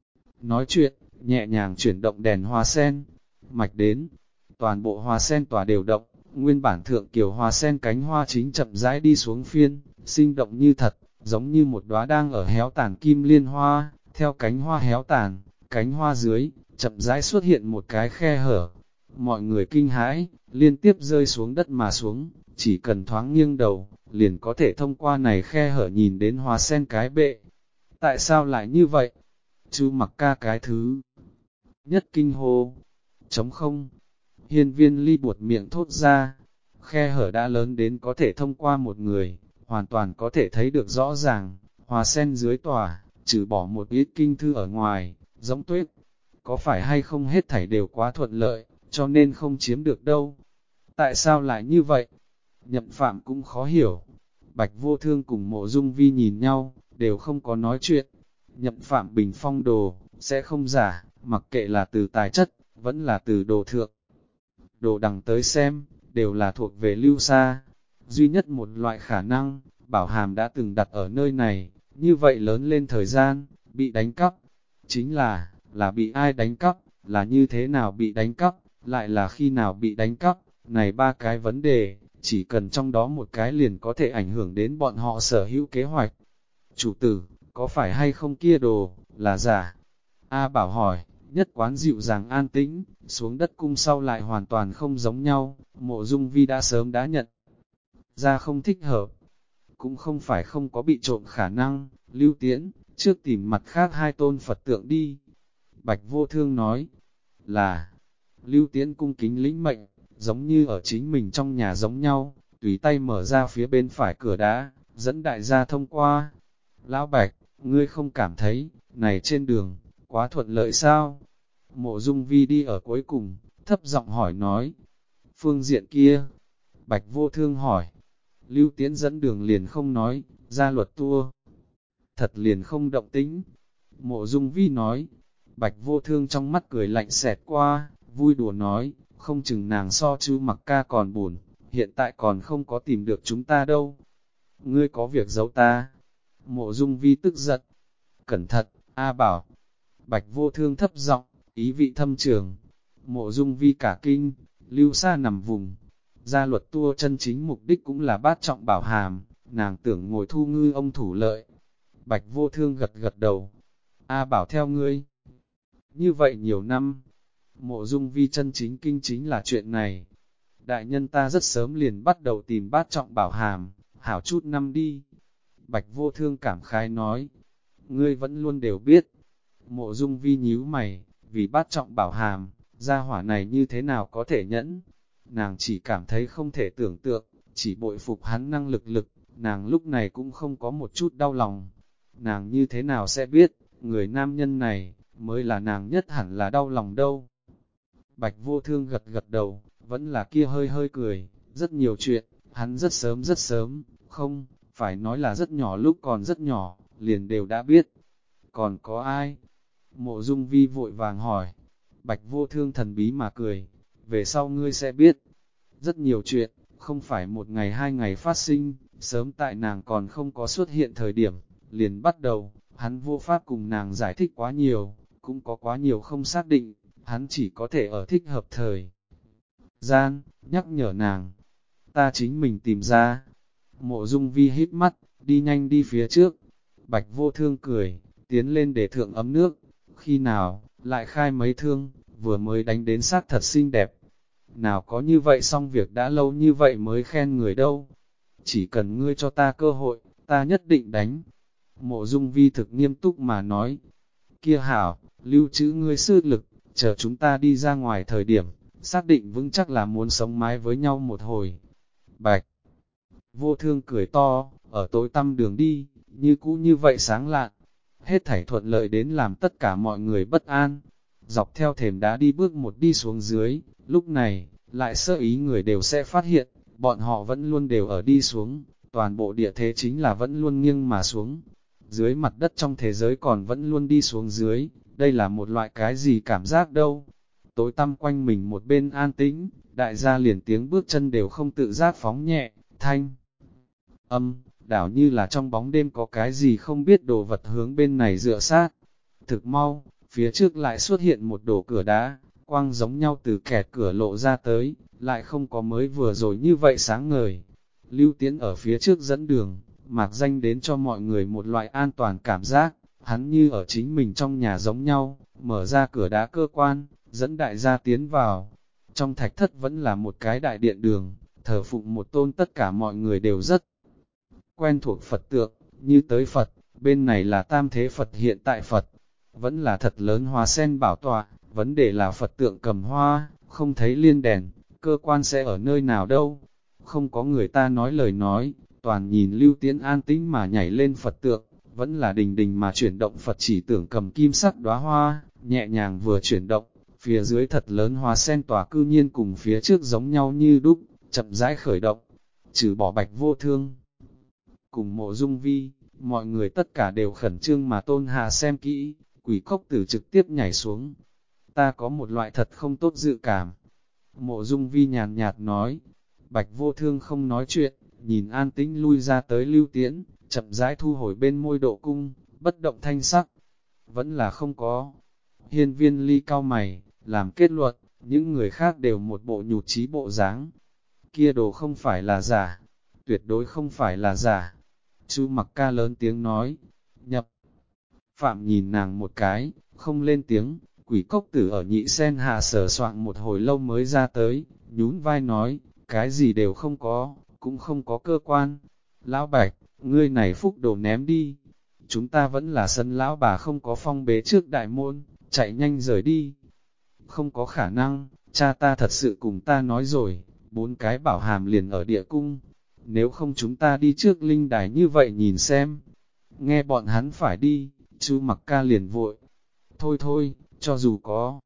Speaker 1: nói chuyện, nhẹ nhàng chuyển động đèn hoa sen, mạch đến, toàn bộ hoa sen tỏa đều động, nguyên bản thượng kiều hoa sen cánh hoa chính chậm rãi đi xuống phiên, sinh động như thật, giống như một đóa đang ở héo tàn kim liên hoa, theo cánh hoa héo tàn, cánh hoa dưới, chậm rãi xuất hiện một cái khe hở, mọi người kinh hãi, liên tiếp rơi xuống đất mà xuống, chỉ cần thoáng nghiêng đầu, liền có thể thông qua này khe hở nhìn đến Hoa Sen cái bệ. Tại sao lại như vậy? Chu Mặc Ca cái thứ nhất kinh hô, trống không. Hiên Viên Ly buột miệng thốt ra, khe hở đã lớn đến có thể thông qua một người, hoàn toàn có thể thấy được rõ ràng, Hoa Sen dưới tòa, trừ bỏ một ít kinh thư ở ngoài, giống tuyết. Có phải hay không hết thảy đều quá thuận lợi, cho nên không chiếm được đâu. Tại sao lại như vậy? Nhậm Phạm cũng khó hiểu. Bạch Vô Thương cùng Mộ Dung Vi nhìn nhau, đều không có nói chuyện. Nhậm Phạm bình phong đồ, sẽ không giả, mặc kệ là từ tài chất, vẫn là từ đồ thượng. Đồ đằng tới xem, đều là thuộc về Lưu Sa. Duy nhất một loại khả năng, Bảo Hàm đã từng đặt ở nơi này, như vậy lớn lên thời gian, bị đánh cắp. Chính là bị ai đánh cắp, là như thế nào bị đánh cắp, lại là khi nào bị đánh cắp, này ba cái vấn đề, chỉ cần trong đó một cái liền có thể ảnh hưởng đến bọn họ sở hữu kế hoạch. Chủ tử, có phải hay không kia đồ, là giả? A Bảo hỏi, nhất quán dịu dàng an tĩnh, xuống đất cung sau lại hoàn toàn không giống nhau, Mộ Dung Vi đã sớm đã nhận ra không thích hợp. Cũng không phải không có bị trộm khả năng, Lưu Tiễn, trước tìm mặt khác hai tôn Phật tượng đi. Bạch Vô Thương nói, là, Lưu Tiễn cung kính lĩnh mệnh, giống như ở chính mình trong nhà giống nhau, tùy tay mở ra phía bên phải cửa đá, dẫn đại gia thông qua. Lão Bạch, ngươi không cảm thấy, này trên đường, quá thuận lợi sao? Mộ Dung Vi đi ở cuối cùng, thấp giọng hỏi nói. Phương diện kia, Bạch Vô Thương hỏi. Lưu Tiễn dẫn đường liền không nói, ra luật tua. Thật liền không động tính. Mộ Dung Vi nói. Bạch Vô Thương trong mắt cười lạnh xẹt qua, vui đùa nói, không chừng nàng so Chu Mặc Ca còn buồn, hiện tại còn không có tìm được chúng ta đâu. Ngươi có việc giấu ta. Mộ Dung Vi tức giận. Cẩn thận, A Bảo. Bạch Vô Thương thấp giọng, ý vị thâm trường. Mộ Dung Vi cả kinh, Lưu Sa nằm vùng. Gia luật tua chân chính mục đích cũng là bát trọng Bảo Hàm, nàng tưởng ngồi thu ngư ông thủ lợi. Bạch Vô Thương gật gật đầu. A Bảo theo ngươi. Như vậy nhiều năm, Mộ Dung Vi chân chính kinh chính là chuyện này. Đại nhân ta rất sớm liền bắt đầu tìm bát trọng Bảo Hàm, hảo chút năm đi. Bạch Vô Thương cảm khái nói, ngươi vẫn luôn đều biết. Mộ Dung Vi nhíu mày, vì bát trọng Bảo Hàm, gia hỏa này như thế nào có thể nhẫn. Nàng chỉ cảm thấy không thể tưởng tượng, chỉ bội phục hắn năng lực, nàng lúc này cũng không có một chút đau lòng. Nàng như thế nào sẽ biết, người nam nhân này, mới là nàng nhất hẳn là đau lòng đâu. Bạch Vô Thương gật gật đầu, vẫn là kia hơi hơi cười, rất nhiều chuyện, hắn rất sớm, không, phải nói là rất nhỏ lúc còn rất nhỏ, liền đều đã biết. Còn có ai? Mộ Dung Vi vội vàng hỏi. Bạch Vô Thương thần bí mà cười, về sau ngươi sẽ biết. Rất nhiều chuyện, không phải một ngày hai ngày phát sinh, sớm tại nàng còn không có xuất hiện thời điểm, liền bắt đầu, hắn vô pháp cùng nàng giải thích quá nhiều, cũng có quá nhiều không xác định, hắn chỉ có thể ở thích hợp thời gian, nhắc nhở nàng. Ta chính mình tìm ra. Mộ Dung Vi hít mắt, đi nhanh đi phía trước. Bạch Vô Thương cười, tiến lên để thượng ấm nước. Khi nào, lại khai mấy thương, vừa mới đánh đến xác thật xinh đẹp. Nào có như vậy xong việc đã lâu như vậy mới khen người đâu. Chỉ cần ngươi cho ta cơ hội, ta nhất định đánh. Mộ Dung Vi thực nghiêm túc mà nói. Kia hảo, lưu trữ ngươi sư lực, chờ chúng ta đi ra ngoài thời điểm, xác định vững chắc là muốn sống mái với nhau một hồi. Bạch Vô Thương cười to, ở tối tăm đường đi, như cũ như vậy sáng lạn. Hết thảy thuận lợi đến làm tất cả mọi người bất an. Dọc theo thềm đá đi bước một đi xuống dưới, lúc này, lại sơ ý người đều sẽ phát hiện, bọn họ vẫn luôn đều ở đi xuống, toàn bộ địa thế chính là vẫn luôn nghiêng mà xuống. Dưới mặt đất trong thế giới còn vẫn luôn đi xuống dưới, đây là một loại cái gì cảm giác đâu. Tối tăm quanh mình một bên an tĩnh, đại gia liền tiếng bước chân đều không tự giác phóng nhẹ, thanh đảo như là trong bóng đêm có cái gì không biết đồ vật hướng bên này dựa sát. Thực mau, phía trước lại xuất hiện một đổ cửa đá, quang giống nhau từ kẹt cửa lộ ra tới, lại không có mới vừa rồi như vậy sáng ngời. Lưu Tiễn ở phía trước dẫn đường, mạc danh đến cho mọi người một loại an toàn cảm giác, hắn như ở chính mình trong nhà giống nhau, mở ra cửa đá cơ quan, dẫn đại gia tiến vào. Trong thạch thất vẫn là một cái đại điện đường, thờ phụng một tôn tất cả mọi người đều rất quen thuộc Phật tượng, như tới Phật, bên này là tam thế Phật hiện tại Phật, vẫn là thật lớn hoa sen bảo tọa, vấn đề là Phật tượng cầm hoa, không thấy liên đèn, cơ quan sẽ ở nơi nào đâu. Không có người ta nói lời nói, toàn nhìn Lưu Tiễn an tĩnh mà nhảy lên Phật tượng, vẫn là đình đình mà chuyển động Phật chỉ tưởng cầm kim sắc đóa hoa, nhẹ nhàng vừa chuyển động, phía dưới thật lớn hoa sen tỏa cư nhiên cùng phía trước giống nhau như đúc, chậm rãi khởi động, trừ bỏ Bạch Vô Thương. Cùng Mộ Dung Vi, mọi người tất cả đều khẩn trương mà tôn hạ xem kỹ, Quỷ Cốc Tử trực tiếp nhảy xuống. Ta có một loại thật không tốt dự cảm. Mộ Dung Vi nhàn nhạt nói, Bạch Vô Thương không nói chuyện, nhìn an tĩnh lui ra tới Lưu Tiễn, chậm rãi thu hồi bên môi độ cung, bất động thanh sắc. Vẫn là không có. Hiên Viên Ly cao mày, làm kết luận, những người khác đều một bộ nhụt chí bộ dáng. Kia đồ không phải là giả, tuyệt đối không phải là giả. Chu Mặc Ca lớn tiếng nói, nhập. Phạm nhìn nàng một cái, không lên tiếng, Quỷ Cốc Tử ở nhị sen hạ sờ soạn một hồi lâu mới ra tới, nhún vai nói, cái gì đều không có, cũng không có cơ quan. Lão Bạch, ngươi này phúc đồ ném đi. Chúng ta vẫn là sân lão bà không có phong bế trước đại môn, chạy nhanh rời đi. Không có khả năng, cha ta thật sự cùng ta nói rồi, 4 cái bảo hàm liền ở địa cung. Nếu không chúng ta đi trước linh đài như vậy nhìn xem. Nghe bọn hắn phải đi, Chu Mặc Ca liền vội. Thôi thôi, cho dù có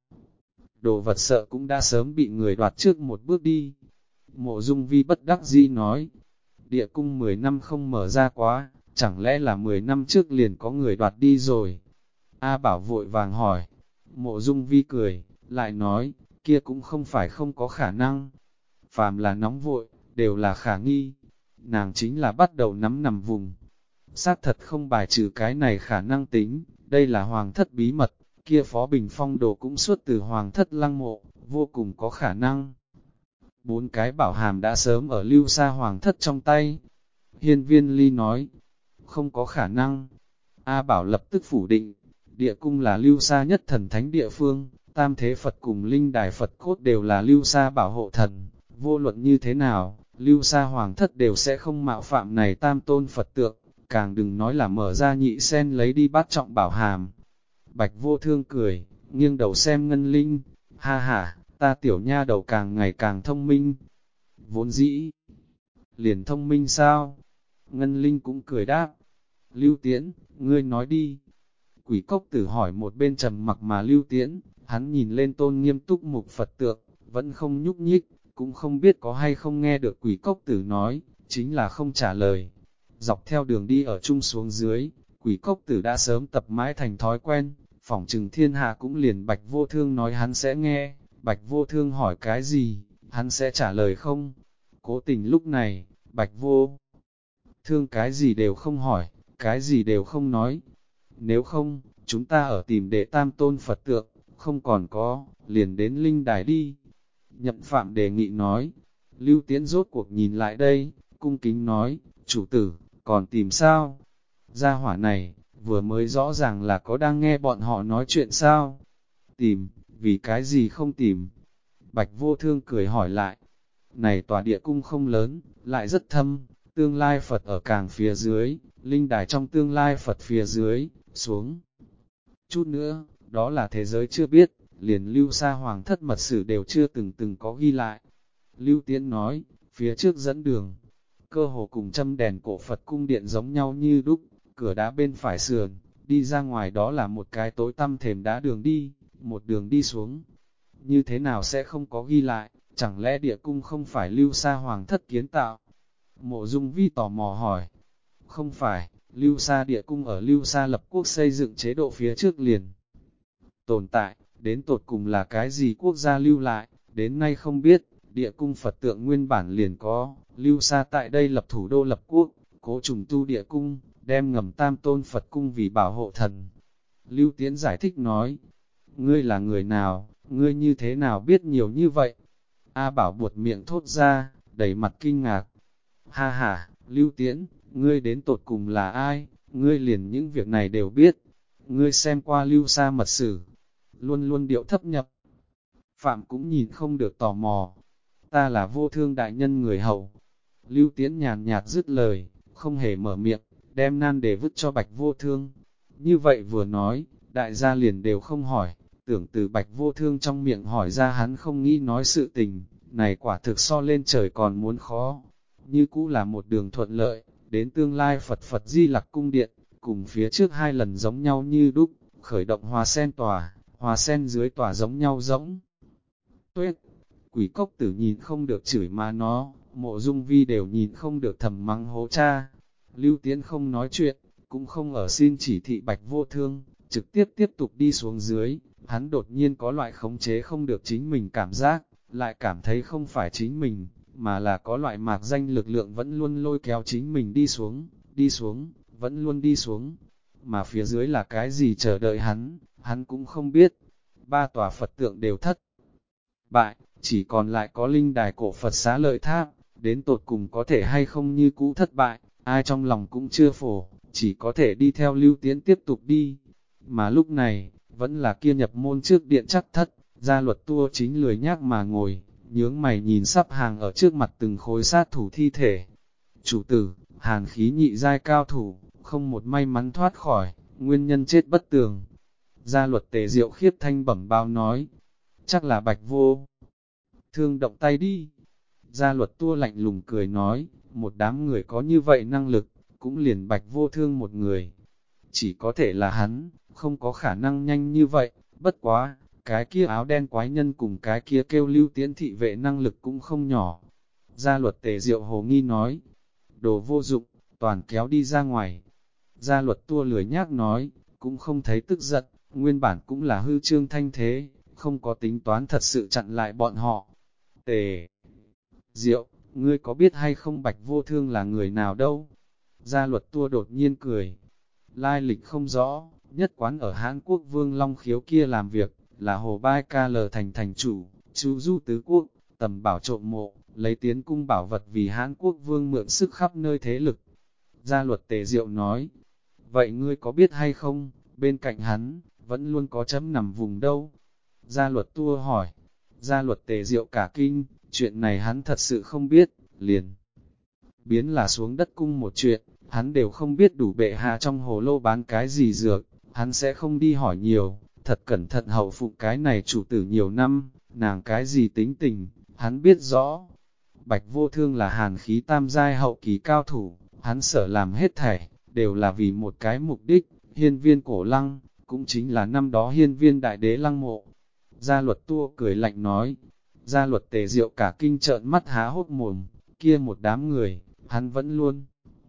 Speaker 1: đồ vật sợ cũng đã sớm bị người đoạt trước một bước đi. Mộ Dung Vi bất đắc dĩ nói, địa cung 10 năm không mở ra quá, chẳng lẽ là 10 năm trước liền có người đoạt đi rồi? A Bảo vội vàng hỏi, Mộ Dung Vi cười, lại nói, kia cũng không phải không có khả năng. Phàm là nóng vội, đều là khả nghi. Nàng chính là bắt đầu nắm vùng. Xác thật không bài trừ cái này khả năng tính, đây là hoàng thất bí mật, kia Phó Bình Phong đồ cũng xuất từ hoàng thất lăng mộ, vô cùng có khả năng. 4 cái bảo hàm đã sớm ở Lưu Sa hoàng thất trong tay. Hiên Viên Ly nói, không có khả năng. A Bảo lập tức phủ định, địa cung là Lưu Sa nhất thần thánh địa phương, tam thế Phật cùng linh đài Phật cốt đều là Lưu Sa bảo hộ thần, vô luận như thế nào, Lưu Sa hoàng thất đều sẽ không mạo phạm này tam tôn Phật tượng, càng đừng nói là mở ra nhị sen lấy đi bát trọng bảo hàm. Bạch Vô Thương cười, nghiêng đầu xem Ngân Linh, ha ha, ta tiểu nha đầu càng ngày càng thông minh. Vốn dĩ, liền thông minh sao? Ngân Linh cũng cười đáp. Lưu Tiễn, ngươi nói đi. Quỷ Cốc Tử hỏi một bên trầm mặc mà Lưu Tiễn, hắn nhìn lên tôn nghiêm túc mục Phật tượng, vẫn không nhúc nhích, cũng không biết có hay không nghe được Quỷ Cốc Tử nói, chính là không trả lời. Dọc theo đường đi ở chung xuống dưới, Quỷ Cốc Tử đã sớm tập mãi thành thói quen, phỏng trừng thiên hạ cũng liền Bạch Vô Thương nói hắn sẽ nghe, Bạch Vô Thương hỏi cái gì, hắn sẽ trả lời không. Cố tình lúc này, Bạch Vô Thương cái gì đều không hỏi, cái gì đều không nói. Nếu không, chúng ta ở tìm đệ tam tôn Phật tượng, không còn có, liền đến linh đài đi. Nhậm Phạm đề nghị nói, Lưu Tiễn rốt cuộc nhìn lại đây, cung kính nói, chủ tử, còn tìm sao? Gia hỏa này, vừa mới rõ ràng là có đang nghe bọn họ nói chuyện sao? Tìm, vì cái gì không tìm? Bạch Vô Thương cười hỏi lại, này tòa địa cung không lớn, lại rất thâm, tương lai Phật ở càng phía dưới, linh đài trong tương lai Phật phía dưới, xuống. Chút nữa, đó là thế giới chưa biết, liền Lưu Sa hoàng thất mật sử đều chưa từng có ghi lại. Lưu Tiễn nói, phía trước dẫn đường, cơ hồ cùng châm đèn cổ Phật cung điện giống nhau như đúc, cửa đá bên phải sườn, đi ra ngoài đó là một cái tối tăm thềm đá đường đi, một đường đi xuống. Như thế nào sẽ không có ghi lại, chẳng lẽ địa cung không phải Lưu Sa hoàng thất kiến tạo? Mộ Dung Vi tò mò hỏi, không phải, Lưu Sa địa cung ở Lưu Sa lập quốc xây dựng chế độ phía trước liền tồn tại, đến tột cùng là cái gì quốc gia lưu lại, đến nay không biết, địa cung Phật tượng nguyên bản liền có, Lưu Sa tại đây lập thủ đô lập quốc, cố trùng tu địa cung, đem ngầm tam tôn Phật cung vì bảo hộ thần. Lưu Tiễn giải thích nói, ngươi là người nào, ngươi như thế nào biết nhiều như vậy? A Bảo buột miệng thốt ra, đầy mặt kinh ngạc. Ha ha, Lưu Tiễn, ngươi đến tột cùng là ai, ngươi liền những việc này đều biết. Ngươi xem qua Lưu Sa mật sử, luôn luôn điệu thấp nhập. Phạm cũng nhìn không được tò mò. Ta là Vô Thương đại nhân người hầu. Lưu Tiễn nhàn nhạt dứt lời, không hề mở miệng, đem nan đề vứt cho Bạch Vô Thương. Như vậy vừa nói, đại gia liền đều không hỏi, tưởng từ Bạch Vô Thương trong miệng hỏi ra hắn không nghĩ nói sự tình, này quả thực so lên trời còn muốn khó. Như cũ là một đường thuận lợi, đến tương lai Phật Phật Di Lặc cung điện, cùng phía trước 2 lần giống nhau như đúc, khởi động hoa sen tòa, hoa sen dưới tòa giống nhau giống. Tuyết, Quỷ Cốc Tử nhìn không được chửi má nó, Mộ Dung Vi đều nhìn không được thầm mắng hố cha. Lưu Tiễn không nói chuyện, cũng không ở xin chỉ thị Bạch Vô Thương, trực tiếp tục đi xuống dưới. Hắn đột nhiên có loại khống chế không được chính mình cảm giác, lại cảm thấy không phải chính mình, mà là có loại mạc danh lực lượng vẫn luôn lôi kéo chính mình đi xuống, vẫn luôn đi xuống. Mà phía dưới là cái gì chờ đợi hắn cũng không biết. 3 tòa Phật tượng đều thất bại, chỉ còn lại có linh đài cổ Phật Xá Lợi Tháp, đến tột cùng có thể hay không như cũ thất bại, ai trong lòng cũng chưa phổ, chỉ có thể đi theo Lưu Tiễn tiếp tục đi. Mà lúc này, vẫn là kia nhập môn trước điện chắc thất, Gia Luật Tua chính lười nhác mà ngồi, nhướng mày nhìn sắp hàng ở trước mặt từng khối sát thủ thi thể. Chủ tử, hàn khí nhị giai cao thủ, không một may mắn thoát khỏi, nguyên nhân chết bất tường. Gia Luật Tề Diệu khiếp thanh bẩm báo nói, chắc là Bạch Vô Thương động tay đi. Gia Luật Tua lạnh lùng cười nói, một đám người có như vậy năng lực, cũng liền Bạch Vô Thương một người. Chỉ có thể là hắn, không có khả năng nhanh như vậy, bất quá, cái kia áo đen quái nhân cùng cái kia kêu Lưu Tiễn thị vệ năng lực cũng không nhỏ. Gia Luật Tề Diệu hồ nghi nói, đồ vô dụng, toàn kéo đi ra ngoài. Gia Luật Tua lười nhác nói, cũng không thấy tức giận, nguyên bản cũng là hư trương thanh thế, không có tính toán thật sự chặn lại bọn họ. Tề Diệu, ngươi có biết hay không Bạch Vô Thương là người nào đâu? Gia Luật Tua đột nhiên cười. Lai lịch không rõ, nhất quán ở Hán Quốc Vương Long Khiếu kia làm việc, là Hồ Bai Ca Lờ thành chủ, chu du tứ quốc, tầm bảo trộm mộ, lấy tiến cung bảo vật vì Hán Quốc Vương mượn sức khắp nơi thế lực. Gia Luật Tề Diệu nói, vậy ngươi có biết hay không, bên cạnh hắn, vẫn luôn có chấm nằm vùng đâu? Gia Luật Tua hỏi, Gia Luật Tề Diệu cả kinh, chuyện này hắn thật sự không biết, liền biến là xuống đất cung một chuyện, hắn đều không biết đủ bệ hạ trong hồ lô bán cái gì dược, hắn sẽ không đi hỏi nhiều, thật cẩn thận hậu phụng cái này chủ tử nhiều năm, nàng cái gì tính tình, hắn biết rõ. Bạch Vô Thương là hàn khí tam giai hậu kỳ cao thủ, hắn sở làm hết thảy, đều là vì một cái mục đích, hiên viên cổ lăng, cũng chính là năm đó hiên viên đại đế lăng mộ. Gia Luật Tua cười lạnh nói, Gia Luật Tề Diệu cả kinh trợn mắt há hốc mồm, kia một đám người, hắn vẫn luôn.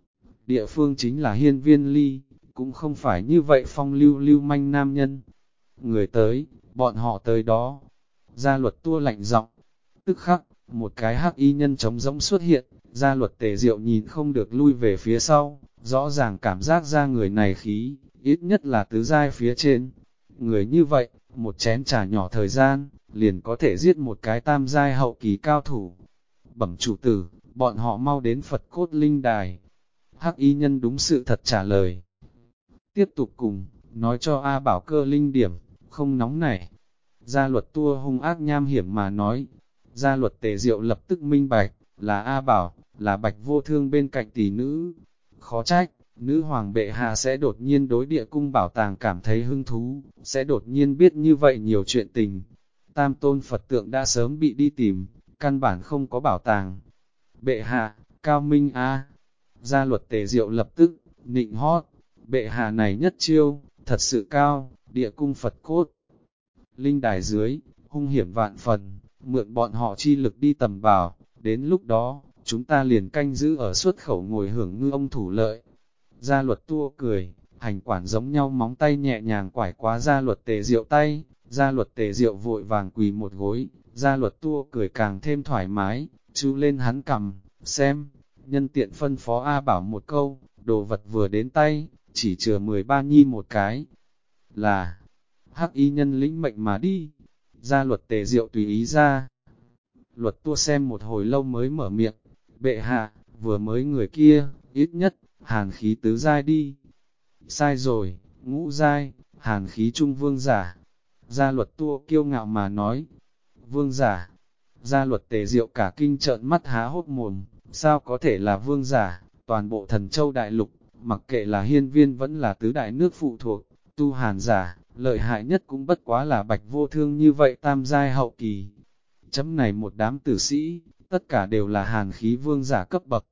Speaker 1: Địa phương chính là hiên viên ly, cũng không phải như vậy phong lưu manh nam nhân. Người tới, bọn họ tới đó. Gia Luật Tua lạnh giọng, tức khắc, một cái hắc y nhân trống rỗng xuất hiện, Gia Luật Tề Diệu nhìn không được lui về phía sau, rõ ràng cảm giác ra người này khí, ít nhất là tứ giai phía trên. Người như vậy, một chén trà nhỏ thời gian, liền có thể giết một cái tam giai hậu kỳ cao thủ. Bẩm chủ tử, bọn họ mau đến Phật cốt linh đài. Hắc y nhân đúng sự thật trả lời. Tiếp tục cùng, nói cho A Bảo cơ linh điểm, không nóng nảy. Gia Luật Tua hung ác nham hiểm mà nói. Gia Luật Tề Diệu lập tức minh bạch, là A Bảo, là Bạch Vô Thương bên cạnh tỷ nữ. Khó trách, nữ hoàng bệ hạ sẽ đột nhiên đối địa cung bảo tàng cảm thấy hứng thú, sẽ đột nhiên biết như vậy nhiều chuyện tình. Tam tôn Phật tượng đã sớm bị đi tìm, căn bản không có bảo tàng. Bệ hạ, cao minh a. Gia Luật Tề Diệu lập tức, nịnh hót, bệ hạ này nhất chiêu, thật sự cao, địa cung Phật cốt. Linh đài dưới, hung hiểm vạn phần, mượn bọn họ chi lực đi tầm bảo, đến lúc đó, chúng ta liền canh giữ ở xuất khẩu ngồi hưởng ngư ông thủ lợi. Gia Luật Tua cười, hành quản giống nhau móng tay nhẹ nhàng quải quá Gia Luật Tề Diệu tay, Gia Luật Tề Diệu vội vàng quỳ một gối, Gia Luật Tua cười càng thêm thoải mái, chú lên hắn cầm, xem, nhân tiện phân phó A Bảo một câu, đồ vật vừa đến tay, chỉ chừa 13 nhi một cái, là hắc y nhân lĩnh mệnh mà đi. Gia Luật Tề Diệu tùy ý ra. Luật Tua xem một hồi lâu mới mở miệng, bệ hạ, vừa mới người kia, ít nhất, hàn khí tứ giai đi. Sai rồi, ngũ giai, hàn khí trung vương giả. Gia Luật Tua kiêu ngạo mà nói, Vương giả, Gia Luật Tề Diệu cả kinh trợn mắt há hốt mồm, sao có thể là vương giả, toàn bộ Thần Châu đại lục, mặc kệ là hiên viên vẫn là tứ đại nước phụ thuộc, tu hàn giả, lợi hại nhất cũng bất quá là Bạch Vô Thương như vậy tam giai hậu kỳ. Chấm này một đám tử sĩ, tất cả đều là hàn khí vương giả cấp bậc.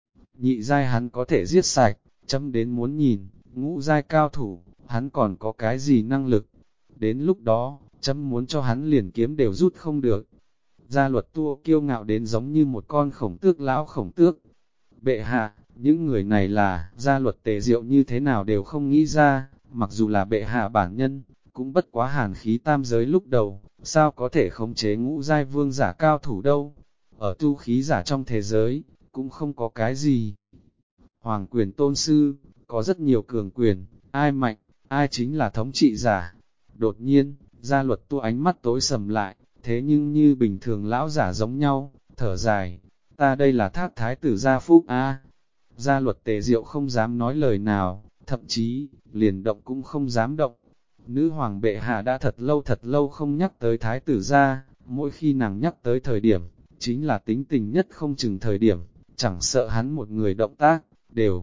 Speaker 1: Nhị giai hắn có thể giết sạch, chấm đến muốn nhìn, ngũ giai cao thủ, hắn còn có cái gì năng lực. Đến lúc đó, chấm muốn cho hắn liền kiếm đều rút không được. Gia Luật Tua kiêu ngạo đến giống như một con khổng tước lão khổng tước. Bệ hạ, những người này là, Gia Luật Tề Diệu như thế nào đều không nghĩ ra, mặc dù là bệ hạ bản nhân, cũng bất quá hàn khí tam giới lúc đầu, sao có thể khống chế ngũ giai vương giả cao thủ đâu. Ở tu khí giả trong thế giới, cũng không có cái gì. Hoàng quyền tôn sư, có rất nhiều cường quyền, ai mạnh, ai chính là thống trị giả. Đột nhiên, Gia Luật Tua ánh mắt tối sầm lại, thế nhưng như bình thường lão giả giống nhau, thở dài, ta đây là Thác thái tử Gia Phúc a. Gia Luật Tề Diệu không dám nói lời nào, thậm chí, liền động cũng không dám động. Nữ hoàng bệ hạ đã thật lâu không nhắc tới thái tử gia, mỗi khi nàng nhắc tới thời điểm, chính là tính tình nhất không chừng thời điểm, chẳng sợ hắn một người động tác, đều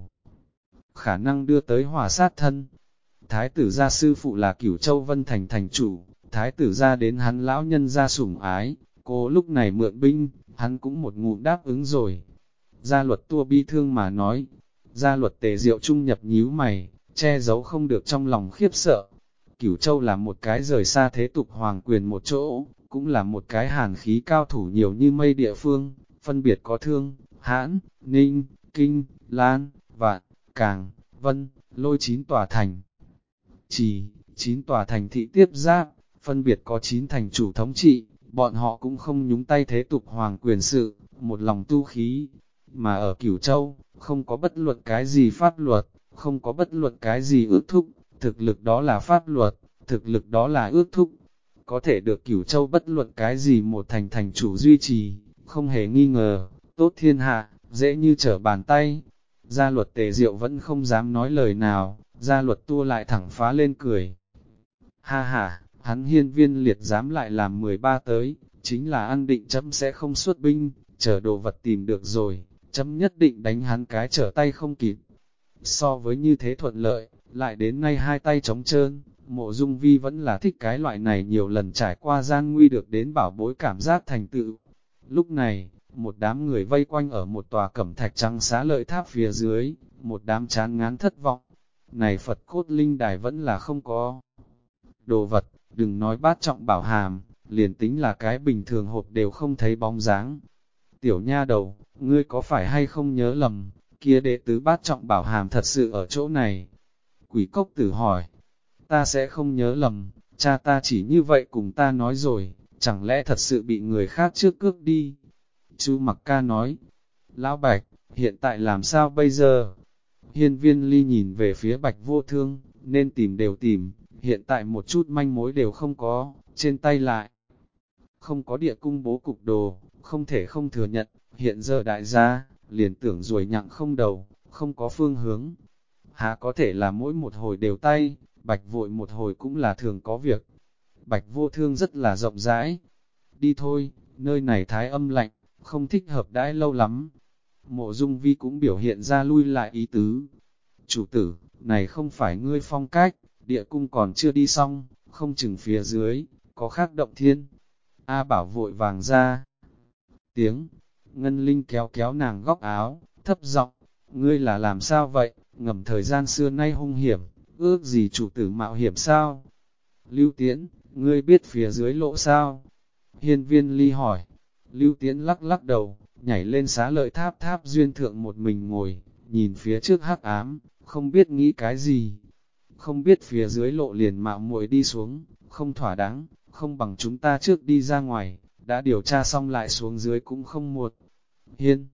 Speaker 1: khả năng đưa tới hỏa sát thân. Thái tử gia sư phụ là Cửu Châu Vân Thành thành chủ, thái tử gia đến hắn lão nhân gia sủng ái, cô lúc này mượn binh, hắn cũng một ngụm đáp ứng rồi. Gia Luật Tua bi thương mà nói, Gia Luật Tề Diệu trung nhập nhíu mày, che giấu không được trong lòng khiếp sợ. Cửu Châu là một cái rời xa thế tục hoàng quyền một chỗ, cũng là một cái hàn khí cao thủ nhiều như mây địa phương, phân biệt có Thương, Hãn, Ninh, Kinh, Lan, Vạn, Càng, Vân, Lôi 9 tòa thành. Chỉ, 9 tòa thành thị tiếp giáp, phân biệt có 9 thành chủ thống trị, bọn họ cũng không nhúng tay thế tục hoàng quyền sự, một lòng tu khí. Mà ở Cửu Châu, không có bất luận cái gì pháp luật, không có bất luận cái gì ước thúc, thực lực đó là pháp luật, thực lực đó là ước thúc. Có thể được Cửu Châu bất luận cái gì một thành thành chủ duy trì, không hề nghi ngờ, tốt thiên hạ, dễ như trở bàn tay. Gia Luật Tề Diệu vẫn không dám nói lời nào, Gia Luật Tua lại thẳng phá lên cười. Ha ha, hắn hiên viên liệt dám lại làm 13 tới, chính là ăn định chấm sẽ không xuất binh, chờ đồ vật tìm được rồi, chấm nhất định đánh hắn cái trở tay không kịp. So với như thế thuận lợi, lại đến nay hai tay trống trơn, Mộ Dung Vi vẫn là thích cái loại này nhiều lần trải qua gian nguy được đến bảo bối cảm giác thành tựu. Lúc này, một đám người vây quanh ở một tòa cẩm thạch trắng xá lợi tháp phía dưới, một đám chán ngán thất vọng. Này Phật cốt linh đài vẫn là không có đồ vật, đừng nói bát trọng bảo hàm, liền tính là cái bình thường hộp đều không thấy bóng dáng. Tiểu nha đầu, ngươi có phải hay không nhớ lầm, kia đệ tứ bát trọng bảo hàm thật sự ở chỗ này? Quỷ cốc tử hỏi, ta sẽ không nhớ lầm, cha ta chỉ như vậy cùng ta nói rồi, chẳng lẽ thật sự bị người khác trước cướp đi? Chu Mặc Ca nói, Lão Bạch, hiện tại làm sao bây giờ? Hiên viên ly nhìn về phía Bạch Vô Thương, nên tìm đều tìm, hiện tại một chút manh mối đều không có, trên tay lại. Không có địa cung bố cục đồ, không thể không thừa nhận, hiện giờ đại gia, liền tưởng ruồi nhặng không đầu, không có phương hướng. Há có thể là mỗi một hồi đều tay, Bạch vội một hồi cũng là thường có việc. Bạch Vô Thương rất là rộng rãi. Đi thôi, nơi này thái âm lạnh, không thích hợp đãi lâu lắm. Mộ Dung Vi cũng biểu hiện ra lui lại ý tứ. Chủ tử, này không phải ngươi phong cách, địa cung còn chưa đi xong, không chừng phía dưới, có khác động thiên. A Bảo vội vàng ra. Tiếng, Ngân Linh kéo kéo nàng góc áo, thấp giọng, ngươi là làm sao vậy, ngầm thời gian xưa nay hung hiểm, ước gì chủ tử mạo hiểm sao? Lưu Tiễn, ngươi biết phía dưới lộ sao? Hiên viên ly hỏi. Lưu Tiễn lắc lắc đầu, nhảy lên xá lợi tháp tháp duyên thượng một mình ngồi, nhìn phía trước hắc ám, không biết nghĩ cái gì. Không biết phía dưới lộ liền mạo muội đi xuống, không thỏa đáng, không bằng chúng ta trước đi ra ngoài, đã điều tra xong lại xuống dưới cũng không muộn. Hiên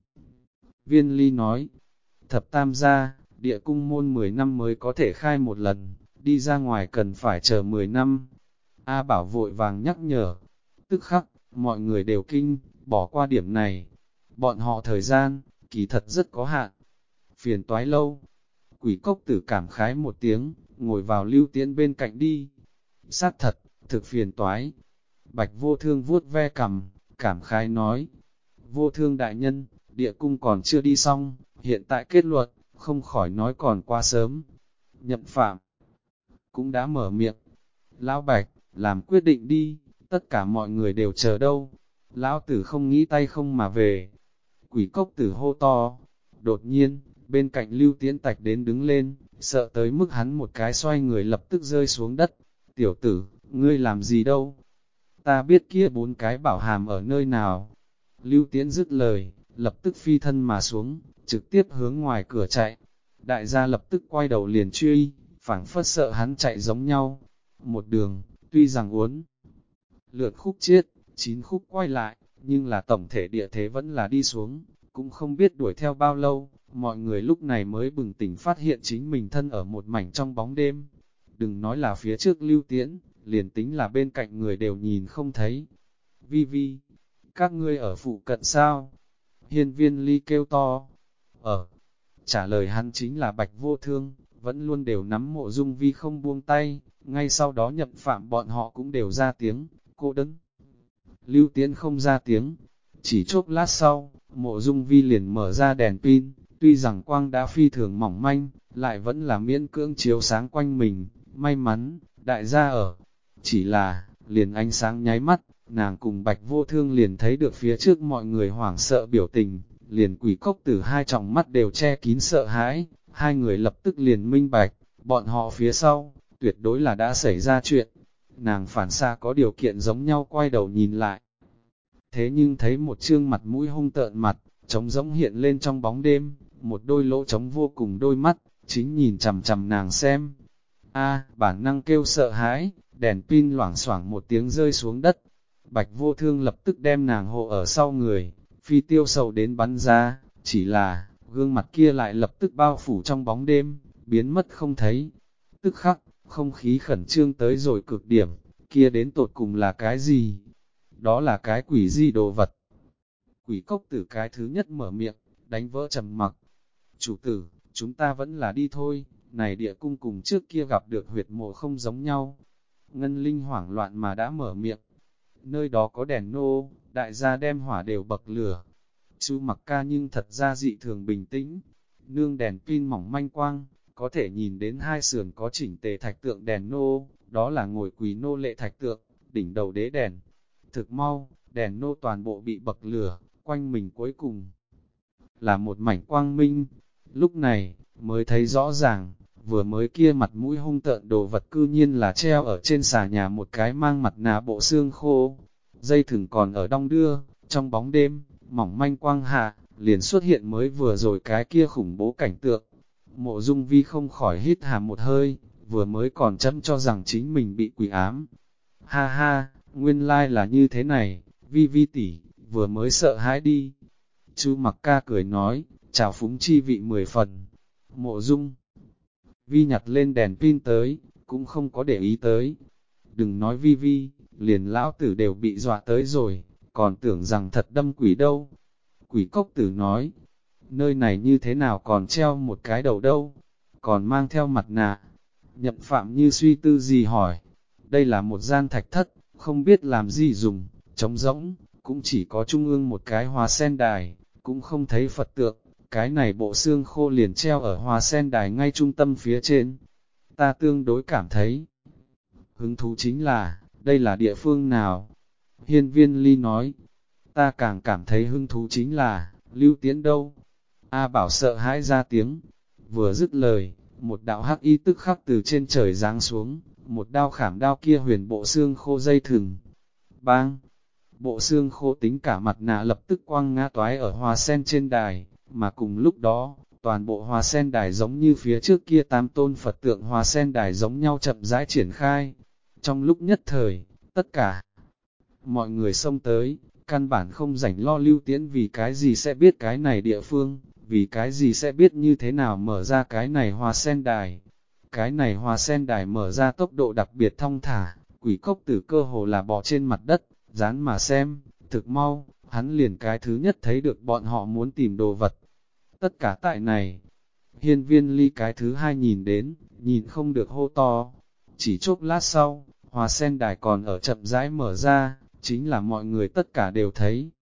Speaker 1: viên ly nói, thập tam gia, địa cung môn 10 năm mới có thể khai một lần, đi ra ngoài cần phải chờ 10 năm. A Bảo vội vàng nhắc nhở, tức khắc, mọi người đều kinh, bỏ qua điểm này. Bọn họ thời gian, kỳ thật rất có hạn. Phiền toái lâu. Quỷ cốc tử cảm khái một tiếng, ngồi vào Lưu Tiễn bên cạnh đi. Sát thật, thực phiền toái. Bạch Vô Thương vuốt ve cằm, cảm khái nói, Vô Thương đại nhân, địa cung còn chưa đi xong, hiện tại kết luận, không khỏi nói còn quá sớm. Nhậm Phạm cũng đã mở miệng, Lão Bạch, làm quyết định đi, tất cả mọi người đều chờ đâu. Lão tử không nghĩ tay không mà về. Quỷ cốc tử hô to. Đột nhiên, bên cạnh Lưu Tiễn Tạch đến đứng lên, sợ tới mức hắn một cái xoay người lập tức rơi xuống đất. Tiểu tử, ngươi làm gì đâu? Ta biết kia 4 cái bảo hàm ở nơi nào. Lưu Tiễn dứt lời, lập tức phi thân mà xuống, trực tiếp hướng ngoài cửa chạy. Đại gia lập tức quay đầu liền truy, phảng phất sợ hắn chạy giống nhau. Một đường, tuy rằng uốn lượt khúc chiết, 9 khúc quay lại, nhưng là tổng thể địa thế vẫn là đi xuống, cũng không biết đuổi theo bao lâu, mọi người lúc này mới bừng tỉnh phát hiện chính mình thân ở một mảnh trong bóng đêm. Đừng nói là phía trước Lưu Tiễn, liền tính là bên cạnh người đều nhìn không thấy. Vi Vi, các ngươi ở phụ cận sao? Hiên Viên Ly kêu to. Trả lời hắn chính là Bạch Vô Thương, vẫn luôn đều nắm Mộ Dung Vi không buông tay, ngay sau đó Nhậm Phạm bọn họ cũng đều ra tiếng, cô đấng. Lưu Tiễn không ra tiếng, chỉ chốc lát sau, Mộ Dung Vi liền mở ra đèn pin, tuy rằng quang đã phi thường mỏng manh, lại vẫn là miễn cưỡng chiếu sáng quanh mình, may mắn, đại gia ở. Chỉ là, liền ánh sáng nháy mắt, nàng cùng Bạch Vô Thương liền thấy được phía trước mọi người hoảng sợ biểu tình, liền Quỷ Cốc Tử hai tròng mắt đều che kín sợ hãi, hai người lập tức liền minh bạch, bọn họ phía sau, tuyệt đối là đã xảy ra chuyện. Nàng phản xạ có điều kiện giống nhau quay đầu nhìn lại. Thế nhưng thấy một trương mặt mũi hung tợn mặt, trống rỗng hiện lên trong bóng đêm, một đôi lỗ trống vô cùng đôi mắt, chính nhìn chằm chằm nàng xem. Bản năng kêu sợ hãi, đèn pin loảng xoảng một tiếng rơi xuống đất. Bạch Vô Thương lập tức đem nàng hộ ở sau người, phi tiêu sầu đến bắn ra, chỉ là, gương mặt kia lại lập tức bao phủ trong bóng đêm, biến mất không thấy. Tức khắc, không khí khẩn trương tới rồi cực điểm, kia đến tột cùng là cái gì? Đó là cái quỷ gì đồ vật? Quỷ Cốc Tử cái thứ nhất mở miệng, đánh vỡ trầm mặc. Chủ tử, chúng ta vẫn là đi thôi, này địa cung cùng trước kia gặp được huyệt mộ không giống nhau. Ngân Linh hoảng loạn mà đã mở miệng. Nơi đó có đèn nô, đại gia đem hỏa đều bậc lửa. Chu Mặc Ca nhưng thật ra dị thường bình tĩnh. Nương đèn pin mỏng manh quang, có thể nhìn đến hai sườn có chỉnh tề thạch tượng đèn nô, đó là ngồi quỳ nô lệ thạch tượng, đỉnh đầu đế đèn. Thực mau, đèn nô toàn bộ bị bậc lửa, quanh mình cuối cùng là một mảnh quang minh. Lúc này, mới thấy rõ ràng, vừa mới kia mặt mũi hung tợn đồ vật cư nhiên là treo ở trên xà nhà một cái mang mặt nạ bộ xương khô. Dây thừng còn ở đong đưa, trong bóng đêm, mỏng manh quang hạ, liền xuất hiện mới vừa rồi cái kia khủng bố cảnh tượng. Mộ Dung Vi không khỏi hít hà một hơi, vừa mới còn châm cho rằng chính mình bị quỷ ám. Ha ha, nguyên lai là như thế này, Vi Vi tỷ, vừa mới sợ hãi đi. Chu Mặc Ca cười nói, chào phúng chi vị 10 phần. Mộ Dung Vi nhặt lên đèn pin tới, cũng không có để ý tới. Đừng nói Vi Vi, liền lão tử đều bị dọa tới rồi, còn tưởng rằng thật đâm quỷ đâu. Quỷ Cốc Tử nói, nơi này như thế nào còn treo một cái đầu đâu, còn mang theo mặt nạ. Nhậm Phạm như suy tư gì hỏi, đây là một gian thạch thất, không biết làm gì dùng, trống rỗng, cũng chỉ có trung ương một cái hoa sen đài, cũng không thấy Phật tượng, cái này bộ xương khô liền treo ở hoa sen đài ngay trung tâm phía trên. Ta tương đối cảm thấy hứng thú chính là, đây là địa phương nào? Hiên Viên Ly nói, ta càng cảm thấy hứng thú chính là, Lưu Tiễn đâu? A Bảo sợ hãi ra tiếng, vừa dứt lời, một đạo hắc y tức khắc từ trên trời giáng xuống, một đao khảm đao kia huyền bộ xương khô dây thừng. Bang! Bộ xương khô tính cả mặt nạ lập tức quăng ngã toái ở hoa sen trên đài, mà cùng lúc đó, toàn bộ hoa sen đài giống như phía trước kia 8 tôn Phật tượng hoa sen đài giống nhau chậm rãi triển khai. Trong lúc nhất thời, tất cả mọi người xông tới, căn bản không rảnh lo Lưu Tiễn vì cái gì sẽ biết cái này địa phương, vì cái gì sẽ biết như thế nào mở ra cái này hoa sen đài. Cái này hoa sen đài mở ra tốc độ đặc biệt thong thả, Quỷ Cốc Tử cơ hồ là bò trên mặt đất, dán mà xem, thực mau, hắn liền cái thứ nhất thấy được bọn họ muốn tìm đồ vật. Tất cả tại này, Hiên Viên Ly cái thứ hai nhìn đến, nhìn không được hô to. Chỉ chốc lát sau, Hoa sen đài còn ở chậm rãi mở ra, chính là mọi người tất cả đều thấy.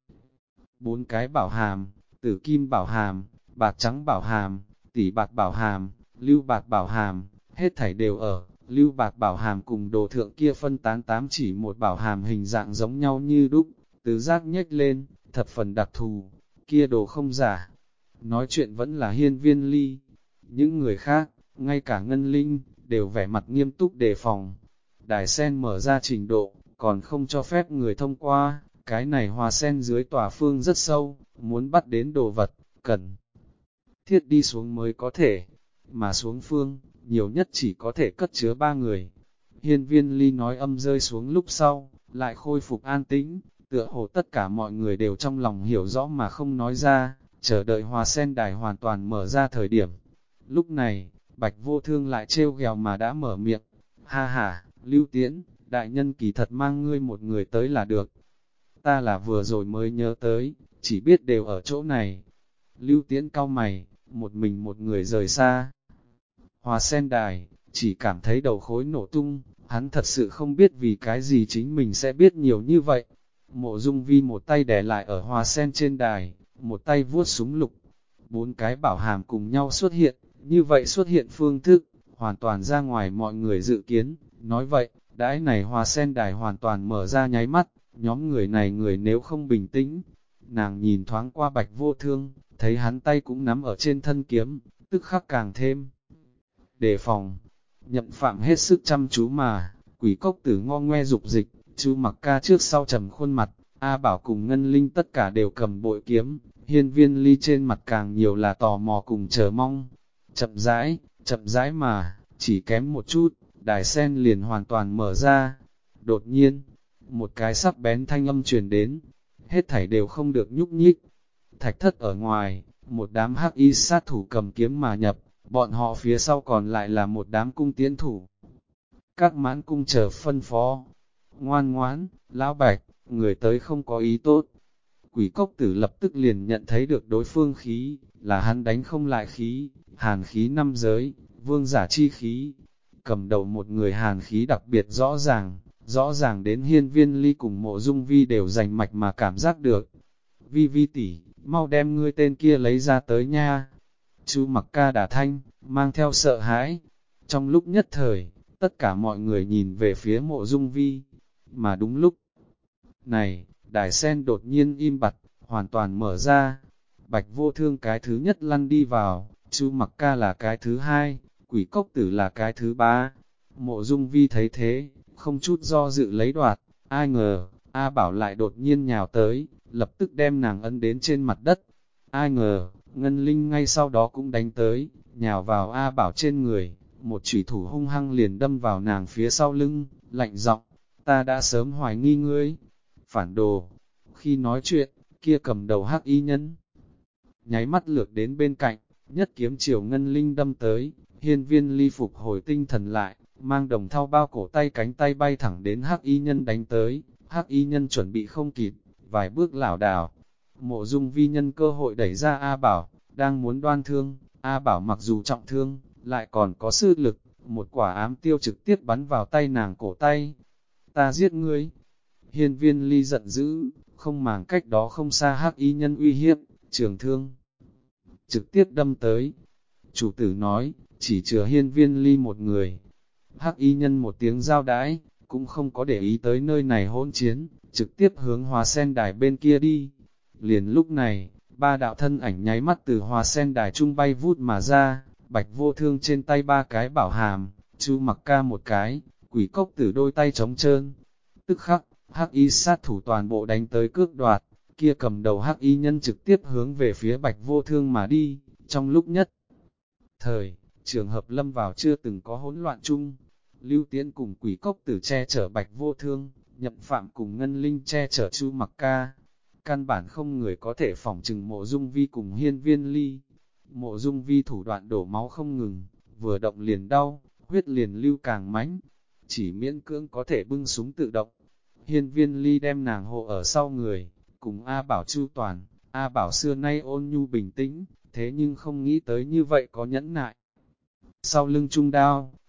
Speaker 1: 4 cái bảo hàm, tử kim bảo hàm, bạc trắng bảo hàm, tỷ bạc bảo hàm, lưu bạc bảo hàm, hết thảy đều ở. Lưu bạc bảo hàm cùng đồ thượng kia phân tán 8 chỉ một bảo hàm hình dạng giống nhau như đúc, tứ giác nhếch lên, thập phần đặc thù, kia đồ không giả. Nói chuyện vẫn là Hiên Viên Ly. Những người khác, ngay cả Ngân Linh, đều vẻ mặt nghiêm túc đề phòng. Đài sen mở ra trình độ, còn không cho phép người thông qua, cái này hoa sen dưới tòa phương rất sâu, muốn bắt đến đồ vật, cần thiết đi xuống mới có thể, mà xuống phương, nhiều nhất chỉ có thể cất chứa 3 người. Hiên Viên Ly nói âm rơi xuống lúc sau, lại khôi phục an tĩnh, tựa hồ tất cả mọi người đều trong lòng hiểu rõ mà không nói ra, chờ đợi hoa sen đài hoàn toàn mở ra thời điểm. Lúc này, Bạch Vô Thương lại trêu ghẹo mà đã mở miệng, ha ha, Lưu Tiễn, đại nhân kỳ thật mang ngươi một người tới là được. Ta là vừa rồi mới nhớ tới, chỉ biết đều ở chỗ này. Lưu Tiễn cau mày, một mình một người rời xa. Hoa sen đài, chỉ cảm thấy đầu khối nổ tung, hắn thật sự không biết vì cái gì chính mình sẽ biết nhiều như vậy. Mộ Dung Vi một tay đè lại ở hoa sen trên đài, một tay vuốt súng lục. 4 cái bảo hàm cùng nhau xuất hiện, như vậy xuất hiện phương thức, hoàn toàn ra ngoài mọi người dự kiến. Nói vậy, đãi này hoa sen đài hoàn toàn mở ra nháy mắt, nhóm người này người nếu không bình tĩnh. Nàng nhìn thoáng qua Bạch Vô Thương, thấy hắn tay cũng nắm ở trên thân kiếm, tức khắc càng thêm đề phòng. Nhậm Phạm hết sức chăm chú mà, Quỷ Cốc Tử ngo ngoe dục dịch, Chu Mặc Ca trước sau trầm khuôn mặt, A Bảo cùng Ngân Linh tất cả đều cầm bội kiếm, Hiên Viên Ly trên mặt càng nhiều là tò mò cùng chờ mong. Chậm rãi mà, chỉ kém một chút, đài sen liền hoàn toàn mở ra. Đột nhiên, một cái sắc bén thanh âm truyền đến, hết thảy đều không được nhúc nhích. Thạch thất ở ngoài, một đám hắc y sát thủ cầm kiếm mà nhập, bọn họ phía sau còn lại là một đám cung tiễn thủ. Các mãn cung chờ phân phó, ngoan ngoãn, lão Bạch, người tới không có ý tốt. Quỷ Cốc Tử lập tức liền nhận thấy được đối phương khí, là hắn đánh không lại khí, hàn khí năm giới, vương giả chi khí. Cầm đầu một người hàn khí đặc biệt rõ ràng đến Hiên Viên Ly cùng Mộ Dung Vi đều rành mạch mà cảm giác được. Vi Vi tỷ, mau đem ngươi tên kia lấy ra tới nha. Chu Mặc Ca đả thanh, mang theo sợ hãi. Trong lúc nhất thời, tất cả mọi người nhìn về phía Mộ Dung Vi, mà đúng lúc này, đài sen đột nhiên im bặt, hoàn toàn mở ra. Bạch Vô Thương cái thứ nhất lăn đi vào, Chu Mặc Ca là cái thứ hai, Quỷ Cốc Tử là cái thứ ba. Mộ Dung Vi thấy thế, không chút do dự lấy đoạt, ai ngờ, A Bảo lại đột nhiên nhào tới, lập tức đem nàng ấn đến trên mặt đất. Ai ngờ, Ngân Linh ngay sau đó cũng đánh tới, nhào vào A Bảo trên người, một chủy thủ hung hăng liền đâm vào nàng phía sau lưng, lạnh giọng, ta đã sớm hoài nghi ngươi. Phản đồ, khi nói chuyện, kia cầm đầu hắc y nhân. Nháy mắt lược đến bên cạnh, nhất kiếm chiều Ngân Linh đâm tới, Hiên Viên Ly phục hồi tinh thần lại, mang đồng thau bao cổ tay cánh tay bay thẳng đến hắc y nhân đánh tới, hắc y nhân chuẩn bị không kịp, vài bước lảo đảo. Mộ Dung Vi nhân cơ hội đẩy ra A Bảo, đang muốn đoan thương, A Bảo mặc dù trọng thương, lại còn có sư lực, một quả ám tiêu trực tiếp bắn vào tay nàng cổ tay. Ta giết ngươi! Hiên Viên Ly giận dữ, không màng cách đó không xa hắc y nhân uy hiếp, trường thương trực tiếp đâm tới. Chủ tử nói, chỉ chừa Hiên Viên Ly một người. Hắc y nhân một tiếng giao đãi, cũng không có để ý tới nơi này hỗn chiến, trực tiếp hướng Hoa Sen đài bên kia đi. Liền lúc này, 3 đạo thân ảnh nháy mắt từ Hoa Sen đài trung bay vút mà ra, Bạch Vô Thương trên tay 3 cái bảo hàm, Chu Mặc Ca một cái, Quỷ Cốc Tử đôi tay trống trơn. Tức khắc, hắc y sát thủ toàn bộ đánh tới cước đoạt, kia cầm đầu hắc y nhân trực tiếp hướng về phía Bạch Vô Thương mà đi, trong lúc nhất thời, trường hợp lâm vào chưa từng có hỗn loạn chung. Lưu Tiễn cùng Quỷ Cốc Tử che chở Bạch Vô Thương, Nhậm Phạm cùng Ngân Linh che chở Chu Mặc Ca. Căn bản không người có thể phỏng chừng Mộ Dung Vi cùng Hiên Viên Ly. Mộ Dung Vi thủ đoạn đổ máu không ngừng, vừa động liền đau, huyết liền lưu càng mãnh, chỉ miễn cưỡng có thể bưng súng tự động. Hiên Viên Ly đem nàng hộ ở sau người, cùng A Bảo chu toàn. A Bảo xưa nay ôn nhu bình tĩnh, thế nhưng không nghĩ tới như vậy có nhẫn nại. Sau lưng trung đao,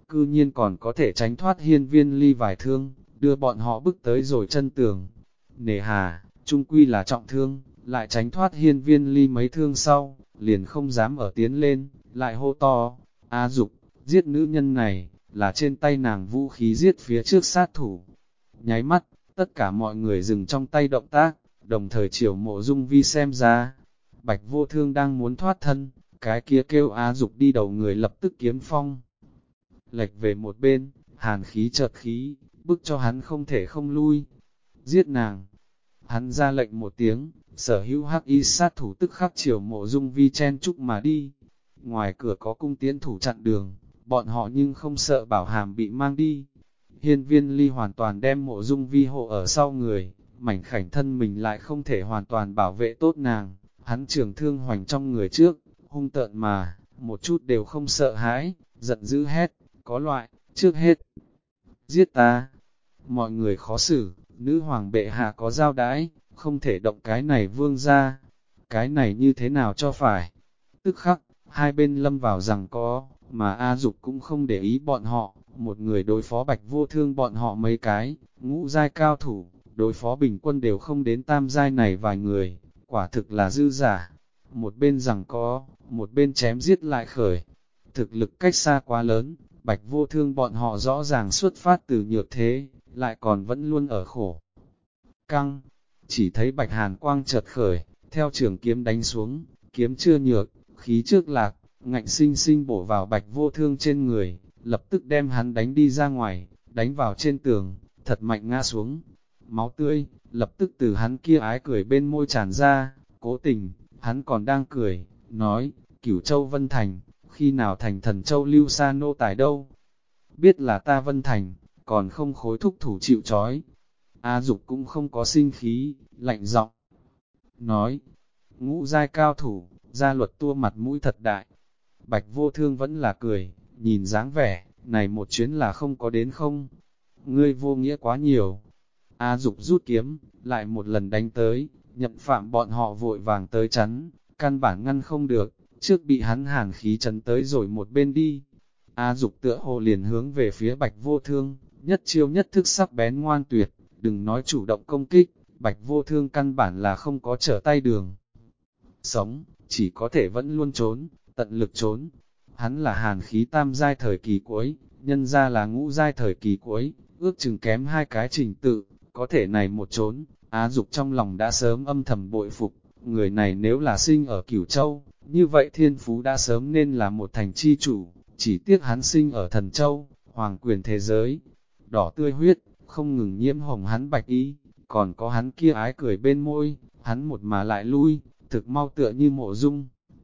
Speaker 1: cư nhiên còn có thể tránh thoát Hiên Viên Ly vài thương, đưa bọn họ bức tới rồi chân tường. Nề hà, trung quy là trọng thương, lại tránh thoát Hiên Viên Ly mấy thương sau, liền không dám ở tiến lên, lại hô to, A Dục, giết nữ nhân này, là trên tay nàng vũ khí giết phía trước sát thủ. Nháy mắt, tất cả mọi người dừng trong tay động tác, đồng thời chiều Mộ Dung Vi xem ra. Bạch Vô Thương đang muốn thoát thân, cái kia kêu A Dục đi đầu người lập tức kiếm phong. Lệch về một bên, hàn khí chợt khí, bức cho hắn không thể không lui. Giết nàng! Hắn ra lệnh một tiếng, sở hữu hắc y sát thủ tức khắc chiều Mộ Dung Vi chen chúc mà đi. Ngoài cửa có cung tiễn thủ chặn đường, bọn họ nhưng không sợ bảo hàm bị mang đi. Hiên Viên Ly hoàn toàn đem Mộ Dung Vi hộ ở sau người, mảnh khảnh thân mình lại không thể hoàn toàn bảo vệ tốt nàng. Hắn trường thương hoành trong người trước, hung tợn mà, một chút đều không sợ hãi, giận dữ hét, có loại, trước hết, giết ta. Mọi người khó xử, nữ hoàng bệ hạ có giao đãi, không thể động cái này vương ra. Cái này như thế nào cho phải? Tức khắc, hai bên lâm vào rằng có, mà A Dục cũng không để ý bọn họ, một người đối phó Bạch Vô Thương bọn họ mấy cái, ngũ giai cao thủ, đối phó bình quân đều không đến tam giai này vài người, quả thực là dư giả. Một bên rằng có, một bên chém giết lại khởi. Thực lực cách xa quá lớn, Bạch Vô Thương bọn họ rõ ràng xuất phát từ nhược thế, lại còn vẫn luôn ở khổ. Căng, chỉ thấy Bạch Hàn quang chợt khởi, theo trường kiếm đánh xuống, kiếm chưa nhược, khí trước lạc, ngạnh sinh sinh bổ vào Bạch Vô Thương trên người, lập tức đem hắn đánh đi ra ngoài, đánh vào trên tường, thật mạnh ngã xuống. Máu tươi, lập tức từ hắn kia ái cười bên môi tràn ra, cố tình, hắn còn đang cười, nói, Cửu Châu Vân Thành, khi nào thành Thần Châu Lưu Sa nô tài đâu? Biết là ta Vân Thành, còn không khối thúc thủ chịu trói. A Dục cũng không có sinh khí, lạnh giọng nói, ngũ giai cao thủ, gia luật tua mặt mũi thật đại. Bạch Vô Thương vẫn là cười, nhìn dáng vẻ, này một chuyến là không có đến không? Ngươi vô nghĩa quá nhiều. A Dục rút kiếm, lại một lần đánh tới, Nhậm Phạm bọn họ vội vàng tới chắn, căn bản ngăn không được, trước bị hắn hàn khí chấn tới rồi một bên đi. A Dục tựa hồ liền hướng về phía Bạch Vô Thương, nhất chiêu nhất thức sắc bén ngoan tuyệt, đừng nói chủ động công kích, Bạch Vô Thương căn bản là không có trở tay đường. Sống, chỉ có thể vẫn luôn trốn, tận lực trốn. Hắn là hàn khí tam giai thời kỳ cuối, nhân ra là ngũ giai thời kỳ cuối, ước chừng kém hai cái trình tự, có thể này một trốn. Á Dục trong lòng đã sớm âm thầm bội phục, người này nếu là sinh ở Cửu Châu, như vậy thiên phú đã sớm nên là một thành chi chủ, chỉ tiếc hắn sinh ở Thần Châu, hoàng quyền thế giới, đỏ tươi huyết, không ngừng nhiễm hồng hắn bạch ý, còn có hắn kia ái cười bên môi, hắn một mà lại lui, thực mau tựa như Mộ Dung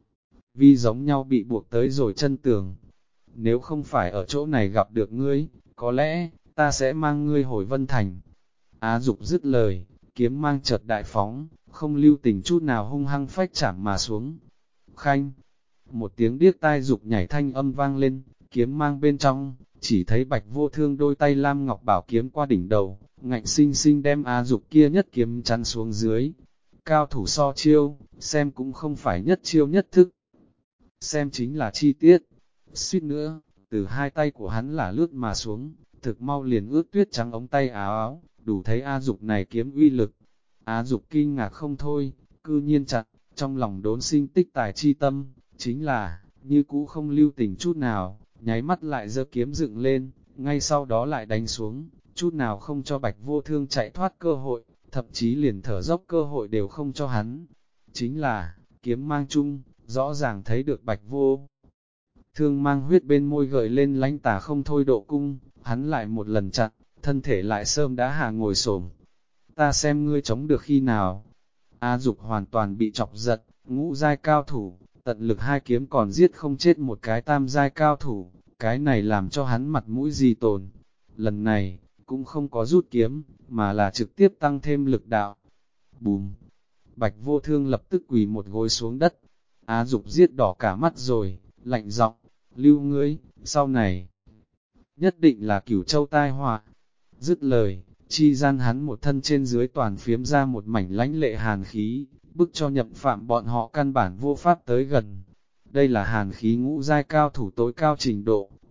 Speaker 1: Vi giống nhau bị buộc tới rồi chân tường. Nếu không phải ở chỗ này gặp được ngươi, có lẽ, ta sẽ mang ngươi hồi Vân Thành. Á Dục dứt lời, kiếm mang chợt đại phóng, không lưu tình chút nào hung hăng phách chảm mà xuống. Khanh, một tiếng điếc tai Dục nhảy thanh âm vang lên, kiếm mang bên trong, chỉ thấy Bạch Vô Thương đôi tay lam ngọc bảo kiếm qua đỉnh đầu, ngạnh sinh sinh đem Á Dục kia nhất kiếm chắn xuống dưới. Cao thủ so chiêu, xem cũng không phải nhất chiêu nhất thức, xem chính là chi tiết. Suýt nữa, từ hai tay của hắn là lướt mà xuống, thực mau liền ướt tuyết trắng ống tay áo, đủ thấy A Dục này kiếm uy lực. A Dục kinh ngạc không thôi, cư nhiên chặt, trong lòng đốn sinh tích tài chi tâm, chính là, như cũ không lưu tình chút nào, nháy mắt lại giơ kiếm dựng lên, ngay sau đó lại đánh xuống, chút nào không cho Bạch Vô Thương chạy thoát cơ hội, thậm chí liền thở dốc cơ hội đều không cho hắn. Chính là, kiếm mang chung, rõ ràng thấy được Bạch Vô Thương mang huyết bên môi gợi lên lánh tà không thôi độ cung, hắn lại một lần chặn, thân thể lại sơm đã hạ ngồi xổm. Ta xem ngươi chống được khi nào? A Dục hoàn toàn bị chọc giận, ngũ giai cao thủ, tận lực hai kiếm còn giết không chết một cái tam giai cao thủ, cái này làm cho hắn mặt mũi gì tồn. Lần này, cũng không có rút kiếm, mà là trực tiếp tăng thêm lực đạo. Bùm! Bạch Vô Thương lập tức quỳ một gối xuống đất. Á Dục giết đỏ cả mắt rồi, lạnh giọng, lưu ngươi, sau này, nhất định là Cửu Châu tai họa. Dứt lời, chi gian hắn một thân trên dưới toàn phiếm ra một mảnh lãnh lệ hàn khí, bức cho Nhậm Phạm bọn họ căn bản vô pháp tới gần. Đây là hàn khí ngũ giai cao thủ tối cao trình độ,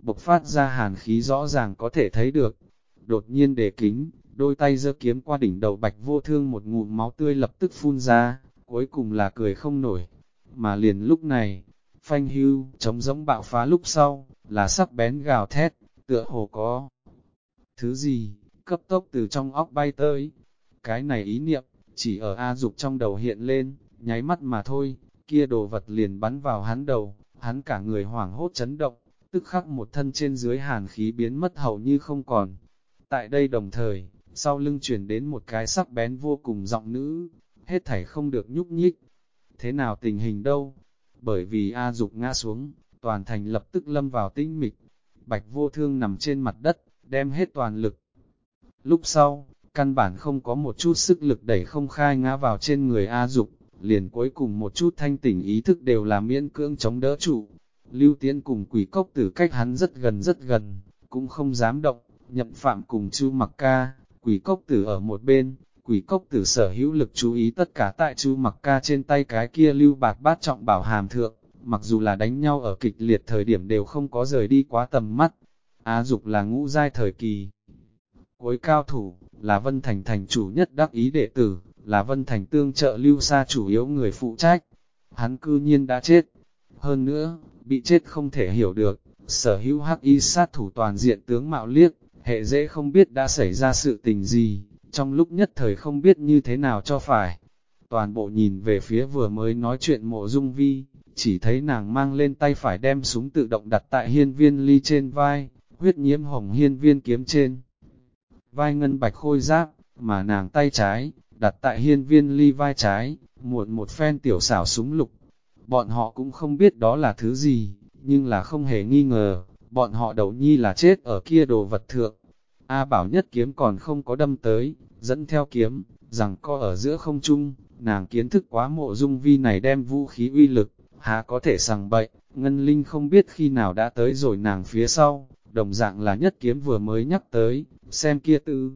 Speaker 1: bộc phát ra hàn khí rõ ràng có thể thấy được. Đột nhiên đề kính, đôi tay giơ kiếm qua đỉnh đầu Bạch Vô Thương, một ngụm máu tươi lập tức phun ra, cuối cùng là cười không nổi. Mà liền lúc này, phanh hưu, trống rỗng bạo phá lúc sau, là sắc bén gào thét, tựa hồ có thứ gì, cấp tốc từ trong óc bay tới. Cái này ý niệm, chỉ ở A Dục trong đầu hiện lên, nháy mắt mà thôi, kia đồ vật liền bắn vào hắn đầu, hắn cả người hoảng hốt chấn động, tức khắc một thân trên dưới hàn khí biến mất hầu như không còn. Tại đây đồng thời, sau lưng truyền đến một cái sắc bén vô cùng giọng nữ, hết thảy không được nhúc nhích. Thế nào tình hình đâu? Bởi vì A Dục ngã xuống, toàn thành lập tức lâm vào tĩnh mịch. Bạch Vô Thương nằm trên mặt đất, đem hết toàn lực. Lúc sau, căn bản không có một chút sức lực đẩy không khai ngã vào trên người A Dục, liền cuối cùng một chút thanh tỉnh ý thức đều là miễn cưỡng chống đỡ trụ. Lưu Tiễn cùng Quỷ Cốc Tử cách hắn rất gần, cũng không dám động. Nhậm Phạm cùng Chu Mặc Ca, Quỷ Cốc Tử ở một bên, Quỷ Cốc Tử sở hữu lực chú ý tất cả tại Chu Mặc Ca trên tay cái kia lưu bạc bát trọng bảo hàm thượng, mặc dù là đánh nhau ở kịch liệt thời điểm đều không có rời đi quá tầm mắt. A Dục là ngũ giai thời kỳ cuối cao thủ, là Vân Thành thành chủ nhất đắc ý đệ tử, là Vân Thành tương trợ Lưu Sa chủ yếu người phụ trách. Hắn cư nhiên đã chết. Hơn nữa, bị chết không thể hiểu được, sở hữu hắc y sát thủ toàn diện tướng mạo liếc, hệ dễ không biết đã xảy ra sự tình gì, trong lúc nhất thời không biết như thế nào cho phải. Toàn bộ nhìn về phía vừa mới nói chuyện Mộ Dung Vi, chỉ thấy nàng mang lên tay phải đem súng tự động đặt tại hiên viên ly trên vai, huyết nhiễm hồng hiên viên kiếm trên vai ngân bạch khôi giáp, mà nàng tay trái, đặt tại hiên viên ly vai trái, muộn một phen tiểu xảo súng lục. Bọn họ cũng không biết đó là thứ gì, nhưng là không hề nghi ngờ, bọn họ đầu nhi là chết ở kia đồ vật thượng. A Bảo nhất kiếm còn không có đâm tới, dẫn theo kiếm, rằng co ở giữa không trung, nàng kiến thức quá Mộ Dung Vi này đem vũ khí uy lực, há có thể sằng bậy, Ngân Linh không biết khi nào đã tới rồi nàng phía sau, đồng dạng là nhất kiếm vừa mới nhắc tới, xem kia tư.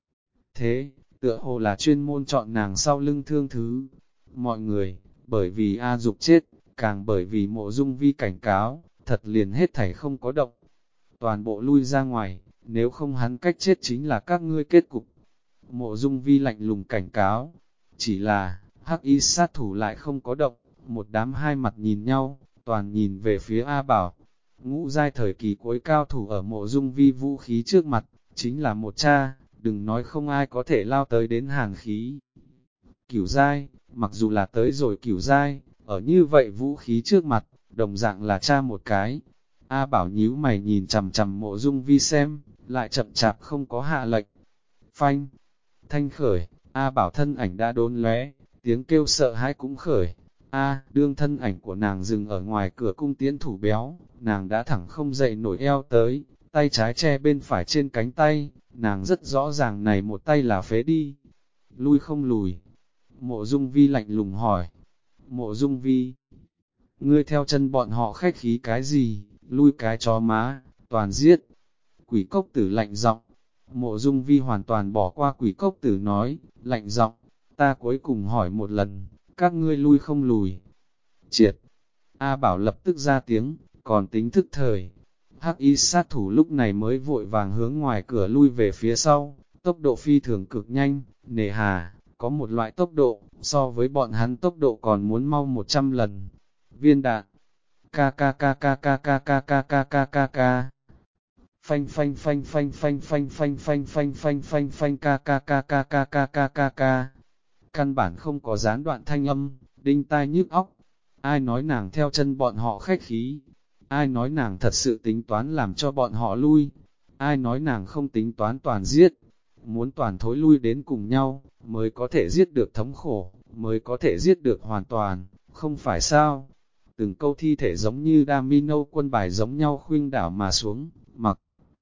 Speaker 1: Thế, tựa hồ là chuyên môn chọn nàng sau lưng thương thứ. Mọi người, bởi vì A Dục chết, càng bởi vì Mộ Dung Vi cảnh cáo, thật liền hết thảy không có động. Toàn bộ lui ra ngoài, nếu không hắn cách chết chính là các ngươi kết cục. Mộ Dung Vi lạnh lùng cảnh cáo, chỉ là, hắc y sát thủ lại không có động, một đám hai mặt nhìn nhau, toàn nhìn về phía A Bảo. Ngũ giai thời kỳ cuối cao thủ ở Mộ Dung Vi vũ khí trước mặt, chính là một cha, đừng nói không ai có thể lao tới đến hàn khí. Cửu giai, mặc dù là tới rồi cửu giai, ở như vậy vũ khí trước mặt, đồng dạng là cha một cái. A Bảo nhíu mày nhìn chằm chằm Mộ Dung Vi xem, lại chậm chạp không có hạ lệnh. Phanh, thanh khởi, A Bảo thân ảnh đã đốn lóe, tiếng kêu sợ hãi cũng khởi. Đương thân ảnh của nàng dừng ở ngoài cửa cung tiễn thủ béo, nàng đã thẳng không dậy nổi eo tới, tay trái che bên phải trên cánh tay, nàng rất rõ ràng này một tay là phế đi. Lui không lùi. Mộ Dung Vi lạnh lùng hỏi. Mộ Dung Vi, ngươi theo chân bọn họ khách khí cái gì, lui cái chó má, toàn giết. Quỷ Cốc Tử lạnh giọng. Mộ Dung Vi hoàn toàn bỏ qua Quỷ Cốc Tử nói, lạnh giọng, ta cuối cùng hỏi một lần, các ngươi lui không lùi. Triệt. A Bảo lập tức ra tiếng, còn tính thức thời. Hắc y sát thủ lúc này mới vội vàng hướng ngoài cửa lui về phía sau, tốc độ phi thường cực nhanh, nề hà, có một loại tốc độ, so với bọn hắn tốc độ còn muốn mau 100 lần. Viên đạn. Ca ca ca ca ca ca ca ca ca ca ca ca. Phanh phanh phanh phanh phanh phanh phanh phanh phanh phanh phanh phanh ca ca ca ca ca ca ca ca ca. Căn bản không có gián đoạn thanh âm, đinh tai nhức óc. Ai nói nàng theo chân bọn họ khách khí? Ai nói nàng thật sự tính toán làm cho bọn họ lui? Ai nói nàng không tính toán toàn giết? Muốn toàn thối lui đến cùng nhau, mới có thể giết được thống khổ, mới có thể giết được hoàn toàn, không phải sao? Từng câu thi thể giống như domino quân bài giống nhau khuynh đảo mà xuống, mặc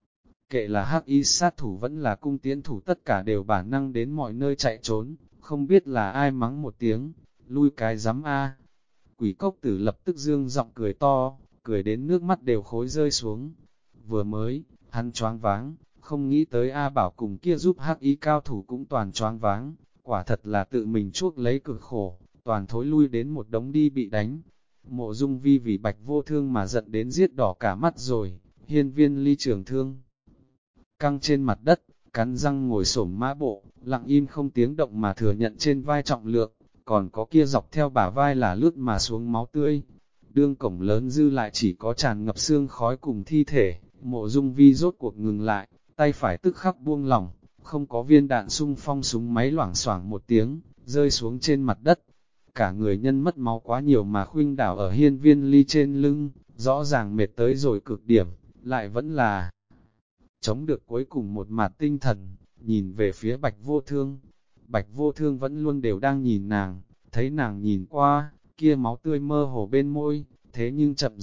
Speaker 1: kệ là hắc y sát thủ vẫn là cung tiễn thủ, tất cả đều bản năng đến mọi nơi chạy trốn, không biết là ai mắng một tiếng, lui cái rắm a. Quỷ Cốc Tử lập tức dương giọng cười to, cười đến nước mắt đều khối rơi xuống. Vừa mới, hắn choáng váng, không nghĩ tới A Bảo cùng kia giúp hắc y cao thủ cũng toàn choáng váng, quả thật là tự mình chuốc lấy cực khổ, toàn thối lui đến một đống đi bị đánh. Mộ Dung Vi vì Bạch Vô Thương mà giận đến giết đỏ cả mắt rồi, Hiên viên ly trường thương, căng trên mặt đất, cắn răng ngồi xổm mã bộ, lặng im không tiếng động mà thừa nhận trên vai trọng lượng, còn có kia dọc theo bả vai là lướt mà xuống máu tươi. Đương cổng lớn dư lại chỉ có tràn ngập xương khói cùng thi thể, Mộ Dung Vi rốt cuộc ngừng lại, tay phải tức khắc buông lỏng, không có viên đạn xung phong súng máy loảng xoảng một tiếng, rơi xuống trên mặt đất. Cả người nhân mất máu quá nhiều mà khuynh đảo ở hiên viên ly trên lưng, rõ ràng mệt tới rồi cực điểm, lại vẫn là chống được cuối cùng một mạt tinh thần, nhìn về phía Bạch Vô Thương. Bạch Vô Thương vẫn luôn đều đang nhìn nàng, thấy nàng nhìn qua, kia máu tươi mơ hồ bên môi, thế nhưng chậm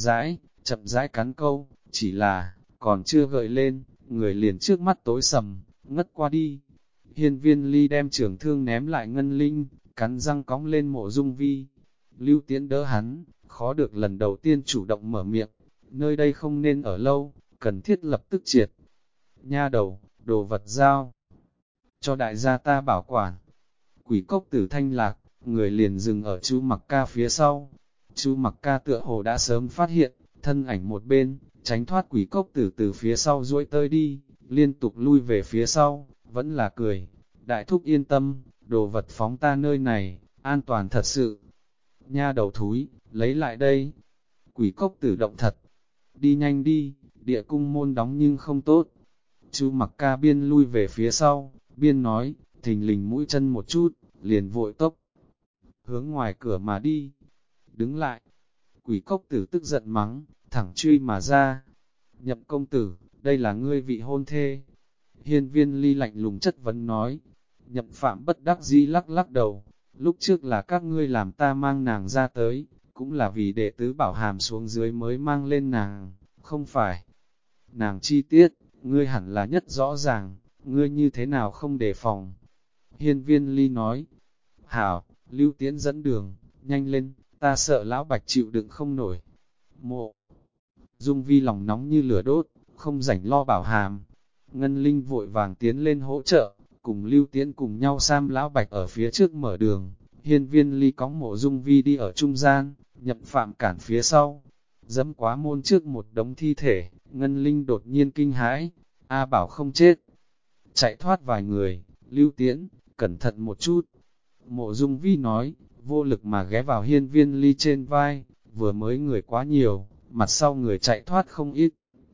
Speaker 1: rãi cắn câu, chỉ là, còn chưa gợi lên, người liền trước mắt tối sầm, ngất qua đi. Hiên viên ly đem trường thương ném lại Ngân Linh, cắn răng cong lên Mộ Dung Vi. Lưu Tiễn đỡ hắn, khó được lần đầu tiên chủ động mở miệng, nơi đây không nên ở lâu, cần thiết lập tức triệt. Nha đầu, đồ vật giao, cho đại gia ta bảo quản. Quỷ cốc Tử thanh lạc, người liền dừng ở Chu Mặc Ca phía sau. Chu Mặc Ca tựa hồ đã sớm phát hiện, thân ảnh một bên, tránh thoát quỷ cốc Tử từ phía sau duỗi tới đi, liên tục lui về phía sau, vẫn là cười. Đại thúc yên tâm, đồ vật phóng ta nơi này, an toàn thật sự. Nha đầu thúi, lấy lại đây. Quỷ cốc Tử động thật. Đi nhanh đi, địa cung môn đóng nhưng không tốt. Chu Mặc Ca biên lui về phía sau, biên nói, thình lình mũi chân một chút, liền vội tốc. Hướng ngoài cửa mà đi. Đứng lại. Quỷ cốc Tử tức giận mắng, thẳng truy mà ra. Nhậm công tử, đây là ngươi vị hôn thê. Hiên viên ly lạnh lùng chất vấn nói. Nhậm phạm bất đắc dĩ lắc lắc đầu. Lúc trước là các ngươi làm ta mang nàng ra tới, cũng là vì đệ tứ bảo hàm xuống dưới mới mang lên nàng, không phải. Nàng chi tiết, ngươi hẳn là nhất rõ ràng, ngươi như thế nào không đề phòng. Hiên viên ly nói, hảo, Lưu Tiễn dẫn đường, nhanh lên, ta sợ lão Bạch chịu đựng không nổi. Mộ Dung Vi lòng nóng như lửa đốt, không rảnh lo bảo hàm. Ngân Linh vội vàng tiến lên hỗ trợ, cùng Lưu Tiễn cùng nhau Sam lão Bạch ở phía trước mở đường. Hiên viên ly cõng Mộ Dung Vi đi ở trung gian, Nhậm phạm cản phía sau. Dẫm quá môn trước một đống thi thể, Ngân Linh đột nhiên kinh hãi, A Bảo không chết. Chạy thoát vài người, Lưu Tiễn, cẩn thận một chút. Mộ Dung Vi nói, vô lực mà ghé vào hiên viên ly trên vai, vừa mới người quá nhiều, mặt sau người chạy thoát không ít.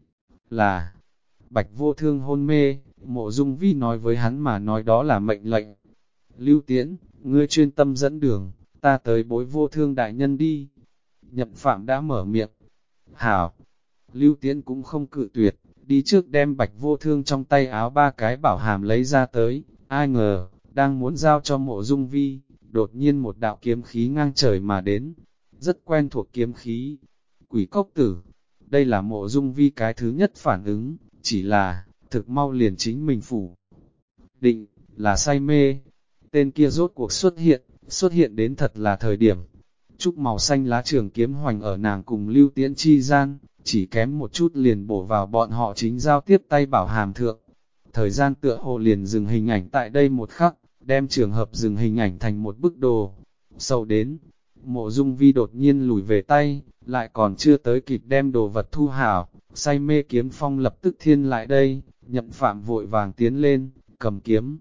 Speaker 1: Là, Bạch Vô Thương hôn mê, Mộ Dung Vi nói với hắn mà nói đó là mệnh lệnh. Lưu Tiễn, ngươi chuyên tâm dẫn đường, ta tới bối Vô Thương đại nhân đi. Nhậm phạm đã mở miệng. Hảo, Lưu Tiễn cũng không cự tuyệt, đi trước đem Bạch Vô Thương trong tay áo ba cái bảo hàm lấy ra tới, ai ngờ, đang muốn giao cho Mộ Dung Vi, đột nhiên một đạo kiếm khí ngang trời mà đến, rất quen thuộc kiếm khí. Quỷ cốc tử, đây là Mộ Dung Vi cái thứ nhất phản ứng, chỉ là, thực mau liền chính mình phủ. Định, là say mê, tên kia rốt cuộc xuất hiện đến thật là thời điểm. Trúc màu xanh lá trường kiếm hoành ở nàng cùng Lưu Tiễn chi gian, chỉ kém một chút liền bổ vào bọn họ chính giao tiếp tay bảo hàm thượng. Thời gian tựa hồ liền dừng hình ảnh tại đây một khắc, đem trường hợp dừng hình ảnh thành một bức đồ. Sau đến, Mộ Dung Vi đột nhiên lùi về tay, lại còn chưa tới kịp đem đồ vật thu hảo, say mê kiếm phong lập tức thiên lại đây, Nhậm phạm vội vàng tiến lên, cầm kiếm.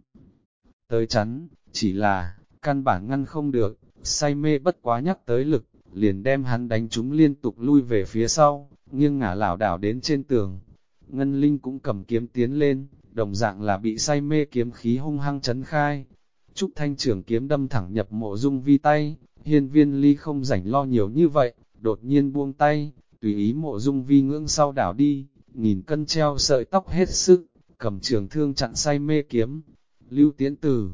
Speaker 1: Tới chắn, chỉ là, căn bản ngăn không được, say mê bất quá nhắc tới lực, liền đem hắn đánh trúng liên tục lui về phía sau, nghiêng ngả lảo đảo đến trên tường. Ngân Linh cũng cầm kiếm tiến lên, đồng dạng là bị say mê kiếm khí hung hăng chấn khai. Trúc Thanh trưởng kiếm đâm thẳng nhập Mộ Dung Vi tay, hiên viên ly không rảnh lo nhiều như vậy, đột nhiên buông tay, tùy ý Mộ Dung Vi ngưỡng sau đảo đi, nghìn cân treo sợi tóc hết sức, cầm trường thương chặn say mê kiếm. Lưu Tiễn Từ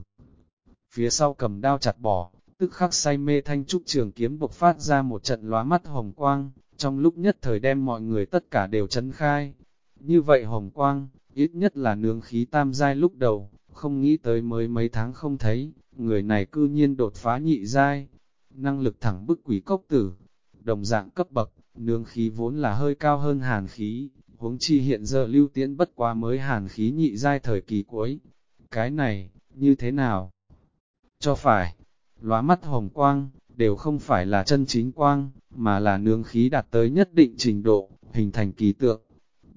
Speaker 1: phía sau cầm đao chặt bỏ, tức khắc say mê thanh trúc trường kiếm bộc phát ra một trận lóa mắt hồng quang, trong lúc nhất thời đem mọi người tất cả đều chấn khai. Như vậy hồng quang, ít nhất là nướng khí tam giai lúc đầu, không nghĩ tới mới mấy tháng không thấy, người này cư nhiên đột phá nhị giai, năng lực thẳng bức quỷ cốc tử. Đồng dạng cấp bậc, nướng khí vốn là hơi cao hơn hàn khí, huống chi hiện giờ Lưu Tiễn bất quá mới hàn khí nhị giai thời kỳ cuối. Cái này, như thế nào? Cho phải, lóa mắt hồng quang, đều không phải là chân chính quang, mà là nướng khí đạt tới nhất định trình độ, hình thành kỳ tượng.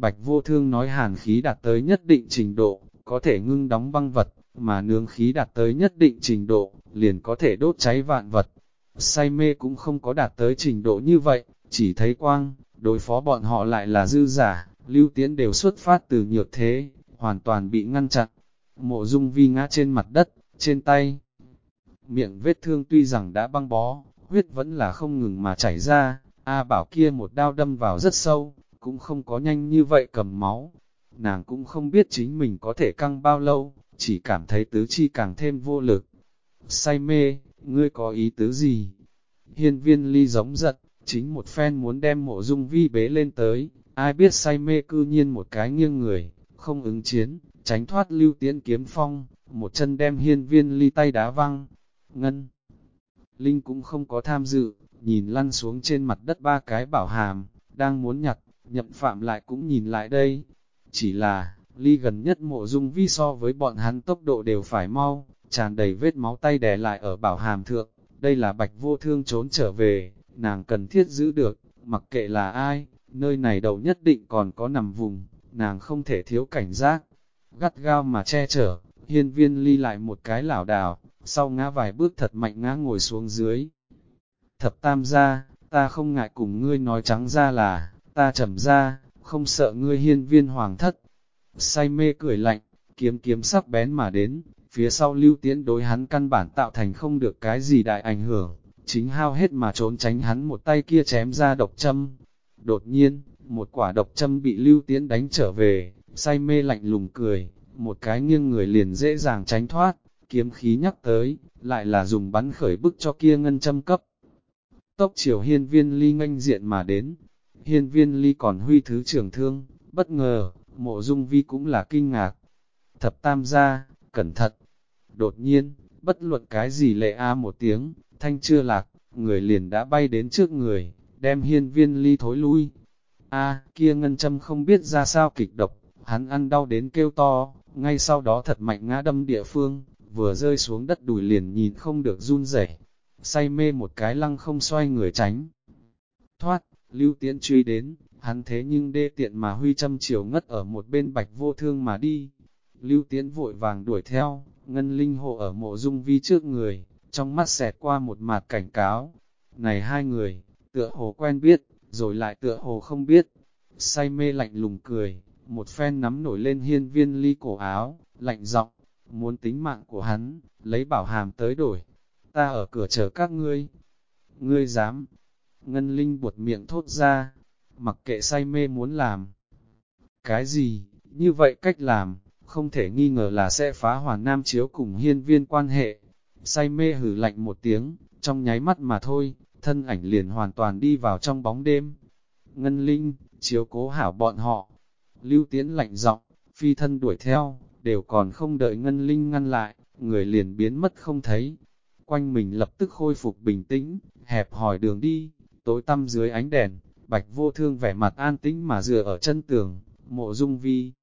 Speaker 1: Bạch Vô Thương nói hàn khí đạt tới nhất định trình độ, có thể ngưng đóng băng vật, mà nướng khí đạt tới nhất định trình độ, liền có thể đốt cháy vạn vật. Say mê cũng không có đạt tới trình độ như vậy, chỉ thấy quang, đối phó bọn họ lại là dư giả, Lưu Tiễn đều xuất phát từ nhược thế, hoàn toàn bị ngăn chặn. Mộ Dung Vi ngã trên mặt đất, trên tay, miệng vết thương tuy rằng đã băng bó, huyết vẫn là không ngừng mà chảy ra, A Bảo kia một đao đâm vào rất sâu, cũng không có nhanh như vậy cầm máu. Nàng cũng không biết chính mình có thể căng bao lâu, chỉ cảm thấy tứ chi càng thêm vô lực. Say mê, ngươi có ý tứ gì? Hiên Viên Ly giống giận, chính một phen muốn đem Mộ Dung Vi bế lên tới, ai biết say mê cư nhiên một cái nghiêng người, không ứng chiến, tránh thoát Lưu Tiễn kiếm phong, một chân đem Hiên Viên Ly tay đá văng. Ngân Linh cũng không có tham dự, nhìn lăn xuống trên mặt đất ba cái bảo hàm, đang muốn nhặt, Nhậm Phạm lại cũng nhìn lại đây. Chỉ là, Ly gần nhất Mộ Dung Vi so với bọn hắn tốc độ đều phải mau, tràn đầy vết máu tay đè lại ở bảo hàm thượng, đây là Bạch Vô Thương trốn trở về, nàng cần thiết giữ được, mặc kệ là ai, nơi này đầu nhất định còn có nằm vùng, nàng không thể thiếu cảnh giác. Gắt gao mà che chở, Hiên Viên Ly lại một cái lảo đảo, sau ngã vài bước thật mạnh ngã ngồi xuống dưới. Thập Tam gia, ta không ngại cùng ngươi nói trắng ra là, ta trầm ra, không sợ ngươi Hiên Viên hoàng thất. Say mê cười lạnh, kiếm kiếm sắc bén mà đến, phía sau Lưu Tiễn đối hắn căn bản tạo thành không được cái gì đại ảnh hưởng, chính hao hết mà trốn tránh hắn một tay kia chém ra độc châm. Đột nhiên, một quả độc châm bị Lưu Tiễn đánh trở về, say mê lạnh lùng cười, một cái nghiêng người liền dễ dàng tránh thoát, kiếm khí nhắc tới, lại là dùng bắn khởi bức cho kia ngân châm cấp. Tốc chiều Hiên Viên Ly nghênh diện mà đến, Hiên Viên Ly còn huy thứ trường thương, bất ngờ, Mộ Dung Vi cũng là kinh ngạc. Thập Tam gia, cẩn thận. Đột nhiên, bất luận cái gì lệ một tiếng, thanh chưa lạc, người liền đã bay đến trước người, đem Hiên Viên Ly thối lui. Kia ngân châm không biết ra sao kịch độc, hắn ăn đau đến kêu to, ngay sau đó thật mạnh ngã đâm địa phương, vừa rơi xuống đất đùi liền nhìn không được run rẩy. Say mê một cái lăng không xoay người tránh. Thoát, Lưu Tiễn truy đến, hắn thế nhưng đê tiện mà huy châm chiều ngất ở một bên Bạch Vô Thương mà đi. Lưu Tiễn vội vàng đuổi theo, Ngân Linh hộ ở Mộ Dung Vi trước người, trong mắt xẹt qua một mạt cảnh cáo. Này hai người, tựa hồ quen biết, rồi lại tựa hồ không biết. Say mê lạnh lùng cười, một phen nắm nổi lên Hiên Viên Ly cổ áo, lạnh giọng, muốn tính mạng của hắn, lấy bảo hàm tới đổi. Ta ở cửa chờ các ngươi. Ngươi dám? Ngân Linh buột miệng thốt ra, mặc kệ say mê muốn làm. Cái gì, như vậy cách làm, không thể nghi ngờ là sẽ phá Hoàn Nam Chiếu cùng Hiên Viên quan hệ. Say mê hử lạnh một tiếng, trong nháy mắt mà thôi, thân ảnh liền hoàn toàn đi vào trong bóng đêm. Ngân Linh, chiếu cố hảo bọn họ. Lưu Tiễn lạnh giọng, phi thân đuổi theo, đều còn không đợi Ngân Linh ngăn lại, người liền biến mất không thấy. Quanh mình lập tức khôi phục bình tĩnh, hẹp hỏi đường đi, tối tăm dưới ánh đèn, Bạch Vô Thương vẻ mặt an tĩnh mà dựa ở chân tường, Mộ Dung Vi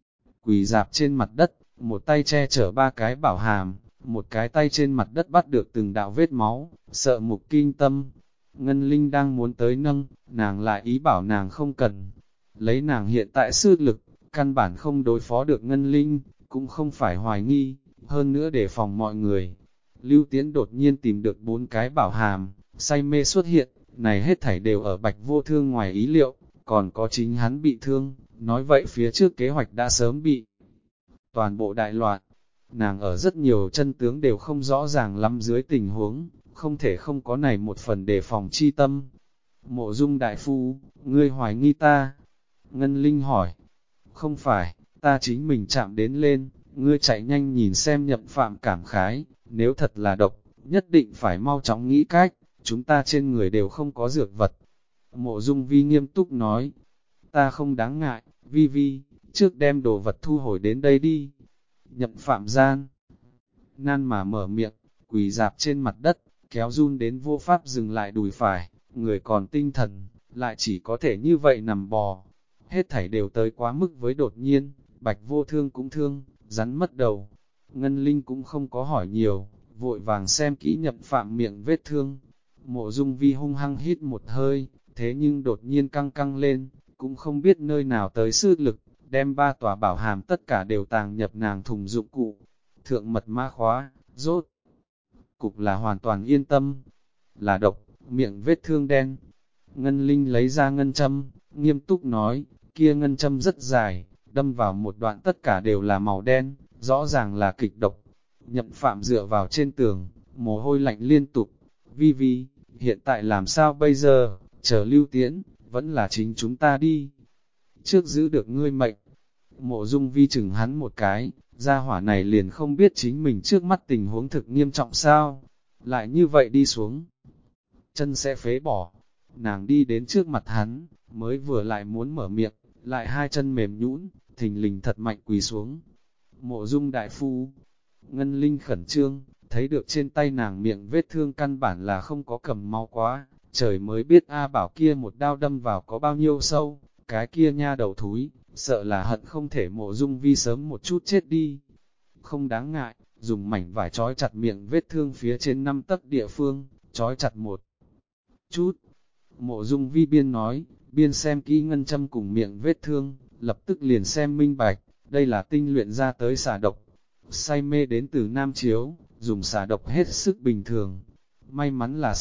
Speaker 1: quỳ dạp trên mặt đất, một tay che chở ba cái bảo hàm, một cái tay trên mặt đất bắt được từng đạo vết máu, sợ mục kinh tâm. Ngân Linh đang muốn tới nâng, nàng lại ý bảo nàng không cần. Lấy nàng hiện tại sức lực, căn bản không đối phó được Ngân Linh, cũng không phải hoài nghi, hơn nữa để phòng mọi người. Lưu Tiễn đột nhiên tìm được 4 cái bảo hàm, say mê xuất hiện, này hết thảy đều ở Bạch Vô Thương ngoài ý liệu, còn có chính hắn bị thương, nói vậy phía trước kế hoạch đã sớm bị toàn bộ đại loạn. Nàng ở rất nhiều chân tướng đều không rõ ràng lắm dưới tình huống, không thể không có này một phần đề phòng chi tâm. Mộ Dung đại phu, ngươi hoài nghi ta? Ngân Linh hỏi. Không phải, ta chính mình chạm đến lên, ngươi chạy nhanh nhìn xem Nhậm Phạm cảm khái, nếu thật là độc, nhất định phải mau chóng nghĩ cách, chúng ta trên người đều không có dược vật. Mộ Dung Vi nghiêm túc nói, ta không đáng ngại, Vi Vi, trước đem đồ vật thu hồi đến đây đi. Nhậm Phạm gian nan mà mở miệng, quỳ dạp trên mặt đất, kéo run đến vô pháp dừng lại đùi phải, người còn tinh thần, lại chỉ có thể như vậy nằm bò. Hết thảy đều tới quá mức với đột nhiên, Bạch Vô Thương cũng thương, rắn mất đầu. Ngân Linh cũng không có hỏi nhiều, vội vàng xem kỹ Nhậm Phạm miệng vết thương. Mộ Dung Vi hung hăng hít một hơi, thế nhưng đột nhiên căng căng lên, cũng không biết nơi nào tới sức lực, đem 3 tòa bảo hàm tất cả đều tàng nhập nàng thùng dụng cụ. Thượng mật mã khóa, rốt cục là hoàn toàn yên tâm. Là độc, miệng vết thương đen. Ngân Linh lấy ra ngân châm, nghiêm túc nói, kia ngân châm rất dài, đâm vào một đoạn tất cả đều là màu đen, rõ ràng là kịch độc. Nhậm Phạm dựa vào trên tường, mồ hôi lạnh liên tục. Vi Vi, hiện tại làm sao bây giờ, chờ Lưu Tiễn, vẫn là chính chúng ta đi. Trước giữ được ngươi mệnh. Mộ Dung Vi chừng hắn một cái, gia hỏa này liền không biết chính mình trước mắt tình huống thực nghiêm trọng sao. Lại như vậy đi xuống, chân sẽ phế bỏ. Nàng đi đến trước mặt hắn, mới vừa lại muốn mở miệng, lại hai chân mềm nhũn, thình lình thật mạnh quỳ xuống. Mộ Dung đại phu, Ngân Linh khẩn trương, thấy được trên tay nàng miệng vết thương căn bản là không có cầm máu quá, trời mới biết A Bảo kia một đao đâm vào có bao nhiêu sâu, cái kia nha đầu thúi, sợ là hận không thể Mộ Dung Vi sớm một chút chết đi. Không đáng ngại, dùng mảnh vải trói chặt miệng vết thương phía trên 5 tấc địa phương, trói chặt một chút. Mộ Dung Vi biên nói, biên xem kỹ ngân châm cùng miệng vết thương, lập tức liền xem minh bạch, đây là tinh luyện ra tới xà độc. Say mê đến từ Nam Chiếu, dùng xà độc hết sức bình thường. May mắn là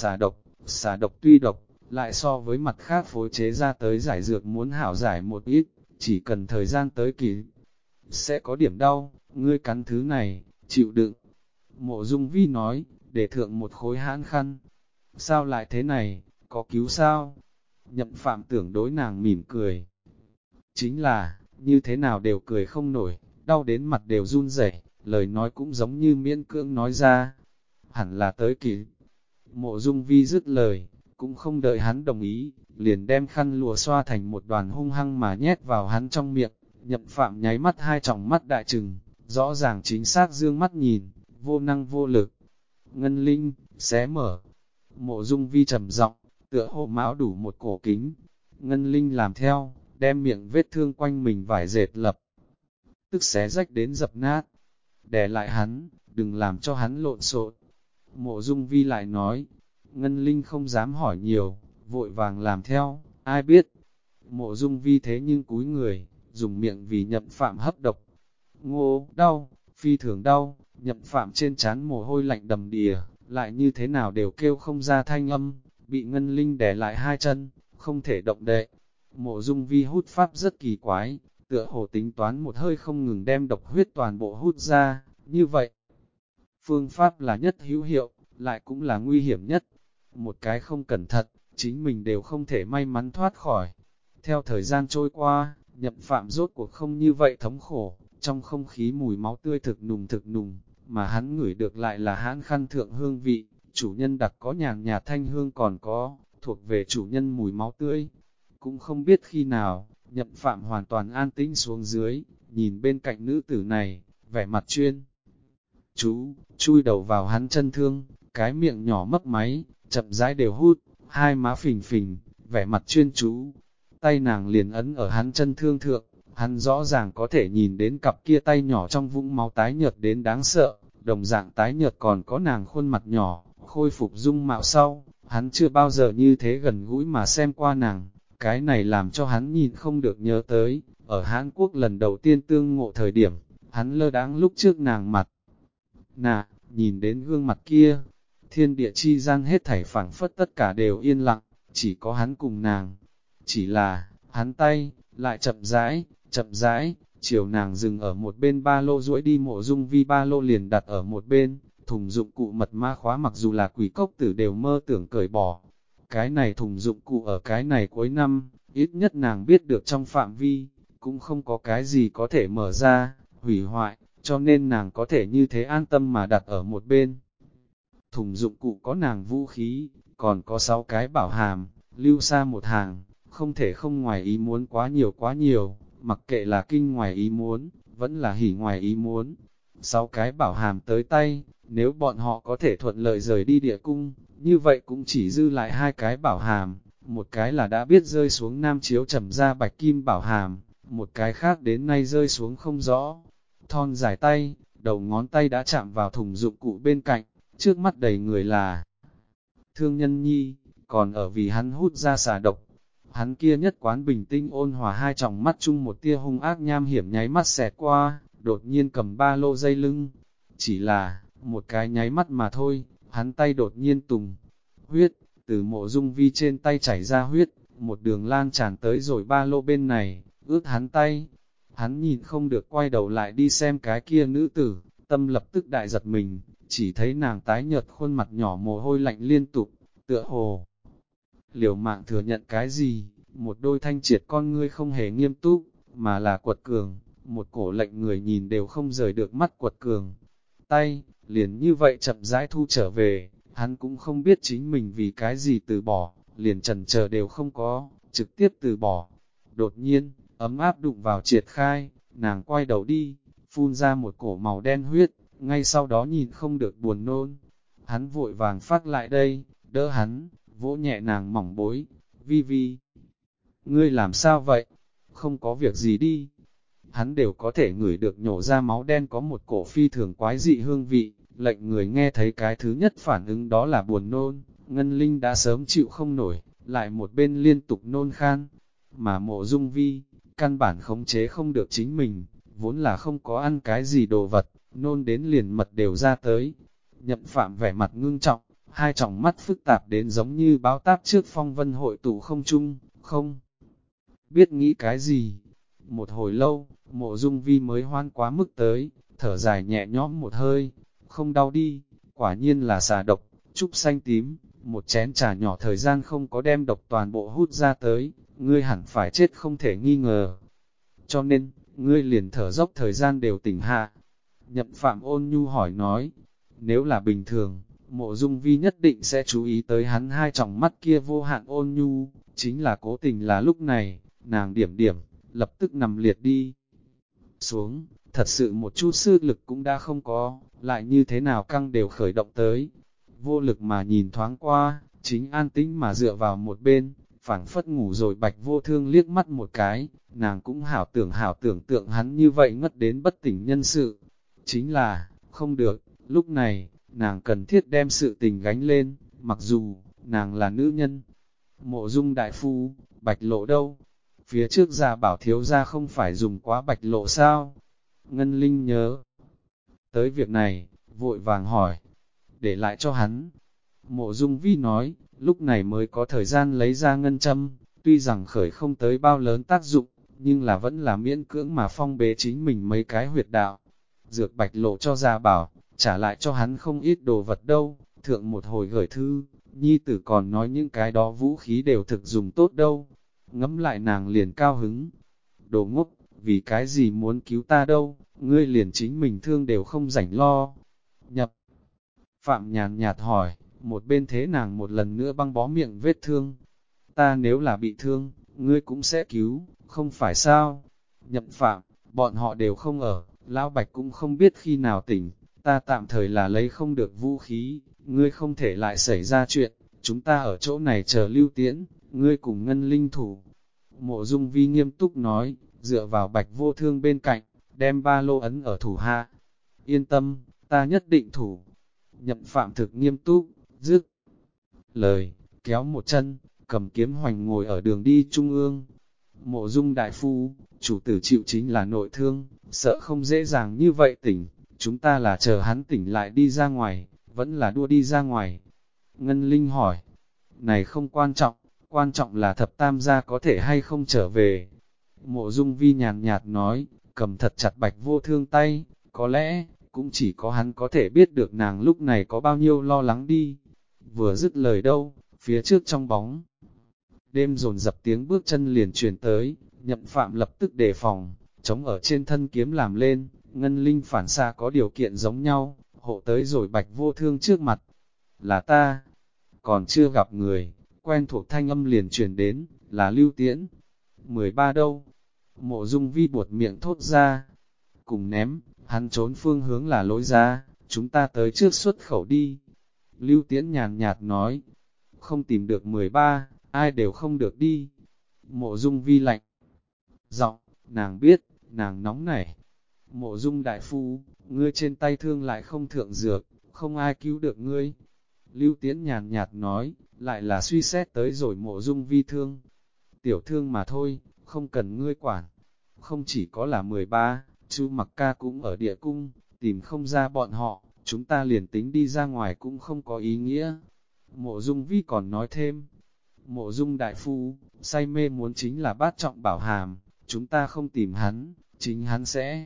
Speaker 1: xà độc tuy độc, lại so với mặt khác phối chế ra tới giải dược muốn hảo giải một ít, chỉ cần thời gian tới kỳ. Sẽ có điểm đau, ngươi cắn thứ này, chịu đựng. Mộ Dung Vi nói, để thượng một khối hãn khăn. Sao lại thế này, có cứu sao? Nhậm Phạm tưởng đối nàng mỉm cười. Chính là, như thế nào đều cười không nổi, đau đến mặt đều run rẩy, lời nói cũng giống như miễn cưỡng nói ra. Hẳn là tới kỳ. Mộ Dung Vi dứt lời, cũng không đợi hắn đồng ý, liền đem khăn lụa xoa thành một đoàn hung hăng mà nhét vào hắn trong miệng. Nhậm Phạm nháy mắt hai tròng mắt đại trừng, rõ ràng chính xác dương mắt nhìn, vô năng vô lực. Ngân Linh, xé mở. Mộ Dung Vi trầm giọng, tựa hồ mão đủ một cổ kính. Ngân Linh làm theo, đem miệng vết thương quanh mình vải dệt lập tức xé rách đến dập nát. Đè lại hắn, đừng làm cho hắn lộn xộn. Mộ Dung Vi lại nói, Ngân Linh không dám hỏi nhiều, vội vàng làm theo, ai biết. Mộ Dung Vi thế nhưng cúi người, dùng miệng vì Nhậm Phạm hấp độc. Ngô, đau, phi thường đau, Nhậm Phạm trên trán mồ hôi lạnh đầm đìa, lại như thế nào đều kêu không ra thanh âm, bị Ngân Linh đè lại hai chân, không thể động đậy. Mộ Dung Vi hút pháp rất kỳ quái, tựa hồ tính toán một hơi không ngừng đem độc huyết toàn bộ hút ra, như vậy. Phương pháp là nhất hữu hiệu, lại cũng là nguy hiểm nhất. Một cái không cẩn thận, chính mình đều không thể may mắn thoát khỏi. Theo thời gian trôi qua, Nhậm Phạm rốt cuộc không như vậy thống khổ, trong không khí mùi máu tươi thực nùng, mà hắn ngửi được lại là hãn khăn thượng hương vị, chủ nhân đặc có nhàn nhạt thanh hương còn có, thuộc về chủ nhân mùi máu tươi. Cũng không biết khi nào, Nhậm Phạm hoàn toàn an tĩnh xuống dưới, nhìn bên cạnh nữ tử này, vẻ mặt chuyên. Chú, chui đầu vào hắn chân thương, cái miệng nhỏ mấp máy, chậm rãi đều hút, hai má phình phình, vẻ mặt chuyên chú. Tay nàng liền ấn ở hắn chân thương thượng, hắn rõ ràng có thể nhìn đến cặp kia tay nhỏ trong vũng máu tái nhợt đến đáng sợ, đồng dạng tái nhợt còn có nàng khuôn mặt nhỏ, khôi phục dung mạo sau, hắn chưa bao giờ như thế gần gũi mà xem qua nàng. Cái này làm cho hắn nhìn không được nhớ tới, ở Hàn Quốc lần đầu tiên tương ngộ thời điểm, hắn lơ đãng lúc trước nàng mặt. Nhìn đến gương mặt kia, thiên địa chi gian hết thảy phảng phất tất cả đều yên lặng, chỉ có hắn cùng nàng. Chỉ là, hắn tay, lại chậm rãi, chiều nàng dừng ở một bên ba lô duỗi đi. Mộ Dung Vi ba lô liền đặt ở một bên, thùng dụng cụ mật mã khóa mặc dù là quỷ cốc tử đều mơ tưởng cởi bỏ. Cái này thùng dụng cụ ở cái này cuối năm, ít nhất nàng biết được trong phạm vi, cũng không có cái gì có thể mở ra, hủy hoại, cho nên nàng có thể như thế an tâm mà đặt ở một bên. Thùng dụng cụ có nàng vũ khí, còn có 6 cái bảo hàm, lưu xa một hàng, không thể không ngoài ý muốn quá nhiều, mặc kệ là kinh ngoài ý muốn, vẫn là hỉ ngoài ý muốn. 6 cái bảo hàm tới tay, nếu bọn họ có thể thuận lợi rời đi địa cung, như vậy cũng chỉ dư lại 2 cái bảo hàm, một cái là đã biết rơi xuống Nam Chiếu trầm ra bạch kim bảo hàm, một cái khác đến nay rơi xuống không rõ. Thon dài tay, đầu ngón tay đã chạm vào thùng dụng cụ bên cạnh, trước mắt đầy người là Thương Nhân Nhi, còn ở vì hắn hút ra xà độc. Hắn kia nhất quán bình tĩnh ôn hòa hai tròng mắt chung một tia hung ác nham hiểm nháy mắt xẹt qua, đột nhiên cầm ba lô dây lưng. Chỉ là, một cái nháy mắt mà thôi, hắn tay đột nhiên tùng. Huyết, từ Mộ Dung Vi trên tay chảy ra huyết, một đường lan tràn tới rồi ba lô bên này, ướt hắn tay. Hắn nhìn không được quay đầu lại đi xem cái kia nữ tử, tâm lập tức đại giật mình, chỉ thấy nàng tái nhợt khuôn mặt nhỏ mồ hôi lạnh liên tục, tựa hồ. Liều mạng thừa nhận cái gì, một đôi thanh triệt con ngươi không hề nghiêm túc, mà là quật cường, một cổ lệnh người nhìn đều không rời được mắt quật cường. Tay, liền như vậy chậm rãi thu trở về, hắn cũng không biết chính mình vì cái gì từ bỏ, liền chần chờ đều không có, trực tiếp từ bỏ. Đột nhiên, ấm áp đụng vào triệt khai, nàng quay đầu đi, phun ra một cổ màu đen huyết, ngay sau đó nhìn không được buồn nôn. Hắn vội vàng phát lại đây, đỡ hắn, vỗ nhẹ nàng mỏng bối, Vi Vi. Ngươi làm sao vậy? Không có việc gì đi. Hắn đều có thể ngửi được nhổ ra máu đen có một cổ phi thường quái dị hương vị, lệnh người nghe thấy cái thứ nhất phản ứng đó là buồn nôn. Ngân Linh đã sớm chịu không nổi, lại một bên liên tục nôn khan, mà Mộ Dung Vi, căn bản khống chế không được chính mình, vốn là không có ăn cái gì đồ vật, nôn đến liền mật đều ra tới. Nhậm Phạm vẻ mặt ngưng trọng, hai tròng mắt phức tạp đến giống như báo táp trước phong vân hội tụ không chung, không biết nghĩ cái gì. Một hồi lâu, Mộ Dung Vi mới hoan quá mức tới, thở dài nhẹ nhõm một hơi, không đau đi, quả nhiên là xà độc, trúc xanh tím, một chén trà nhỏ thời gian không có đem độc toàn bộ hút ra tới, ngươi hẳn phải chết không thể nghi ngờ. Cho nên, ngươi liền thở dốc thời gian đều tỉnh hạ. Nhậm Phạm ôn nhu hỏi nói, nếu là bình thường, Mộ Dung Vi nhất định sẽ chú ý tới hắn hai tròng mắt kia vô hạn ôn nhu, chính là cố tình là lúc này, nàng điểm điểm, lập tức nằm liệt đi xuống, thật sự một chút sức lực cũng đã không có, lại như thế nào căng đều khởi động tới. Vô lực mà nhìn thoáng qua, chính an tĩnh mà dựa vào một bên, phảng phất ngủ rồi Bạch Vô Thương liếc mắt một cái, nàng cũng hảo tưởng tượng hắn như vậy ngất đến bất tỉnh nhân sự. Chính là, không được, lúc này, nàng cần thiết đem sự tình gánh lên, mặc dù, nàng là nữ nhân. Mộ Dung đại phu, Bạch Lộ đâu? Phía trước gia bảo thiếu gia không phải dùng quá Bạch Lộ sao? Ngân Linh nhớ tới việc này, vội vàng hỏi, để lại cho hắn. Mộ Dung Vi nói, lúc này mới có thời gian lấy ra ngân châm, tuy rằng khởi không tới bao lớn tác dụng, nhưng là vẫn là miễn cưỡng mà phong bế chính mình mấy cái huyệt đạo. Dược Bạch Lộ cho gia bảo, trả lại cho hắn không ít đồ vật đâu, thượng một hồi gửi thư, nhi tử còn nói những cái đó vũ khí đều thực dùng tốt đâu. Ngẫm lại nàng liền cao hứng. Đồ ngốc, vì cái gì muốn cứu ta đâu, ngươi liền chính mình thương đều không rảnh lo. Nhập Phạm nhàn nhạt hỏi, một bên thế nàng một lần nữa băng bó miệng vết thương. Ta nếu là bị thương, ngươi cũng sẽ cứu, không phải sao? Nhậm Phạm, bọn họ đều không ở, Lão Bạch cũng không biết khi nào tỉnh, ta tạm thời là lấy không được vũ khí, ngươi không thể lại xảy ra chuyện, chúng ta ở chỗ này chờ Lưu Tiễn, ngươi cùng Ngân Linh thủ. Mộ Dung Vi nghiêm túc nói, dựa vào Bạch Vô Thương bên cạnh, đem ba lô ấn ở thủ hạ. Yên tâm, ta nhất định thủ. Nhậm Phạm thực nghiêm túc, dứt lời, kéo một chân, cầm kiếm hoành ngồi ở đường đi trung ương. Mộ Dung đại phu, chủ tử chịu chính là nội thương, sợ không dễ dàng như vậy tỉnh, chúng ta là chờ hắn tỉnh lại đi ra ngoài, vẫn là đua đi ra ngoài. Ngân Linh hỏi, này không quan trọng là thập tam gia có thể hay không trở về. Mộ Dung Vi nhàn nhạt nói, cầm thật chặt Bạch Vô Thương tay, có lẽ, cũng chỉ có hắn có thể biết được nàng lúc này có bao nhiêu lo lắng đi. Vừa dứt lời đâu, phía trước trong bóng đêm dồn dập tiếng bước chân liền truyền tới, Nhậm Phạm lập tức đề phòng, chống ở trên thân kiếm làm lên, Ngân Linh phản xạ có điều kiện giống nhau, hộ tới rồi Bạch Vô Thương trước mặt. Là ta, còn chưa gặp người, quen thuộc thanh âm liền truyền đến, là Lưu Tiễn. 13 đâu? Mộ Dung Vi buột miệng thốt ra, cùng ném, hắn trốn phương hướng là lối ra, chúng ta tới trước xuất khẩu đi. Lưu Tiễn nhàn nhạt nói, không tìm được 13, ai đều không được đi. Mộ Dung Vi lạnh giọng, nàng biết, nàng nóng nảy. Mộ Dung đại phu, ngươi trên tay thương lại không thượng dược, không ai cứu được ngươi. Lưu Tiễn nhàn nhạt nói, lại là suy xét tới rồi Mộ Dung Vi thương. tiểu thương mà thôi, không cần ngươi quản. Không chỉ có là 13, Chu Mặc Ca cũng ở địa cung, tìm không ra bọn họ, chúng ta liền tính đi ra ngoài cũng không có ý nghĩa. Mộ Dung Vi còn nói thêm, Mộ Dung đại phu, say mê muốn chính là bát trọng bảo hàm, chúng ta không tìm hắn, chính hắn sẽ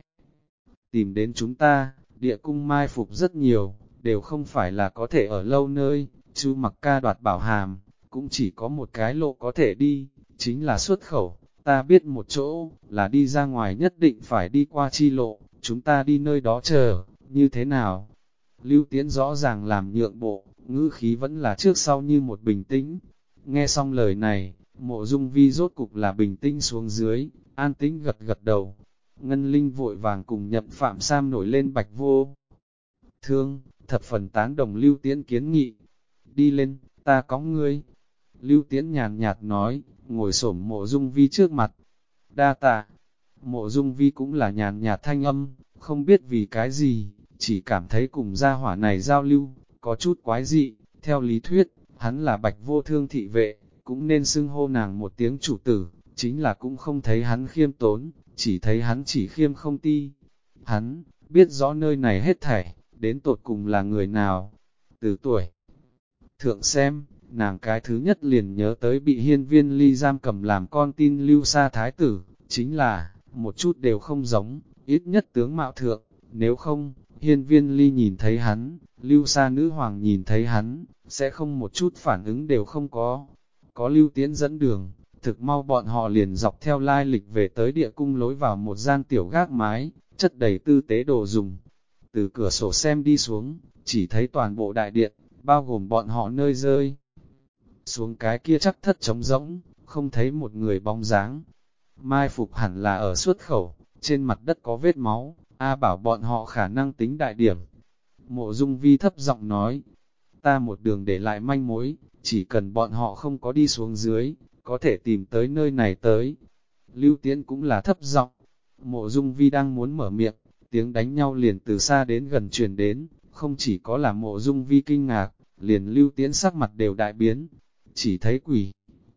Speaker 1: tìm đến chúng ta. Địa cung mai phục rất nhiều, đều không phải là có thể ở lâu nơi. Chu Mặc Ca đoạt bảo hàm, cũng chỉ có một cái lộ có thể đi, chính là xuất khẩu. Ta biết một chỗ, là đi ra ngoài nhất định phải đi qua chi lộ, chúng ta đi nơi đó chờ, như thế nào? Lưu Tiễn rõ ràng làm nhượng bộ, ngữ khí vẫn là trước sau như một bình tĩnh. Nghe xong lời này, Mộ Dung Vi rốt cục là bình tĩnh xuống dưới, an tĩnh gật gật đầu. Ngân Linh vội vàng cùng Nhậm Phạm Sam nổi lên Bạch Vô Thương, thập phần tán đồng Lưu Tiễn kiến nghị. Đi lên, ta cõng ngươi. Lưu Tiễn nhàn nhạt nói, ngồi xổm Mộ Dung Vi trước mặt. Đa tạ. Mộ Dung Vi cũng là nhàn nhạt thanh âm, không biết vì cái gì, chỉ cảm thấy cùng gia hỏa này giao lưu, có chút quái dị. Theo lý thuyết, hắn là Bạch Vô Thương thị vệ, cũng nên xưng hô nàng một tiếng chủ tử, chính là cũng không thấy hắn khiêm tốn, chỉ thấy hắn chỉ khiêm không ti. Hắn, biết rõ nơi này hết thảy, đến tột cùng là người nào. Từ tuổi thượng xem, nàng cái thứ nhất liền nhớ tới bị Hiên Viên Ly giam cầm làm con tin Lưu Sa Thái tử, chính là, một chút đều không giống, ít nhất tướng mạo thượng, nếu không, Hiên Viên Ly nhìn thấy hắn, Lưu Sa nữ hoàng nhìn thấy hắn, sẽ không một chút phản ứng đều không có. Có Lưu Tiễn dẫn đường, thực mau bọn họ liền dọc theo lai lịch về tới địa cung lối vào một gian tiểu gác mái, chất đầy tư tế đồ dùng. Từ cửa sổ xem đi xuống, chỉ thấy toàn bộ đại điện, bao gồm bọn họ nơi rơi. Xuống cái kia chắc thất trống rỗng, không thấy một người bóng dáng. Mai phục hẳn là ở xuất khẩu, trên mặt đất có vết máu, A bảo bọn họ khả năng tính đại điểm. Mộ Dung Vi thấp giọng nói, ta một đường để lại manh mối, chỉ cần bọn họ không có đi xuống dưới, có thể tìm tới nơi này tới. Lưu Tiễn cũng là thấp giọng. Mộ Dung Vi đang muốn mở miệng, tiếng đánh nhau liền từ xa đến gần truyền đến, không chỉ có là Mộ Dung Vi kinh ngạc, liền Lưu Tiễn sắc mặt đều đại biến, chỉ thấy quỷ.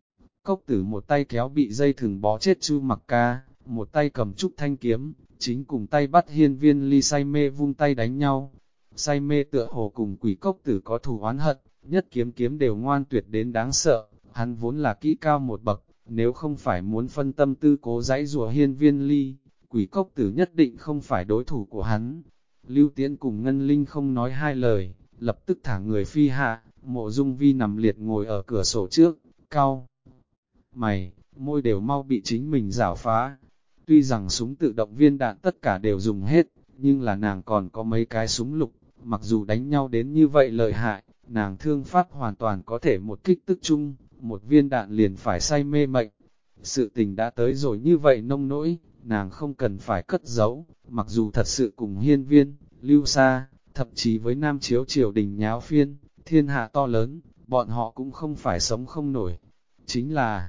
Speaker 1: Cốc tử một tay kéo bị dây thừng bó chết Chu Mặc Ca, một tay cầm trúc thanh kiếm, chính cùng tay bắt Hiên Viên Ly say mê vung tay đánh nhau. Say mê tựa hồ cùng quỷ cốc tử có thù oán hận, nhất kiếm kiếm đều ngoan tuyệt đến đáng sợ, hắn vốn là kỹ cao một bậc, nếu không phải muốn phân tâm tư cố dãy rùa Hiên Viên Ly, quỷ cốc tử nhất định không phải đối thủ của hắn. Lưu Tiễn cùng Ngân Linh không nói hai lời, lập tức thả người phi hạ, Mộ Dung Vi nằm liệt ngồi ở cửa sổ trước, cau mày, môi đều mau bị chính mình rảo phá. Tuy rằng súng tự động viên đạn tất cả đều dùng hết, nhưng là nàng còn có mấy cái súng lục, mặc dù đánh nhau đến như vậy lợi hại, nàng thương pháp hoàn toàn có thể một kích tức chung, một viên đạn liền phải say mê mệnh. Sự tình đã tới rồi như vậy nông nỗi, nàng không cần phải cất giấu, mặc dù thật sự cùng Hiên Viên, Lưu Sa, thậm chí với Nam Chiếu triều đình nháo phiên, thiên hạ to lớn, bọn họ cũng không phải sống không nổi. Chính là,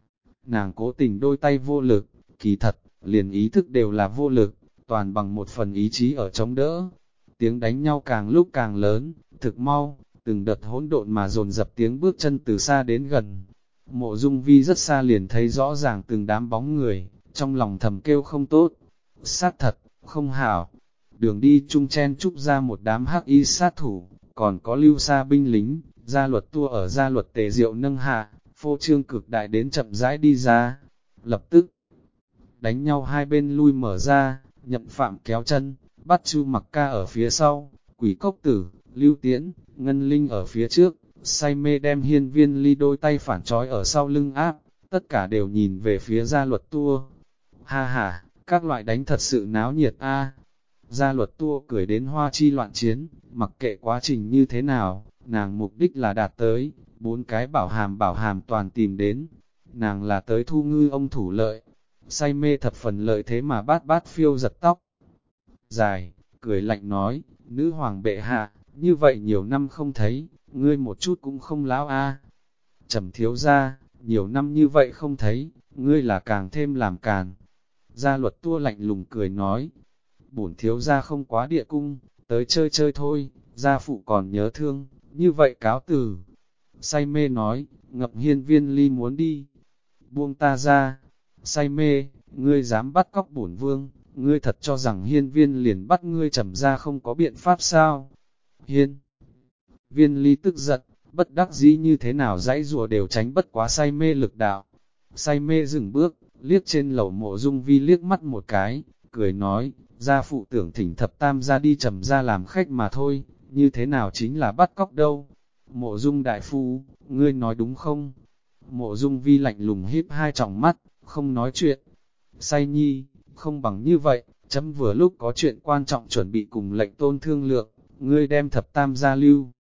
Speaker 1: nàng cố tình đôi tay vô lực, kỳ thật, liền ý thức đều là vô lực, toàn bằng một phần ý chí ở chống đỡ. Tiếng đánh nhau càng lúc càng lớn, thực mau, từng đợt hỗn độn mà dồn dập tiếng bước chân từ xa đến gần. Mộ Dung Vi rất xa liền thấy rõ ràng từng đám bóng người, trong lòng thầm kêu không tốt. Sát thật, không hảo. Đường đi chung chen chúc ra một đám hắc y sát thủ, còn có Lưu Sa binh lính, gia luật tua ở gia luật tề diệu nâng hạ, phô trương cực đại đến chậm rãi đi ra. Lập tức, đánh nhau hai bên lui mở ra, Nhậm Phạm kéo chân, bắt Chu Mặc Ca ở phía sau, quỷ cốc tử, Lưu Tiễn, Ngân Linh ở phía trước, say mê đem Hiên Viên Ly đôi tay phản trói ở sau lưng áp, tất cả đều nhìn về phía gia luật tua. Ha ha, các loại đánh thật sự náo nhiệt a. Gia luật tua cười đến hoa chi loạn chiến, mặc kệ quá trình như thế nào, nàng mục đích là đạt tới, 4 cái bảo hàm toàn tìm đến. Nàng là tới thu ngư ông thủ lợi, say mê thập phần lợi thế mà bát bát phiêu giật tóc dài, cười lạnh nói, nữ hoàng bệ hạ, như vậy nhiều năm không thấy, ngươi một chút cũng không lão a. Trầm thiếu gia, nhiều năm như vậy không thấy, ngươi là càng thêm làm càn. Gia luật tua lạnh lùng cười nói, bổn thiếu gia không quá địa cung, tới chơi chơi thôi, gia phụ còn nhớ thương, như vậy cáo từ. Say mê nói, Ngậm Hiên Viên Ly muốn đi. buông ta ra, say mê, ngươi dám bắt cóc bổn vương, ngươi thật cho rằng hiên viên liền bắt ngươi Trầm gia không có biện pháp sao? Hiên viên ly tức giận, bất đắc dĩ như thế nào dãy rùa đều tránh bất quá say mê lực đạo. Say mê dừng bước, liếc trên lầu Mộ Dung Vi liếc mắt một cái, cười nói, gia phụ tưởng thỉnh thập tam gia đi Trầm gia làm khách mà thôi, như thế nào chính là bắt cóc đâu. Mộ Dung đại phu, ngươi nói đúng không? Mộ Dung Vi lạnh lùng híp hai tròng mắt, không nói chuyện. Say nhi, không bằng như vậy, chấm vừa lúc có chuyện quan trọng chuẩn bị cùng lệnh tôn thương lượng, ngươi đem thập tam gia lưu.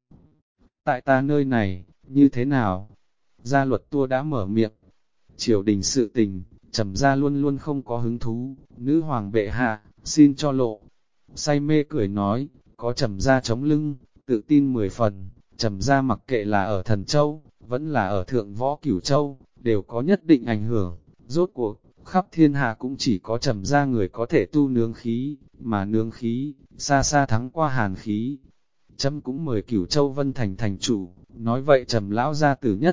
Speaker 1: Tại ta nơi này, như thế nào? Gia luật tua đã mở miệng. Triều đình sự tình, Trầm gia luôn luôn không có hứng thú, nữ hoàng bệ hạ, xin cho lộ. Say mê cười nói, có Trầm gia chống lưng, tự tin 10 phần, Trầm gia mặc kệ là ở Thần Châu, vẫn là ở Thượng Võ Cửu Châu, đều có nhất định ảnh hưởng. Rốt cuộc, khắp thiên hạ cũng chỉ có Trầm gia người có thể tu nướng khí, mà nướng khí, xa xa thắng qua hàn khí. Chấm cũng mời Cửu Châu Vân Thành thành chủ, nói vậy Trầm lão gia tử nhất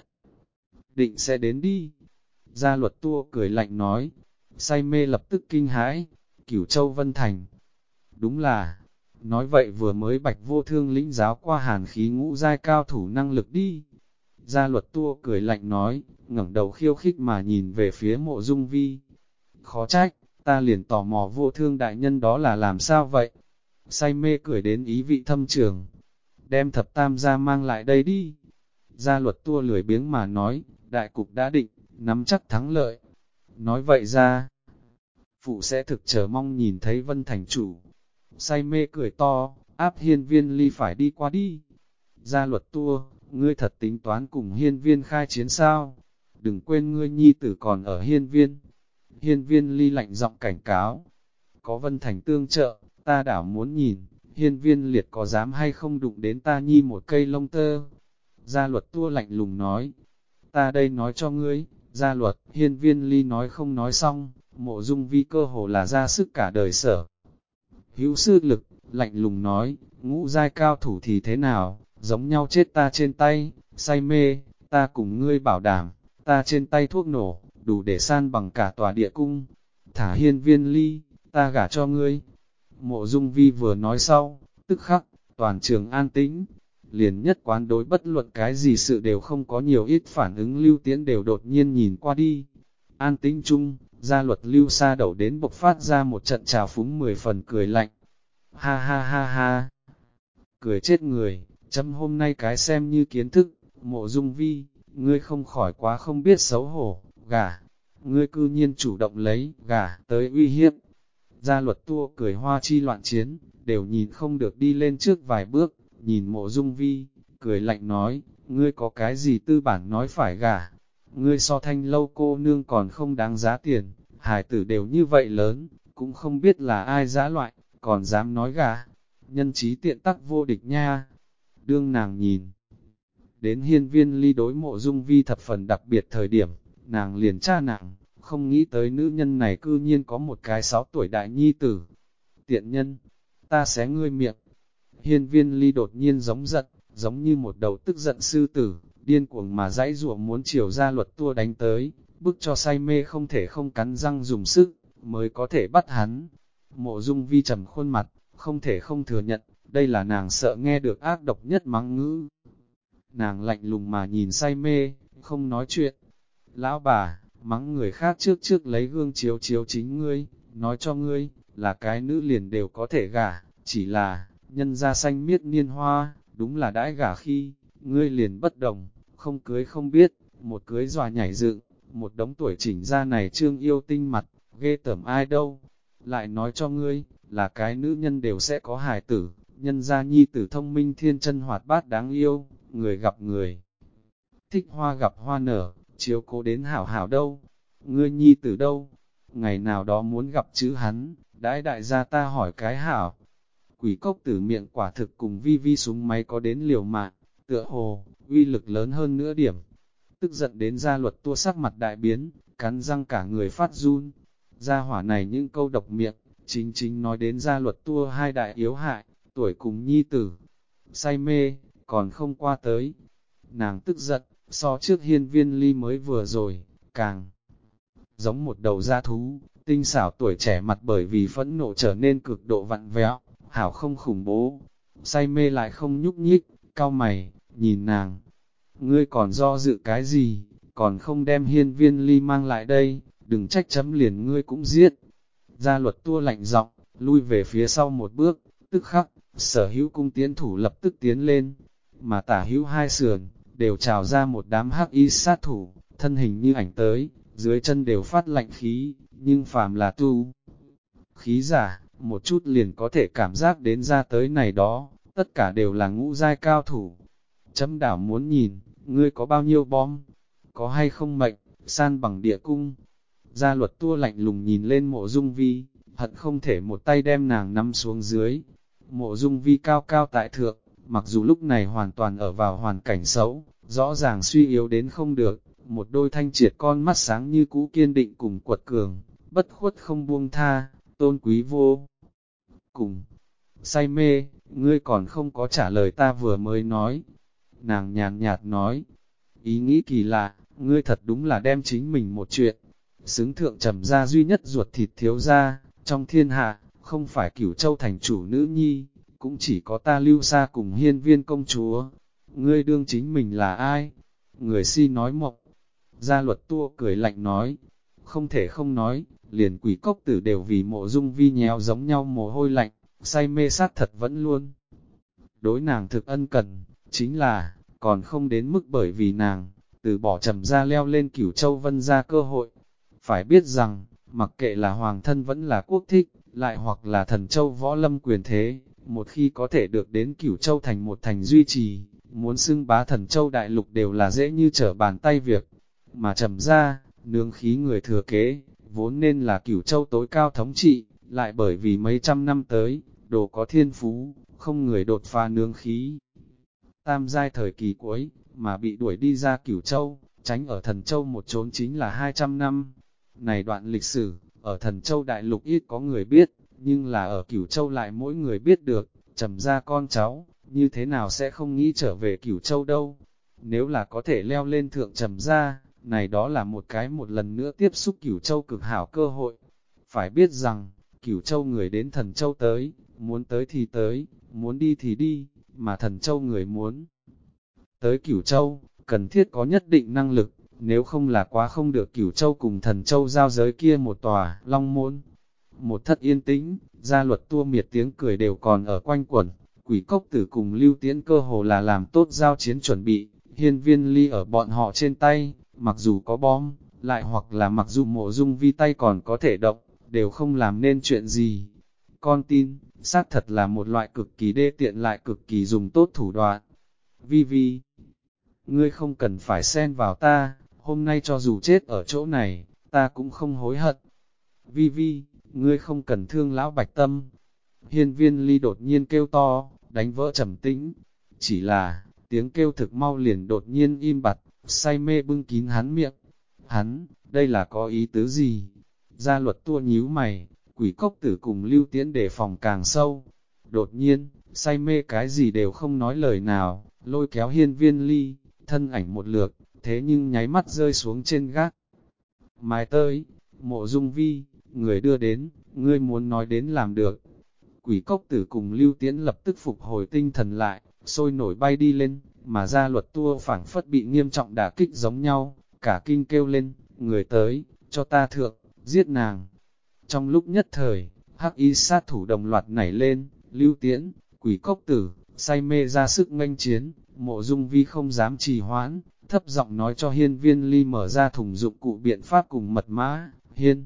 Speaker 1: định sẽ đến đi. Gia luật tua cười lạnh nói, say mê lập tức kinh hãi, Cửu Châu Vân Thành. Đúng là, nói vậy vừa mới Bạch Vô Thương lĩnh giáo qua hàn khí ngũ giai cao thủ năng lực đi. Gia luật tua cười lạnh nói, ngẩng đầu khiêu khích mà nhìn về phía Mộ Dung Vi. Khó trách, ta liền tò mò Vô Thương đại nhân đó là làm sao vậy? Say mê cười đến ý vị thâm trường. Đem thập tam gia mang lại đây đi. Gia luật tua lười biếng mà nói, đại cục đã định, nắm chắc thắng lợi. Nói vậy ra, phụ sẽ thực chờ mong nhìn thấy Vân Thành chủ. Say mê cười to, áp hiên viên ly phải đi qua đi. Gia luật tua, ngươi thật tính toán cùng hiên viên khai chiến sao? Đừng quên ngươi nhi tử còn ở hiên viên. Hiên viên ly lạnh giọng cảnh cáo. Có Vân Thành tương trợ, ta đảo muốn nhìn, hiên viên liệt có dám hay không đụng đến ta nhi một cây lông tơ. Gia luật tua lạnh lùng nói. Ta đây nói cho ngươi, gia luật, hiên viên ly nói không nói xong, Mộ Dung Vi cơ hồ là ra sức cả đời sở. Hữu sư lực, lạnh lùng nói, ngũ giai cao thủ thì thế nào, giống nhau chết ta trên tay, say mê, ta cùng ngươi bảo đảm, ta trên tay thuốc nổ, đủ để san bằng cả tòa địa cung. Thả hiên viên ly, ta gả cho ngươi. Mộ Dung Vi vừa nói sau, tức khắc, toàn trường an tĩnh. Liền nhất quán đối bất luận cái gì sự đều không có nhiều ít phản ứng Lưu Tiễn đều đột nhiên nhìn qua đi. An tĩnh chung, gia luật Lưu Sa đậu đến bộc phát ra một trận trào phúng 10 phần cười lạnh. Ha ha ha ha! Cười chết người, chấm hôm nay cái xem như kiến thức, Mộ Dung Vi, ngươi không khỏi quá không biết xấu hổ, gả. Ngươi cư nhiên chủ động lấy, gả, tới uy hiếp. Gia luật tua cười hoa chi loạn chiến, đều nhìn không được đi lên trước vài bước. Nhìn Mộ Dung Vi, cười lạnh nói, ngươi có cái gì tư bản nói phải gả, ngươi so Thanh Lâu cô nương còn không đáng giá tiền, hài tử đều như vậy lớn, cũng không biết là ai dã loại, còn dám nói gả, nhân trí tiện tắc vô địch nha. Đương nàng nhìn, đến hiên viên ly đối Mộ Dung Vi thập phần đặc biệt thời điểm, nàng liền tra nặng, không nghĩ tới nữ nhân này cư nhiên có một cái 6 tuổi đại nhi tử. Tiện nhân, ta xé ngươi miệng. Hiên viên ly đột nhiên giống giận, giống như một đầu tức giận sư tử, điên cuồng mà dãy ruộng muốn chiều gia luật tua đánh tới, bức cho say mê không thể không cắn răng dùng sức, mới có thể bắt hắn. Mộ Dung Vi trầm khuôn mặt, không thể không thừa nhận, đây là nàng sợ nghe được ác độc nhất mắng ngữ. Nàng lạnh lùng mà nhìn say mê, không nói chuyện. Lão bà, mắng người khác trước lấy gương chiếu chiếu chính ngươi, nói cho ngươi, là cái nữ liền đều có thể gả, chỉ là nhân gia xanh miết niên hoa, đúng là đãi gả khi, ngươi liền bất đồng, không cưới không biết, một cưới dòa nhảy dựng, một đống tuổi chỉnh ra này trương yêu tinh mặt, ghê tởm ai đâu. Lại nói cho ngươi, là cái nữ nhân đều sẽ có hài tử, nhân gia nhi tử thông minh thiên chân hoạt bát đáng yêu, người gặp người. Thích hoa gặp hoa nở, chiếu cố đến hảo hảo đâu, ngươi nhi tử đâu, ngày nào đó muốn gặp chữ hắn, đãi đại gia ta hỏi cái hảo. Quỷ cốc tử miệng quả thực cùng vi vi súng máy có đến liều mạng, tựa hồ, uy lực lớn hơn nữa điểm. Tức giận đến gia luật tua sắc mặt đại biến, cắn răng cả người phát run. Gia hỏa này những câu độc miệng, chính nói đến gia luật tua hai đại yếu hại, tuổi cùng nhi tử. Say mê, còn không qua tới. Nàng tức giận, so trước hiên viên ly mới vừa rồi, càng giống một đầu dã thú, tinh xảo tuổi trẻ mặt bởi vì phẫn nộ trở nên cực độ vặn vẹo, hảo không khủng bố. Say mê lại không nhúc nhích, cau mày, nhìn nàng. Ngươi còn do dự cái gì, còn không đem Hiên Viên Ly mang lại đây, đừng trách chấm liền ngươi cũng giết. Gia Luật tua lạnh giọng, lui về phía sau một bước, tức khắc, Sở Hữu cung tiến thủ lập tức tiến lên, mà tả hữu hai sườn, đều trào ra một đám hắc y sát thủ, thân hình như ảnh tới, dưới chân đều phát lạnh khí, nhưng phàm là tu. Khí giả, một chút liền có thể cảm giác đến ra tới này đó, tất cả đều là ngũ giai cao thủ. Chấm đảo muốn nhìn, ngươi có bao nhiêu bom, có hay không mệnh, san bằng địa cung. Gia Luật tua lạnh lùng nhìn lên Mộ Dung Vi, hận không thể một tay đem nàng nắm xuống dưới. Mộ Dung Vi cao cao tại thượng, mặc dù lúc này hoàn toàn ở vào hoàn cảnh xấu, rõ ràng suy yếu đến không được, một đôi thanh triệt con mắt sáng như cũ kiên định cùng quật cường, bất khuất không buông tha, tôn quý vô cùng. Say mê, ngươi còn không có trả lời ta vừa mới nói. Nàng nhàn nhạt nói, ý nghĩ kỳ lạ, ngươi thật đúng là đem chính mình một chuyện. Xứng thượng trầm gia duy nhất ruột thịt thiếu gia, trong thiên hạ, không phải Cửu Châu thành chủ nữ nhi, cũng chỉ có ta Lưu Sa cùng Hiên Viên công chúa. Ngươi đương chính mình là ai? Người si nói mộng. Gia Luật tua cười lạnh nói, không thể không nói, liền Quỷ Cốc Tử đều vì Mộ Dung Vi nhéo giống nhau mồ hôi lạnh, say mê sát thật vẫn luôn. Đối nàng thực ân cần, chính là, còn không đến mức bởi vì nàng, từ bỏ trầm gia leo lên Cửu Châu Vân gia cơ hội. Phải biết rằng, mặc kệ là hoàng thân vẫn là quốc thích, lại hoặc là thần châu võ lâm quyền thế, một khi có thể được đến Cửu Châu thành một thành duy trì, muốn xưng bá thần châu đại lục đều là dễ như trở bàn tay việc. Mà trầm gia, nương khí người thừa kế, vốn nên là Cửu Châu tối cao thống trị, lại bởi vì mấy trăm năm tới, đồ có thiên phú, không người đột phá nương khí. Tam giai thời kỳ cuối, mà bị đuổi đi ra Cửu Châu, tránh ở Thần Châu một trốn chính là 200 năm. Này đoạn lịch sử, ở Thần Châu đại lục ít có người biết, nhưng là ở Cửu Châu lại mỗi người biết được, trầm ra con cháu, như thế nào sẽ không nghĩ trở về Cửu Châu đâu. Nếu là có thể leo lên thượng trầm ra, này đó là một cái một lần nữa tiếp xúc Cửu Châu cực hảo cơ hội. Phải biết rằng, Cửu Châu người đến Thần Châu tới, muốn tới thì tới, muốn đi thì đi, mà Thần Châu người muốn tới Cửu Châu, cần thiết có nhất định năng lực, nếu không là quá không được Cửu Châu cùng Thần Châu giao giới kia một tòa, Long Môn. Một thất yên tĩnh, Gia Luật tua miệt tiếng cười đều còn ở quanh quẩn, Quỷ Cốc Tử cùng Lưu Tiễn cơ hồ là làm tốt giao chiến chuẩn bị, Hiên Viên Ly ở bọn họ trên tay, mặc dù có bom, lại hoặc là mặc dù Mộ Dung Vi tay còn có thể động, đều không làm nên chuyện gì. Con tin, xác thật là một loại cực kỳ đê tiện lại cực kỳ dùng tốt thủ đoạn. Vi Vi, ngươi không cần phải xen vào ta, hôm nay cho dù chết ở chỗ này, ta cũng không hối hận. Vi Vi, ngươi không cần thương lão Bạch Tâm. Hiên Viên Ly đột nhiên kêu to, đánh vỡ trầm tĩnh. Chỉ là, tiếng kêu thực mau liền đột nhiên im bặt, say mê bưng kín hắn miệng. Hắn, đây là có ý tứ gì? Gia Luật tua nhíu mày, Quỷ Cốc Tử cùng Lưu Tiễn đề phòng càng sâu. Đột nhiên, say mê cái gì đều không nói lời nào, lôi kéo Hiên Viên Ly, thân ảnh một lượt, thế nhưng nháy mắt rơi xuống trên gác. Mai tới, Mộ Dung Vi, người đưa đến, ngươi muốn nói đến làm được. Quỷ Cốc Tử cùng Lưu Tiễn lập tức phục hồi tinh thần lại, sôi nổi bay đi lên, mà Gia Luật tua phảng phất bị nghiêm trọng đả kích giống nhau, cả kinh kêu lên, người tới, cho ta thượng, giết nàng. Trong lúc nhất thời, hắc y sát thủ đồng loạt nảy lên, Lưu Tiễn, Quỷ Cốc Tử, say mê ra sức nghênh chiến, Mộ Dung Vi không dám trì hoãn, thấp giọng nói cho Hiên Viên Ly mở ra thùng dụng cụ biện pháp cùng mật mã. Hiên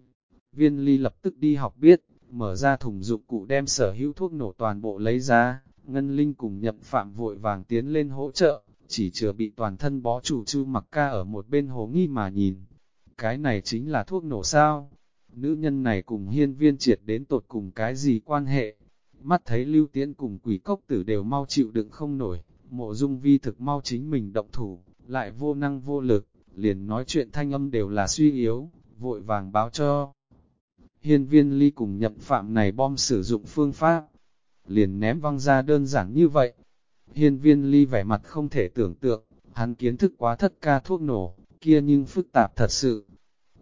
Speaker 1: Viên Ly lập tức đi học biết, mở ra thùng dụng cụ đem sở hữu thuốc nổ toàn bộ lấy ra, Ngân Linh cùng Nhậm Phạm vội vàng tiến lên hỗ trợ, chỉ chừa bị toàn thân bó chủ Chu Mặc Ca ở một bên hồ nghi mà nhìn. Cái này chính là thuốc nổ sao? Nữ nhân này cùng Hiên Viên Triệt đến tột cùng cái gì quan hệ? Mắt thấy Lưu Tiễn cùng Quỷ Cốc Tử đều mau chịu đựng không nổi, Mộ Dung Vi thực mau chính mình động thủ, lại vô năng vô lực, liền nói chuyện thanh âm đều là suy yếu, vội vàng báo cho. Hiên Viên Ly cùng Nhậm Phạm này bom sử dụng phương pháp, liền ném văng ra đơn giản như vậy. Hiên Viên Ly vẻ mặt không thể tưởng tượng, hắn kiến thức quá thất ca thuốc nổ, kia nhưng phức tạp thật sự.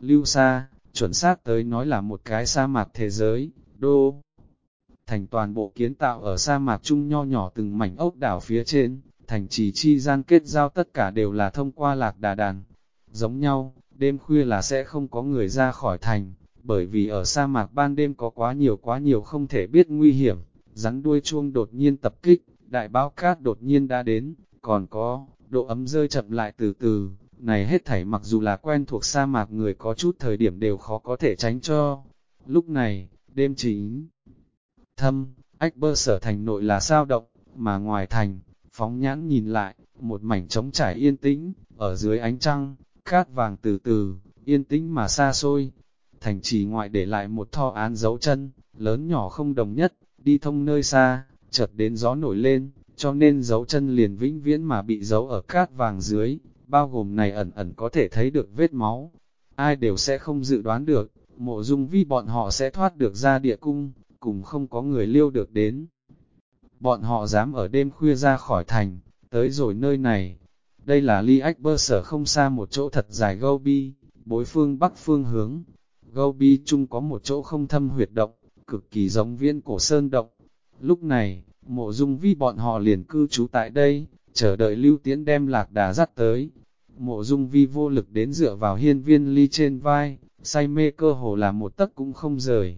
Speaker 1: Lưu Sa, chuẩn xác tới nói là một cái sa mạc thế giới, đô. Thành toàn bộ kiến tạo ở sa mạc trung nho nhỏ từng mảnh ốc đảo phía trên, thành trì chi gian kết giao tất cả đều là thông qua lạc đà đàn. Giống nhau, đêm khuya là sẽ không có người ra khỏi thành, bởi vì ở sa mạc ban đêm có quá nhiều không thể biết nguy hiểm, rắn đuôi chuông đột nhiên tập kích, đại bão cát đột nhiên đã đến, còn có, độ ấm rơi chậm lại từ từ, này hết thảy mặc dù là quen thuộc sa mạc người có chút thời điểm đều khó có thể tránh cho. Lúc này, đêm chính thâm, ách bơ sở thành nội là sao động, mà ngoài thành, phóng nhãn nhìn lại, một mảnh trống trải yên tĩnh, ở dưới ánh trăng, cát vàng từ từ, yên tĩnh mà xa xôi. Thành trì ngoại để lại một tho án dấu chân, lớn nhỏ không đồng nhất, đi thông nơi xa, chợt đến gió nổi lên, cho nên dấu chân liền vĩnh viễn mà bị giấu ở cát vàng dưới, bao gồm này ẩn ẩn có thể thấy được vết máu. Ai đều sẽ không dự đoán được, Mộ Dung Vi bọn họ sẽ thoát được ra địa cung, cùng không có người liêu được đến. Bọn họ dám ở đêm khuya ra khỏi thành, tới rồi nơi này. Đây là ly ách bơ sở không xa một chỗ thật dài Gobi, bối phương bắc phương hướng. Gobi chung có một chỗ không thâm huyệt động, cực kỳ giống viễn cổ sơn động. Lúc này, Mộ Dung Vi bọn họ liền cư trú tại đây, chờ đợi Lưu Tiễn đem lạc đà dắt tới. Mộ Dung Vi vô lực đến dựa vào hiên viên ly trên vai, say mê cơ hồ là một tấc cũng không rời.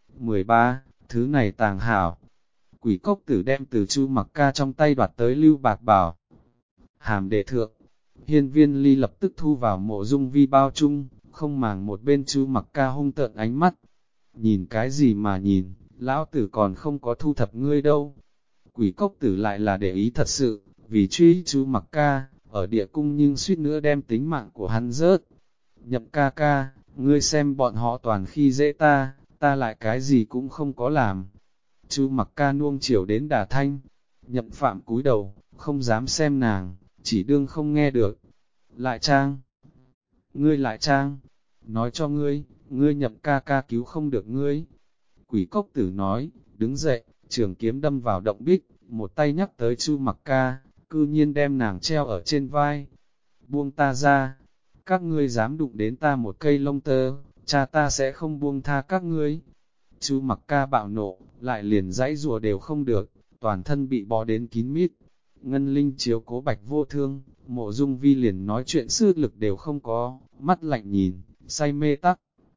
Speaker 1: 13. Thứ này tàng hảo. Quỷ cốc tử đem từ Chu Mặc Ca trong tay đoạt tới Lưu Bạc Bảo. Hàm đệ thượng, hiên viên ly lập tức thu vào Mộ Dung Vi bao chung, không màng một bên Chu Mặc Ca hung tợn ánh mắt. Nhìn cái gì mà nhìn, lão tử còn không có thu thập ngươi đâu. Quỷ cốc tử lại là để ý thật sự, vì truy Chu Mặc Ca, ở địa cung nhưng suýt nữa đem tính mạng của hắn rớt. Nhậm ca ca, ngươi xem bọn họ toàn khi dễ ta, ta lại cái gì cũng không có làm. Chu Mặc Ca nuông chiều đến Đà Thanh, Nhậm Phạm cúi đầu, không dám xem nàng, chỉ đương không nghe được. Lại Trang, ngươi lại Trang, nói cho ngươi, ngươi Nhậm ca ca cứu không được ngươi. Quỷ cốc tử nói, đứng dậy, trường kiếm đâm vào động bích, một tay nhắc tới Chu Mặc Ca, cư nhiên đem nàng treo ở trên vai. Buông ta ra, các ngươi dám đụng đến ta một cây lông tơ, cha ta sẽ không buông tha các ngươi. Chu Mặc Ca bạo nộ, lại liền dãy rùa đều không được, toàn thân bị bó đến kín mít. Ngân Linh chiếu cố Bạch Vô Thương, Mộ Dung Vi liền nói chuyện sư lực đều không có, mắt lạnh nhìn, say mê tắc.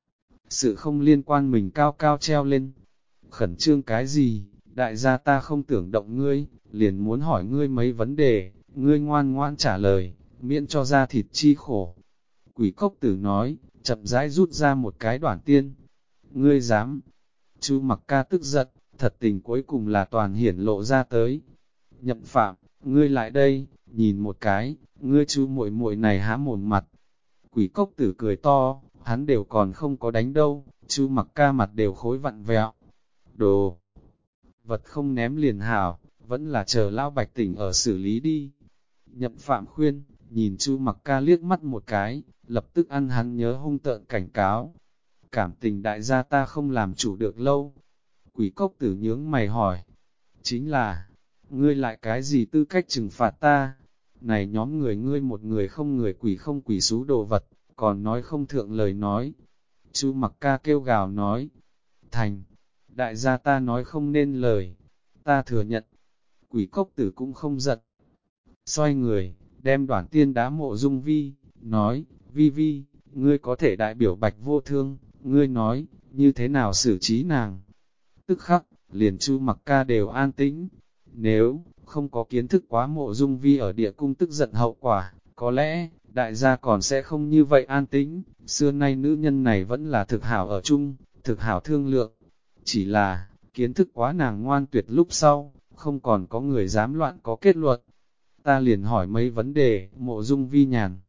Speaker 1: Sự không liên quan mình cao cao treo lên. Khẩn trương cái gì, đại gia ta không tưởng động ngươi, liền muốn hỏi ngươi mấy vấn đề, ngươi ngoan ngoan trả lời, miễn cho ra thịt chi khổ. Quỷ cốc tử nói, chậm rãi rút ra một cái đoản tiên. Ngươi dám? Chu Mặc Ca tức giận, thật tình cuối cùng là toàn hiển lộ ra tới. Nhậm Phạm, ngươi lại đây, nhìn một cái, ngươi Chu muội muội này há mồm mặt. Quỷ cốc tử cười to, hắn đều còn không có đánh đâu, Chu Mặc Ca mặt đều khối vặn vẹo. Đồ vật không ném liền hảo, vẫn là chờ lão Bạch tỉnh ở xử lý đi. Nhậm Phạm khuyên, nhìn Chu Mặc Ca liếc mắt một cái, lập tức ăn hắn nhớ hung tợn cảnh cáo. Cảm tình đại gia ta không làm chủ được lâu. Quỷ cốc tử nhướng mày hỏi, chính là, ngươi lại cái gì tư cách trừng phạt ta? Này nhóm người ngươi một người không quỷ xú đồ vật, còn nói không thượng lời nói. Chu Mặc Ca kêu gào nói, thành, đại gia ta nói không nên lời, ta thừa nhận. Quỷ cốc tử cũng không giận. Xoay người, đem Đoản Tiên đá Mộ Dung Vi, nói, Vi Vi, ngươi có thể đại biểu Bạch Vô Thương, ngươi nói, như thế nào xử trí nàng? Tức khắc, liền Chu Mặc Ca đều an tĩnh. Nếu không có kiến thức quá Mộ Dung Vi ở địa cung tức giận hậu quả, có lẽ, đại gia còn sẽ không như vậy an tĩnh. Xưa nay nữ nhân này vẫn là thực hảo ở chung, thực hảo thương lượng. Chỉ là, kiến thức quá nàng ngoan tuyệt lúc sau, không còn có người dám loạn có kết luận. Ta liền hỏi mấy vấn đề, Mộ Dung Vi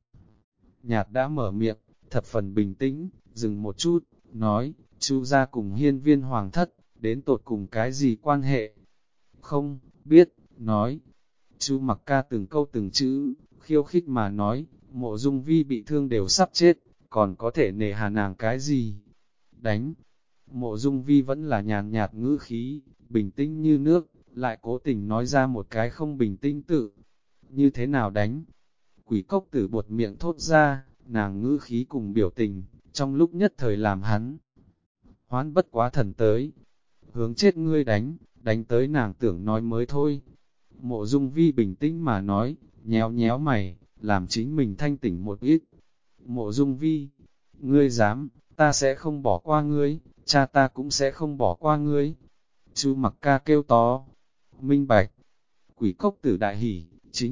Speaker 1: nhạt đã mở miệng, thập phần bình tĩnh, dừng một chút, nói, Chu gia cùng hiên viên hoàng thất, đến tột cùng cái gì quan hệ? Không, biết, nói. Chu Mặc Ca từng câu từng chữ, khiêu khích mà nói, Mộ Dung Vi bị thương đều sắp chết, còn có thể nề hà nàng cái gì? Đánh. Mộ Dung Vi vẫn là nhàn nhạt ngữ khí, bình tĩnh như nước, lại cố tình nói ra một cái không bình tĩnh tự. Như thế nào đánh? Quỷ cốc tử buột miệng thốt ra, nàng ngữ khí cùng biểu tình, trong lúc nhất thời làm hắn hoán bất quá thần tới. Hướng chết ngươi đánh, đánh tới nàng tưởng nói mới thôi. Mộ Dung Vi bình tĩnh mà nói, nhéo nhéo mày, làm chính mình thanh tỉnh một ít. Mộ Dung Vi, ngươi dám, ta sẽ không bỏ qua ngươi, cha ta cũng sẽ không bỏ qua ngươi. Chu Mặc Ca kêu to, minh bạch. Quỷ cốc tử đại hỉ,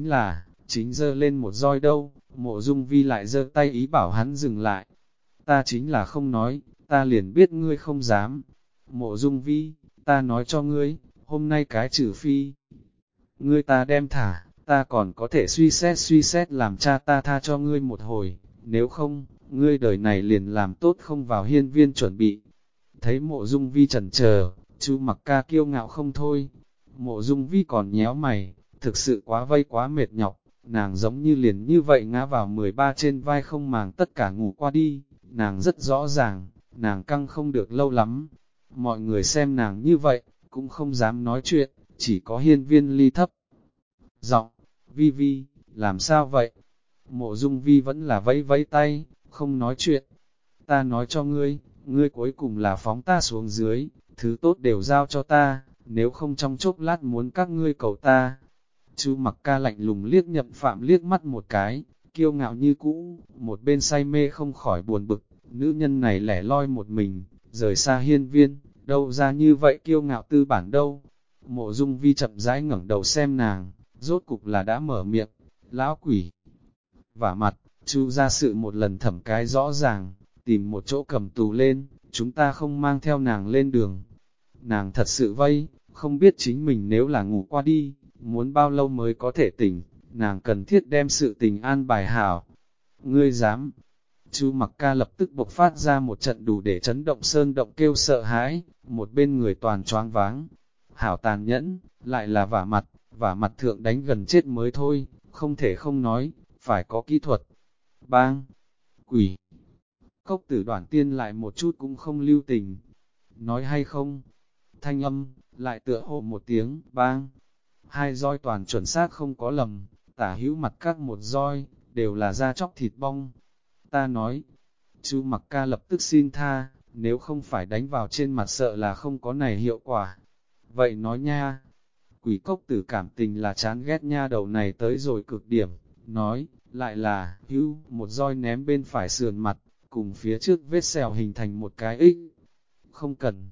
Speaker 1: chính giơ lên một roi đâu, Mộ Dung Vi lại giơ tay ý bảo hắn dừng lại. Ta chính là không nói, ta liền biết ngươi không dám. Mộ Dung Vi, ta nói cho ngươi, hôm nay cái trừ phi. Ngươi ta đem thả, ta còn có thể suy xét làm cha ta tha cho ngươi một hồi, nếu không, ngươi đời này liền làm tốt không vào hiên viên chuẩn bị. Thấy Mộ Dung Vi chần chờ, Chu Mặc Ca kiêu ngạo không thôi. Mộ Dung Vi còn nhéo mày, thực sự quá vây quá mệt nhọc, nàng giống như liền như vậy ngã vào 13 trên vai không màng tất cả ngủ qua đi, nàng rất rõ ràng, nàng căng không được lâu lắm. Mọi người xem nàng như vậy, cũng không dám nói chuyện, chỉ có hiên viên ly thấp. Giọng, Vi Vi, làm sao vậy? Mộ Dung Vi vẫn là vẫy vẫy tay, không nói chuyện. Ta nói cho ngươi, ngươi cuối cùng là phóng ta xuống dưới, thứ tốt đều giao cho ta, nếu không trong chốc lát muốn các ngươi cầu ta. Chu Mặc Ca lạnh lùng liếc Nhậm Phạm liếc mắt một cái, kiêu ngạo như cũ, một bên say mê không khỏi buồn bực, nữ nhân này lẻ loi một mình, rời xa hiên viên, đâu ra như vậy kiêu ngạo tư bản đâu. Mộ Dung Vi chậm rãi ngẩng đầu xem nàng, rốt cục là đã mở miệng, lão quỷ. Vả mặt, Chu ra sự một lần thẩm cái rõ ràng, tìm một chỗ cầm tù lên, chúng ta không mang theo nàng lên đường. Nàng thật sự vây, không biết chính mình nếu là ngủ qua đi, muốn bao lâu mới có thể tỉnh, nàng cần thiết đem sự tình an bài hảo. Ngươi dám? Chu Mặc Ca lập tức bộc phát ra một trận đủ để chấn động sơn động kêu sợ hãi, một bên người toàn choáng váng. Hảo tàn nhẫn, lại là vả mặt thượng đánh gần chết mới thôi, không thể không nói, phải có kỹ thuật. Bang! Quỷ! Cốc tử Đoản Tiên lại một chút cũng không lưu tình. Nói hay không? Thanh âm, lại tựa hộ một tiếng, bang! Hai roi toàn chuẩn xác không có lầm, tả hữu mặt các một roi, đều là da chóc thịt bong. Ta nói, Chu Mặc Ca lập tức xin tha, nếu không phải đánh vào trên mặt sợ là không có này hiệu quả. Vậy nói nha, quỷ cốc tử cảm tình là chán ghét nha đầu này tới rồi cực điểm, nói, lại là, hữu, một roi ném bên phải sườn mặt, cùng phía trước vết sẹo hình thành một cái ích. Không cần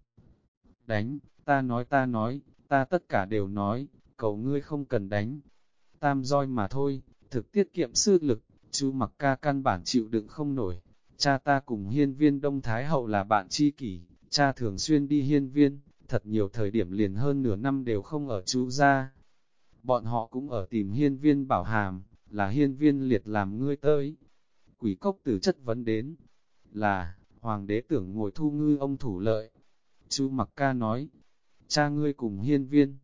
Speaker 1: đánh, ta nói, ta tất cả đều nói, cầu ngươi không cần đánh. Tam roi mà thôi, thực tiết kiệm sức lực, Chu Mặc Ca căn bản chịu đựng không nổi. Cha ta cùng hiên viên Đông Thái Hậu là bạn tri kỷ, cha thường xuyên đi hiên viên, thật nhiều thời điểm liền hơn nửa năm đều không ở Chu gia. Bọn họ cũng ở tìm hiên viên Bảo Hàm, là hiên viên liệt làm ngươi tới. Quỷ cốc tử chất vấn đến, là, hoàng đế tưởng ngồi thu ngư ông thủ lợi. Chu Mặc Ca nói, cha ngươi cùng hiên viên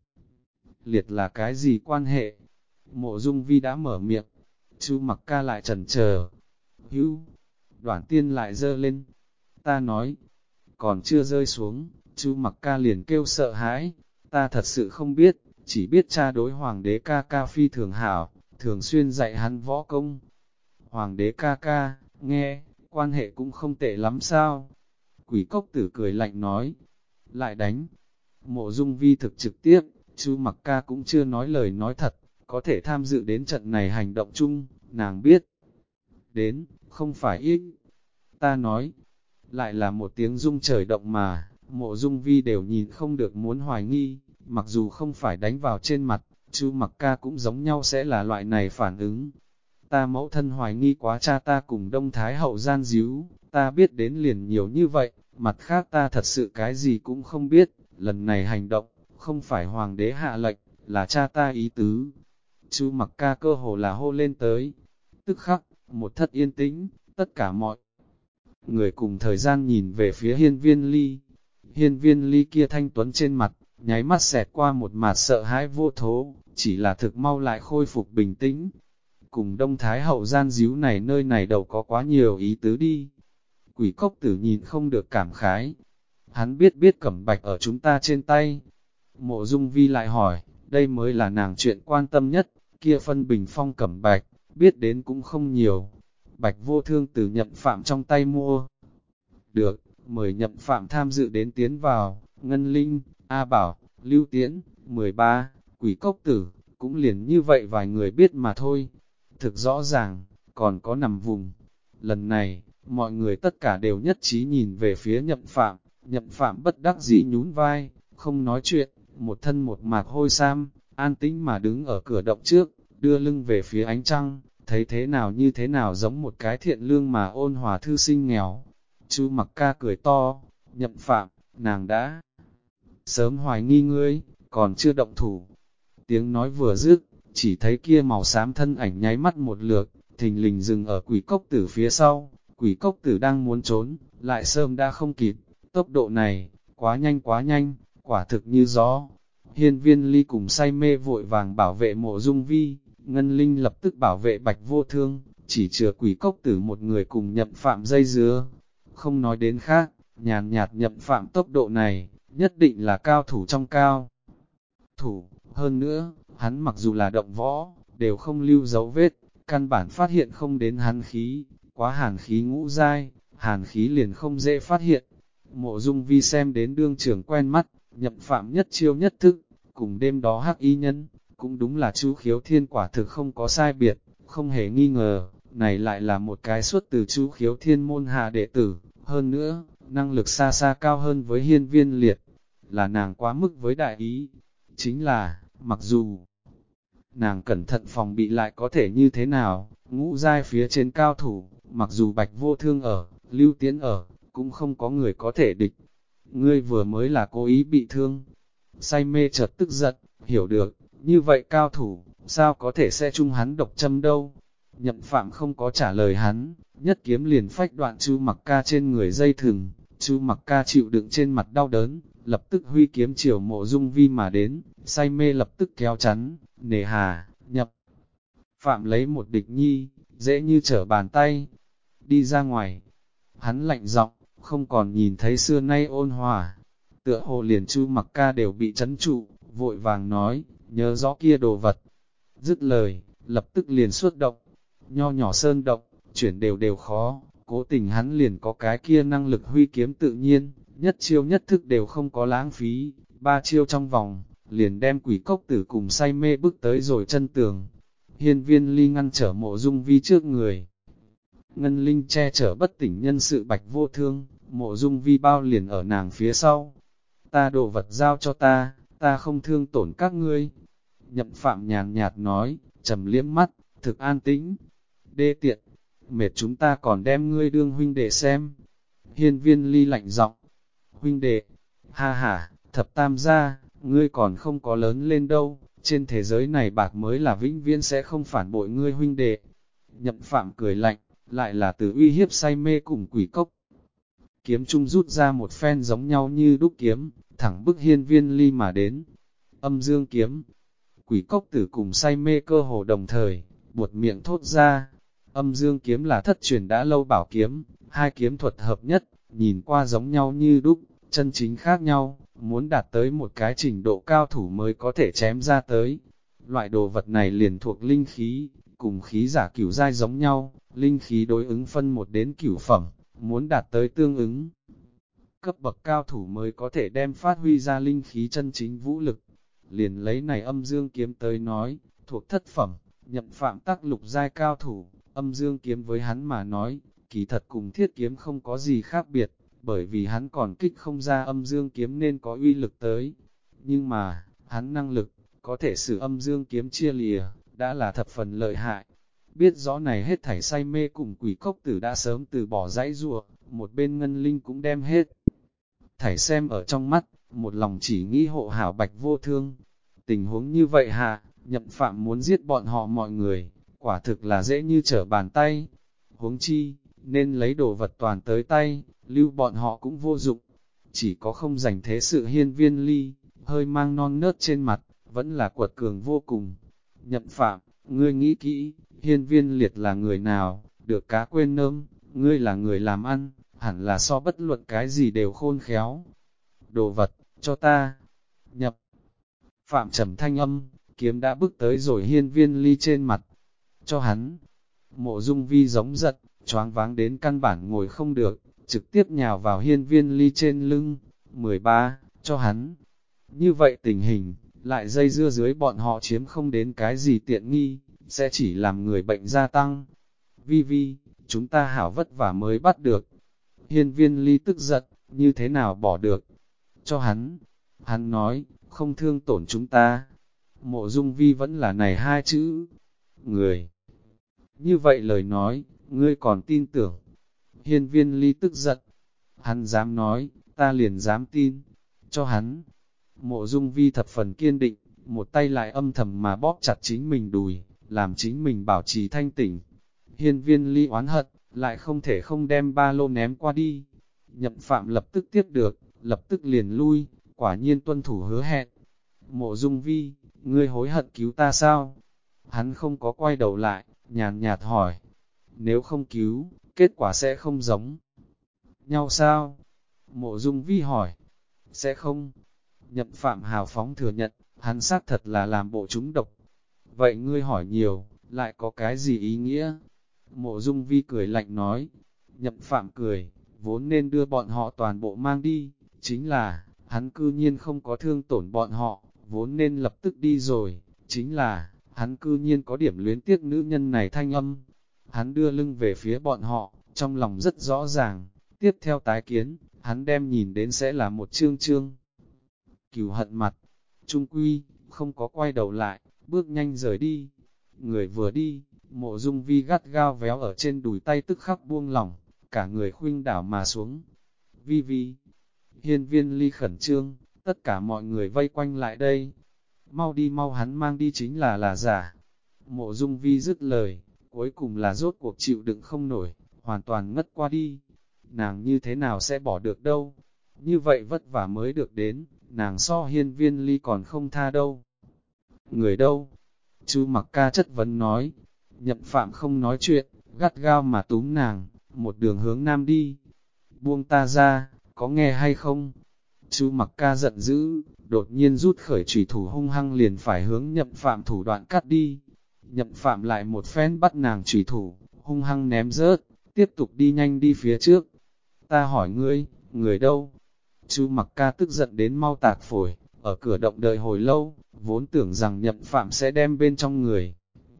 Speaker 1: liệt là cái gì quan hệ? Mộ Dung Vi đã mở miệng, Chu Mặc Ca lại chần chờ. Hữu, Đoản Tiên lại dơ lên. Ta nói, còn chưa rơi xuống, Chu Mặc Ca liền kêu sợ hãi. Ta thật sự không biết, chỉ biết cha đối hoàng đế ca ca phi thường hảo, thường xuyên dạy hắn võ công. Hoàng đế ca ca, nghe, quan hệ cũng không tệ lắm sao? Quỷ cốc tử cười lạnh nói, lại đánh. Mộ Dung Vi thực trực tiếp, Chu Mặc Ca cũng chưa nói lời nói thật, có thể tham dự đến trận này hành động chung, nàng biết. Đến, không phải ít. Ta nói, lại là một tiếng rung trời động mà, Mộ Dung Vi đều nhìn không được muốn hoài nghi, mặc dù không phải đánh vào trên mặt, Chu Mặc Ca cũng giống nhau sẽ là loại này phản ứng. Ta mẫu thân hoài nghi quá cha ta cùng Đông Thái Hậu gian díu, ta biết đến liền nhiều như vậy, mặt khác ta thật sự cái gì cũng không biết, lần này hành động, không phải hoàng đế hạ lệnh, là cha ta ý tứ. Chu Mặc Ca cơ hồ là hô lên tới. Tức khắc, một thất yên tĩnh, tất cả mọi người cùng thời gian nhìn về phía hiên viên ly. Hiên viên ly kia thanh tuấn trên mặt, nháy mắt xẹt qua một mặt sợ hãi vô thố, chỉ là thực mau lại khôi phục bình tĩnh. Cùng Đông Thái Hậu gian díu này nơi này đâu có quá nhiều ý tứ đi. Quỷ cốc tử nhìn không được cảm khái. Hắn biết Cẩm Bạch ở chúng ta trên tay. Mộ Dung Vi lại hỏi, đây mới là nàng chuyện quan tâm nhất, kia phân bình phong Cẩm Bạch, biết đến cũng không nhiều. Bạch vô thương từ Nhậm Phạm trong tay mua. Được, mời nhậm phạm tham dự đến tiến vào, Ngân Linh, A Bảo, Lưu Tiễn, 13, Quỷ Cốc Tử, cũng liền như vậy vài người biết mà thôi. Thực rõ ràng, còn có nằm vùng. Lần này, mọi người tất cả đều nhất trí nhìn về phía nhậm phạm bất đắc dĩ nhún vai, không nói chuyện, một thân một mạc hôi sam, an tĩnh mà đứng ở cửa động trước, đưa lưng về phía ánh trăng, thấy thế nào như thế nào giống một cái thiện lương mà ôn hòa thư sinh nghèo. Chu Mặc Ca cười to, nhậm phạm, nàng đã sớm hoài nghi ngươi, còn chưa động thủ. Tiếng nói vừa dứt, chỉ thấy kia màu xám thân ảnh nháy mắt một lượt, thình lình dừng ở Quỷ Cốc Tử phía sau. Quỷ Cốc Tử đang muốn trốn, lại sớm đã không kịp. Tốc độ này, quá nhanh, quả thực như gió. Hiên Viên Ly cùng say mê vội vàng bảo vệ Mộ Dung Vi, Ngân Linh lập tức bảo vệ Bạch Vô Thương, chỉ chừa Quỷ Cốc Tử một người cùng nhậm phạm dây dưa. Không nói đến khác, nhàn nhạt nhậm phạm tốc độ này, nhất định là cao thủ trong cao thủ. Hơn nữa, hắn mặc dù là động võ, đều không lưu dấu vết, căn bản phát hiện không đến hắn khí, quá hàn khí ngũ giai, hàn khí liền không dễ phát hiện. Mộ Dung Vi xem đến đương trưởng quen mắt, nhậm phạm nhất chiêu nhất thức, cùng đêm đó hắc y nhân, cũng đúng là Chu Khiếu Thiên quả thực không có sai biệt, không hề nghi ngờ, này lại là một cái xuất từ Chu Khiếu Thiên môn hạ đệ tử, hơn nữa, năng lực xa xa cao hơn với Hiên Viên Liệt, là nàng quá mức với đại ý. Chính là, mặc dù nàng cẩn thận phòng bị lại có thể như thế nào, ngũ giai phía trên cao thủ, mặc dù Bạch Vô Thương ở, Lưu Tiễn ở, cũng không có người có thể địch. Ngươi vừa mới là cố ý bị thương. Say mê chợt tức giận, hiểu được, như vậy cao thủ, sao có thể sẽ chung hắn độc châm đâu. Nhậm phạm không có trả lời hắn, nhất kiếm liền phách đoạn Chu Mặc Ca trên người dây thừng. Chu Mặc Ca chịu đựng trên mặt đau đớn, lập tức huy kiếm chiều Mộ Dung Vi mà đến, say mê lập tức kéo chắn, nề hà, nhập. Phạm lấy một địch nhi, dễ như trở bàn tay, đi ra ngoài. Hắn lạnh giọng, không còn nhìn thấy xưa nay ôn hòa. Tựa hồ liền Chu Mặc Ca đều bị trấn trụ, vội vàng nói, nhớ rõ kia đồ vật. Dứt lời, lập tức liền xuất động, nho nhỏ sơn động, chuyển đều khó, cố tình hắn liền có cái kia năng lực huy kiếm tự nhiên, nhất chiêu nhất thức đều không có lãng phí, 3 chiêu trong vòng, liền đem Quỷ Cốc Tử cùng say mê bước tới rồi chân tường. Hiên Viên Ly ngăn trở Mộ Dung Vi trước người. Ngân Linh che chở bất tỉnh nhân sự Bạch Vô Thương, Mộ Dung Vi bao liền ở nàng phía sau. Ta đồ vật giao cho ta không thương tổn các ngươi. Nhậm Phạm nhàn nhạt nói, trầm liếm mắt, thực an tĩnh. Đê tiện, mệt chúng ta còn đem ngươi đương huynh đệ xem. Hiên Viên Ly lạnh giọng, huynh đệ, ha ha, thập tam gia, ngươi còn không có lớn lên đâu, trên thế giới này bạc mới là vĩnh viễn sẽ không phản bội ngươi huynh đệ. Nhậm Phạm cười lạnh, lại là từ uy hiếp say mê cùng Quỷ Cốc. Kiếm trung rút ra một phen giống nhau như đúc kiếm, thẳng bức Hiên Viên Ly mà đến. Âm dương kiếm, Quỷ Cốc Tử cùng say mê cơ hồ đồng thời, buột miệng thốt ra. Âm dương kiếm là thất truyền đã lâu bảo kiếm, hai kiếm thuật hợp nhất, nhìn qua giống nhau như đúc, chân chính khác nhau, muốn đạt tới một cái trình độ cao thủ mới có thể chém ra tới. Loại đồ vật này liền thuộc linh khí, cùng khí giả cửu giai giống nhau, linh khí đối ứng phân 1 đến cửu phẩm, muốn đạt tới tương ứng. Cấp bậc cao thủ mới có thể đem phát huy ra linh khí chân chính vũ lực. Liền lấy này âm dương kiếm tới nói, thuộc thất phẩm, Nhậm Phạm tác lục giai cao thủ, âm dương kiếm với hắn mà nói, kỳ thật cùng thiết kiếm không có gì khác biệt, bởi vì hắn còn kích không ra âm dương kiếm nên có uy lực tới. Nhưng mà, hắn năng lực, có thể sử âm dương kiếm chia lìa, đã là thập phần lợi hại. Biết rõ này hết thảy say mê cùng Quỷ Cốc Tử đã sớm từ bỏ dãy rùa, một bên Ngân Linh cũng đem hết. Thảy xem ở trong mắt, một lòng chỉ nghĩ hộ hảo Bạch Vô Thương. Tình huống như vậy hạ, Nhậm Phạm muốn giết bọn họ mọi người, quả thực là dễ như trở bàn tay. Huống chi, nên lấy đồ vật toàn tới tay, lưu bọn họ cũng vô dụng. Chỉ có không dành thế sự Hiên Viên Ly, hơi mang non nớt trên mặt, vẫn là quật cường vô cùng. Nhậm Phạm, ngươi nghĩ kỹ, Hiên Viên Liệt là người nào, được cá quên nơm, ngươi là người làm ăn, hẳn là so bất luận cái gì đều khôn khéo. Đồ vật, cho ta. Nhập. Phạm trầm thanh âm, kiếm đã bước tới rồi Hiên Viên Ly trên mặt. Cho hắn. Mộ Dung Vi giống giật, choáng váng đến căn bản ngồi không được, trực tiếp nhào vào Hiên Viên Ly trên lưng. 13. Cho hắn. Như vậy tình hình, lại dây dưa dưới bọn họ chiếm không đến cái gì tiện nghi, sẽ chỉ làm người bệnh gia tăng. Vi Vi, chúng ta hảo vất vả mới bắt được. Hiên Viên Ly tức giận, như thế nào bỏ được? Cho hắn. Hắn nói, không thương tổn chúng ta. Mộ Dung Vi vẫn là này hai chữ. Người. Như vậy lời nói, ngươi còn tin tưởng. Hiên Viên Ly tức giận. Hắn dám nói, ta liền dám tin. Cho hắn. Mộ Dung Vi thập phần kiên định, một tay lại âm thầm mà bóp chặt chính mình đùi, làm chính mình bảo trì thanh tỉnh. Hiên Viên Ly oán hận, lại không thể không đem ba lô ném qua đi. Nhậm Phạm lập tức tiếp được, lập tức liền lui, quả nhiên tuân thủ hứa hẹn. Mộ Dung Vi, ngươi hối hận cứu ta sao? Hắn không có quay đầu lại, nhàn nhạt hỏi. Nếu không cứu, kết quả sẽ không giống nhau sao? Mộ Dung Vi hỏi. Sẽ không. Nhậm Phạm hào phóng thừa nhận, hắn xác thật là làm bộ trúng độc. Vậy ngươi hỏi nhiều, lại có cái gì ý nghĩa? Mộ Dung Vi cười lạnh nói. Nhậm Phạm cười, vốn nên đưa bọn họ toàn bộ mang đi, chính là, hắn cư nhiên không có thương tổn bọn họ, vốn nên lập tức đi rồi, chính là, hắn cư nhiên có điểm luyến tiếc nữ nhân này thanh âm. Hắn đưa lưng về phía bọn họ, trong lòng rất rõ ràng, tiếp theo tái kiến, hắn đem nhìn đến sẽ là một chương chương. Cừu hận mặt, trung quy, không có quay đầu lại, bước nhanh rời đi. Người vừa đi, Mộ Dung Vi gắt gao véo ở trên đùi tay tức khắc buông lỏng, cả người khuynh đảo mà xuống. Vi Vi, Hiên Viên Ly khẩn trương, tất cả mọi người vây quanh lại đây. Mau đi mau, hắn mang đi chính là giả. Mộ Dung Vi dứt lời, cuối cùng là rốt cuộc chịu đựng không nổi, hoàn toàn ngất qua đi. Nàng như thế nào sẽ bỏ được đâu? Như vậy vất vả mới được đến, nàng so Hiên Viên Ly còn không tha đâu. Người đâu? Chu Mặc Ca chất vấn nói. Nhậm Phạm không nói chuyện, gắt gao mà túm nàng, một đường hướng nam đi. Buông ta ra, có nghe hay không? Chu Mặc Ca giận dữ, đột nhiên rút khởi chủy thủ hung hăng liền phải hướng Nhậm Phạm thủ đoạn cắt đi. Nhậm Phạm lại một phen bắt nàng chủy thủ, hung hăng ném rớt, tiếp tục đi nhanh đi phía trước. Ta hỏi ngươi, người đâu? Chu Mặc Ca tức giận đến mau tạc phổi, ở cửa động đợi hồi lâu, vốn tưởng rằng Nhậm Phạm sẽ đem bên trong người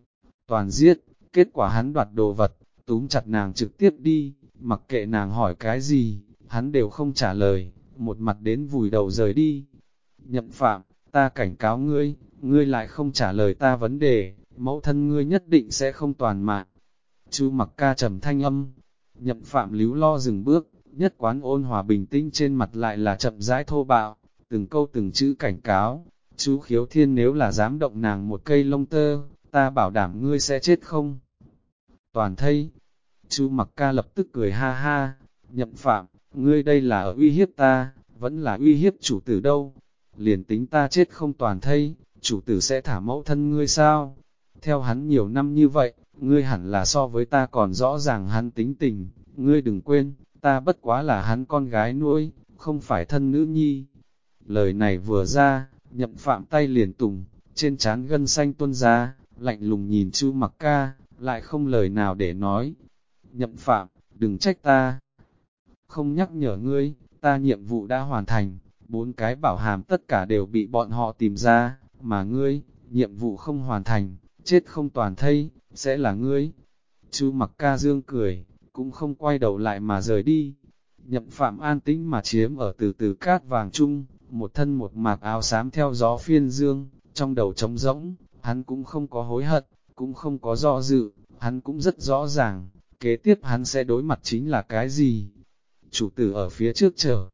Speaker 1: toàn giết, kết quả hắn đoạt đồ vật, túm chặt nàng trực tiếp đi, mặc kệ nàng hỏi cái gì, hắn đều không trả lời, một mặt đến vùi đầu rời đi. Nhậm Phạm, ta cảnh cáo ngươi, ngươi lại không trả lời ta vấn đề, mẫu thân ngươi nhất định sẽ không toàn mạng. Chu Mặc Ca trầm thanh âm, Nhậm Phạm líu lo dừng bước, nhất quán ôn hòa bình tĩnh trên mặt lại là chậm rãi thô bạo, từng câu từng chữ cảnh cáo. Chú Khiếu Thiên nếu là dám động nàng một cây lông tơ, ta bảo đảm ngươi sẽ chết không? Toàn thây. Chu Mặc Ca lập tức cười ha ha, Nhậm Phạm, ngươi đây là ở uy hiếp ta, vẫn là uy hiếp chủ tử đâu? Liền tính ta chết không toàn thây, chủ tử sẽ thả mẫu thân ngươi sao? Theo hắn nhiều năm như vậy, ngươi hẳn là so với ta còn rõ ràng hắn tính tình, ngươi đừng quên, ta bất quá là hắn con gái nuôi, không phải thân nữ nhi. Lời này vừa ra, Nhậm Phạm tay liền tùng, trên trán gân xanh tuôn ra, lạnh lùng nhìn Chu Mặc Ca, lại không lời nào để nói. Nhậm Phạm, đừng trách ta. Không nhắc nhở ngươi, ta nhiệm vụ đã hoàn thành, 4 cái bảo hàm tất cả đều bị bọn họ tìm ra, mà ngươi, nhiệm vụ không hoàn thành, chết không toàn thây, sẽ là ngươi. Chu Mặc Ca dương cười, cũng không quay đầu lại mà rời đi. Nhậm Phạm an tĩnh mà chiếm ở từ từ cát vàng chung, một thân một mạc áo xám theo gió phiên dương, trong đầu trống rỗng, hắn cũng không có hối hận, cũng không có do dự, hắn cũng rất rõ ràng, kế tiếp hắn sẽ đối mặt chính là cái gì. Chủ tử ở phía trước chờ,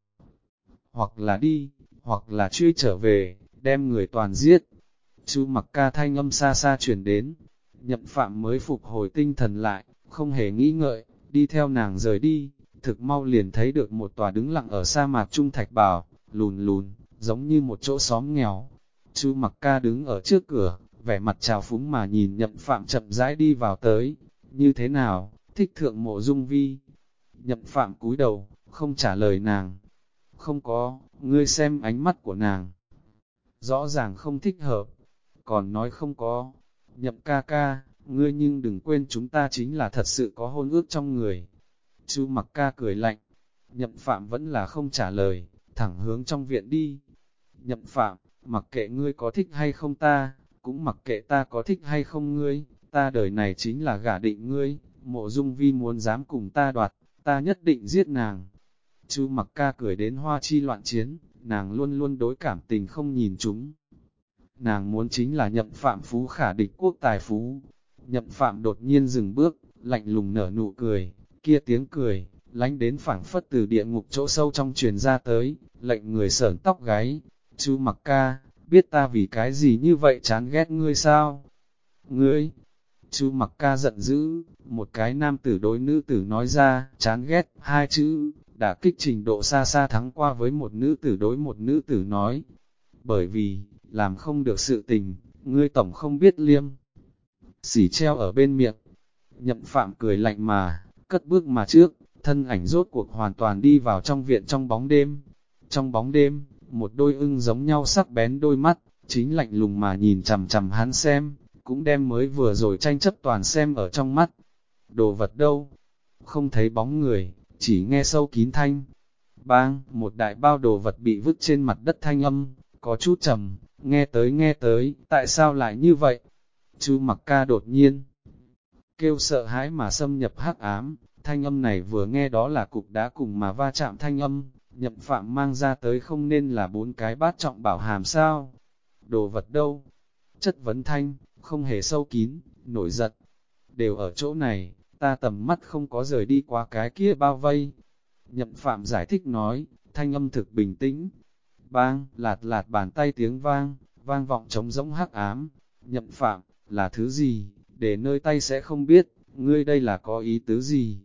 Speaker 1: hoặc là đi, hoặc là truy trở về, đem người toàn giết. Chu Mặc Ca thanh âm xa xa chuyển đến, Nhậm Phạm mới phục hồi tinh thần lại, không hề nghĩ ngợi, đi theo nàng rời đi, thực mau liền thấy được một tòa đứng lặng ở sa mạc trung thạch bào, lùn lùn, giống như một chỗ xóm nghèo. Chu Mặc Ca đứng ở trước cửa, vẻ mặt trào phúng mà nhìn Nhậm Phạm chậm rãi đi vào tới. Như thế nào, thích thượng Mộ Dung Vi? Nhậm Phạm cúi đầu, không trả lời nàng. Không có, ngươi xem ánh mắt của nàng. Rõ ràng không thích hợp, còn nói không có. Nhậm ca ca, ngươi nhưng đừng quên chúng ta chính là thật sự có hôn ước trong người. Chu Mặc Ca cười lạnh, Nhậm Phạm vẫn là không trả lời, thẳng hướng trong viện đi. Nhậm Phạm, mặc kệ ngươi có thích hay không ta, cũng mặc kệ ta có thích hay không ngươi, ta đời này chính là gả định ngươi, Mộ Dung Vi muốn dám cùng ta đoạt, ta nhất định giết nàng. Chu Mặc Ca cười đến hoa chi loạn chiến, nàng luôn luôn đối cảm tình không nhìn chúng. Nàng muốn chính là Nhậm Phạm phú khả địch quốc tài phú. Nhậm Phạm đột nhiên dừng bước, lạnh lùng nở nụ cười, kia tiếng cười, lánh đến phảng phất từ địa ngục chỗ sâu trong truyền ra tới, lệnh người sởn tóc gáy. Chu Mặc Ca, biết ta vì cái gì như vậy chán ghét ngươi sao? Ngươi! Chu Mặc Ca giận dữ, một cái nam tử đối nữ tử nói ra, chán ghét, hai chữ, đã kích trình độ xa xa thắng qua với một nữ tử đối một nữ tử nói. Bởi vì, làm không được sự tình, ngươi tổng không biết liêm. Sỉ treo ở bên miệng. Nhậm Phạm cười lạnh mà, cất bước mà trước, thân ảnh rốt cuộc hoàn toàn đi vào trong viện trong bóng đêm. Trong bóng đêm, một đôi ưng giống nhau sắc bén đôi mắt, chính lạnh lùng mà nhìn chằm chằm hắn xem, cũng đem mới vừa rồi tranh chấp toàn xem ở trong mắt. Đồ vật đâu? Không thấy bóng người, chỉ nghe sâu kín thanh. Bang, một đại bao đồ vật bị vứt trên mặt đất thanh âm, có chút trầm, nghe tới, tại sao lại như vậy? Chu Mặc Ca đột nhiên kêu sợ hãi mà xâm nhập hắc ám, thanh âm này vừa nghe đó là cục đá cùng mà va chạm thanh âm, Nhậm Phạm mang ra tới không nên là 4 cái bát trọng bảo hàm sao? Đồ vật đâu? Chất vấn thanh, không hề sâu kín, nổi giận. Đều ở chỗ này, ta tầm mắt không có rời đi qua cái kia bao vây. Nhậm Phạm giải thích nói, thanh âm thực bình tĩnh. Bang, lạt lạt bàn tay tiếng vang, vang vọng trống rỗng hắc ám. Nhậm Phạm, là thứ gì, để nơi tay sẽ không biết, ngươi đây là có ý tứ gì?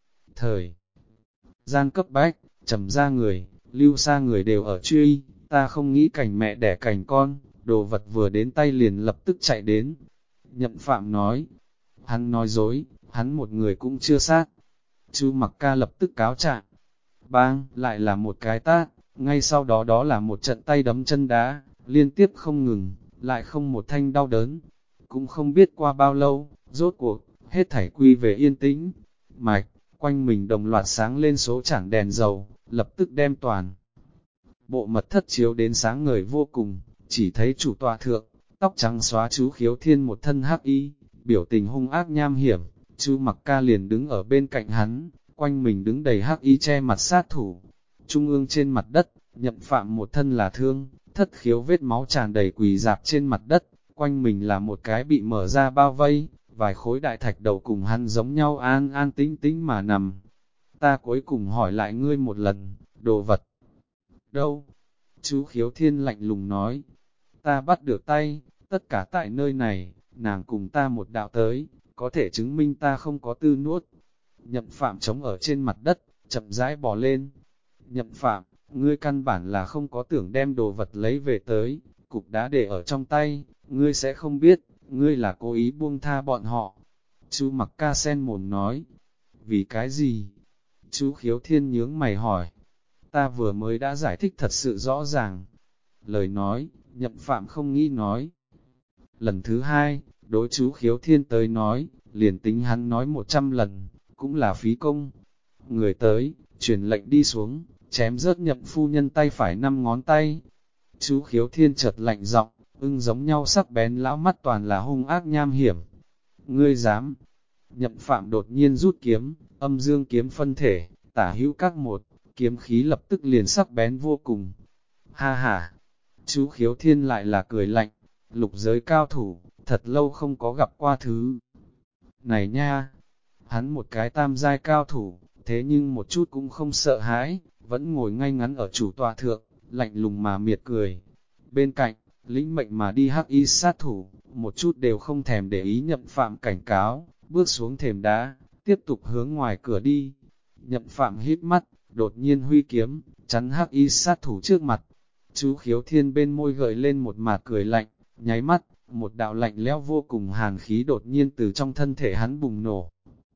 Speaker 1: Thời gian cấp bách, trầm ra người, lưu xa người đều ở truy, ta không nghĩ cảnh mẹ đẻ cảnh con, đồ vật vừa đến tay liền lập tức chạy đến. Nhậm Phạm nói, hắn nói dối, hắn một người cũng chưa sát. Chu Mặc Ca lập tức cáo trạng. Bang, lại là một cái tát, ngay sau đó đó là một trận tay đấm chân đá, liên tiếp không ngừng, lại không một thanh đau đớn. Cũng không biết qua bao lâu, rốt cuộc, hết thảy quy về yên tĩnh. Mạch, quanh mình đồng loạt sáng lên số chảng đèn dầu, lập tức đem toàn. Bộ mật thất chiếu đến sáng ngời vô cùng, chỉ thấy chủ tọa thượng, tóc trắng xóa chú Khiếu Thiên một thân hắc y, biểu tình hung ác nham hiểm, Chu Mặc Ca liền đứng ở bên cạnh hắn, quanh mình đứng đầy hắc y che mặt sát thủ. Trung ương trên mặt đất, Nhậm Phạm một thân là thương, thất khiếu vết máu tràn đầy quỳ dạp trên mặt đất, quanh mình là một cái bị mở ra bao vây, vài khối đại thạch đầu cùng hắn giống nhau an an tĩnh tĩnh mà nằm. Ta cuối cùng hỏi lại ngươi một lần, đồ vật đâu? Chú Khiếu Thiên lạnh lùng nói, ta bắt được tay, tất cả tại nơi này, nàng cùng ta một đạo tới, có thể chứng minh ta không có tư nuốt. Nhậm Phạm chống ở trên mặt đất, chậm rãi bò lên. Nhậm Phạm, ngươi căn bản là không có tưởng đem đồ vật lấy về tới, cục đá để ở trong tay, ngươi sẽ không biết, ngươi là cố ý buông tha bọn họ. Chú Mặc Ca sen mồm nói, vì cái gì? Chú Khiếu Thiên nhướng mày hỏi, ta vừa mới đã giải thích thật sự rõ ràng. Lời nói, Nhậm Phạm không nghĩ nói. Lần thứ hai, đối chú Khiếu Thiên tới nói, liền tính hắn nói 100 lần, cũng là phí công. Người tới, truyền lệnh đi xuống, chém rớt Nhậm phu nhân tay phải 5 ngón tay. Chú Khiếu Thiên chợt lạnh giọng, ưng giống nhau sắc bén lão mắt toàn là hung ác nham hiểm. Ngươi dám? Nhậm Phạm đột nhiên rút kiếm, âm dương kiếm phân thể, tả hữu các một, kiếm khí lập tức liền sắc bén vô cùng. Ha ha! Chú Khiếu Thiên lại là cười lạnh, lục giới cao thủ, thật lâu không có gặp qua thứ. Này nha! Hắn một cái tam giai cao thủ, thế nhưng một chút cũng không sợ hãi, vẫn ngồi ngay ngắn ở chủ tọa thượng, lạnh lùng mà miệt cười. Bên cạnh, lĩnh mệnh mà đi hắc y sát thủ, một chút đều không thèm để ý Nhậm Phạm cảnh cáo, bước xuống thềm đá, tiếp tục hướng ngoài cửa đi. Nhậm Phạm hít mắt, đột nhiên huy kiếm, chắn hắc y sát thủ trước mặt. Chú Khiếu Thiên bên môi gợi lên một mạt cười lạnh, nháy mắt, một đạo lạnh lẽo vô cùng hàn khí đột nhiên từ trong thân thể hắn bùng nổ.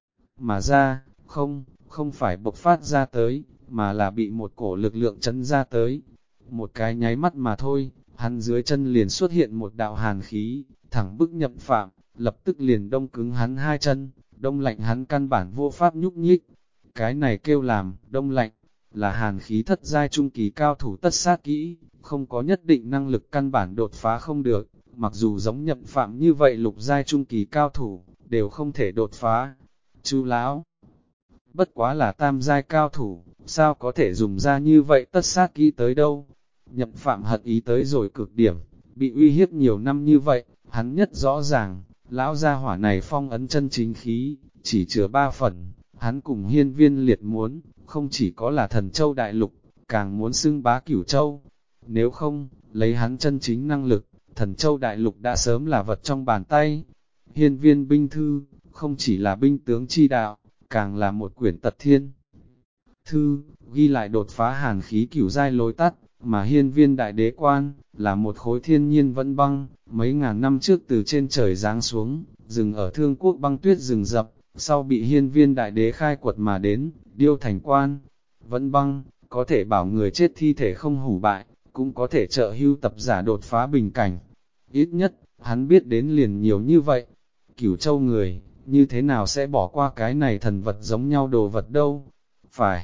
Speaker 1: Mà ra, không phải bộc phát ra tới, mà là bị một cổ lực lượng chấn ra tới. Một cái nháy mắt mà thôi, hắn dưới chân liền xuất hiện một đạo hàn khí, thẳng bức Nhậm Phạm, lập tức liền đông cứng hắn hai chân, đông lạnh hắn căn bản vô pháp nhúc nhích. Cái này kêu làm, đông lạnh. là hàn khí thất giai trung kỳ cao thủ tất sát kỹ, không có nhất định năng lực căn bản đột phá không được, mặc dù giống Nhậm Phạm như vậy lục giai trung kỳ cao thủ, đều không thể đột phá. Chú lão, bất quá là tam giai cao thủ, sao có thể dùng ra như vậy tất sát kỹ tới đâu? Nhậm Phạm hận ý tới rồi cực điểm, bị uy hiếp nhiều năm như vậy, hắn nhất rõ ràng, lão gia hỏa này phong ấn chân chính khí, chỉ chứa 3 phần, hắn cùng Hiên Viên Liệt muốn, không chỉ có là Thần Châu Đại Lục, càng muốn xưng bá Cửu Châu. Nếu không, lấy hắn chân chính năng lực, Thần Châu Đại Lục đã sớm là vật trong bàn tay. Hiên Viên binh thư, không chỉ là binh tướng chi đạo, càng là một quyển tật thiên thư, ghi lại đột phá hàn khí cửu giai lối tắt, mà Hiên Viên đại đế quan, là một khối thiên nhiên vẫn băng, mấy ngàn năm trước từ trên trời giáng xuống, dừng ở Thương Quốc băng tuyết rừng rậm, sau bị Hiên Viên đại đế khai quật mà đến, điêu thành quan. Vẫn băng, có thể bảo người chết thi thể không hủ bại, cũng có thể trợ hưu tập giả đột phá bình cảnh. Ít nhất, hắn biết đến liền nhiều như vậy. Cửu Châu người, như thế nào sẽ bỏ qua cái này thần vật giống nhau đồ vật đâu? Phải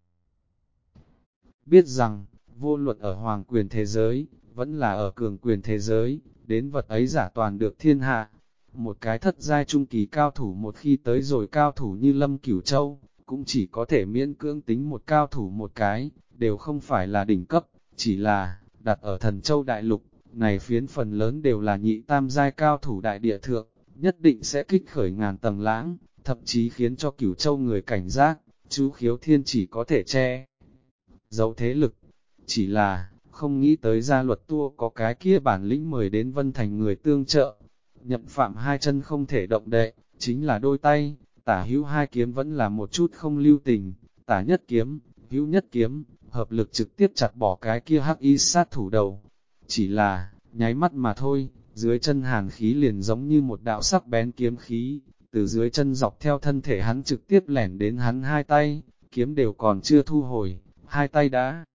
Speaker 1: biết rằng, vô luận ở hoàng quyền thế giới, vẫn là ở cường quyền thế giới, đến vật ấy giả toàn được thiên hạ. Một cái thất giai trung kỳ cao thủ một khi tới rồi cao thủ như Lâm Cửu Châu, cũng chỉ có thể miễn cưỡng tính một cao thủ một cái, đều không phải là đỉnh cấp, chỉ là, đặt ở Thần Châu Đại Lục, này phiến phần lớn đều là nhị tam giai cao thủ đại địa thượng, nhất định sẽ kích khởi ngàn tầng lãng, thậm chí khiến cho Cửu Châu người cảnh giác, chú Khiếu Thiên chỉ có thể che giấu thế lực. Chỉ là, không nghĩ tới gia luật tua có cái kia bản lĩnh mời đến Vân Thành người tương trợ. Nhậm Phạm hai chân không thể động đậy, chính là đôi tay, tả hữu hai kiếm vẫn là một chút không lưu tình, tả nhất kiếm, hữu nhất kiếm, hợp lực trực tiếp chặt bỏ cái kia hắc y sát thủ đầu. Chỉ là, nháy mắt mà thôi, dưới chân hàn khí liền giống như một đạo sắc bén kiếm khí, từ dưới chân dọc theo thân thể hắn trực tiếp lẻn đến hắn hai tay, kiếm đều còn chưa thu hồi, hai tay đã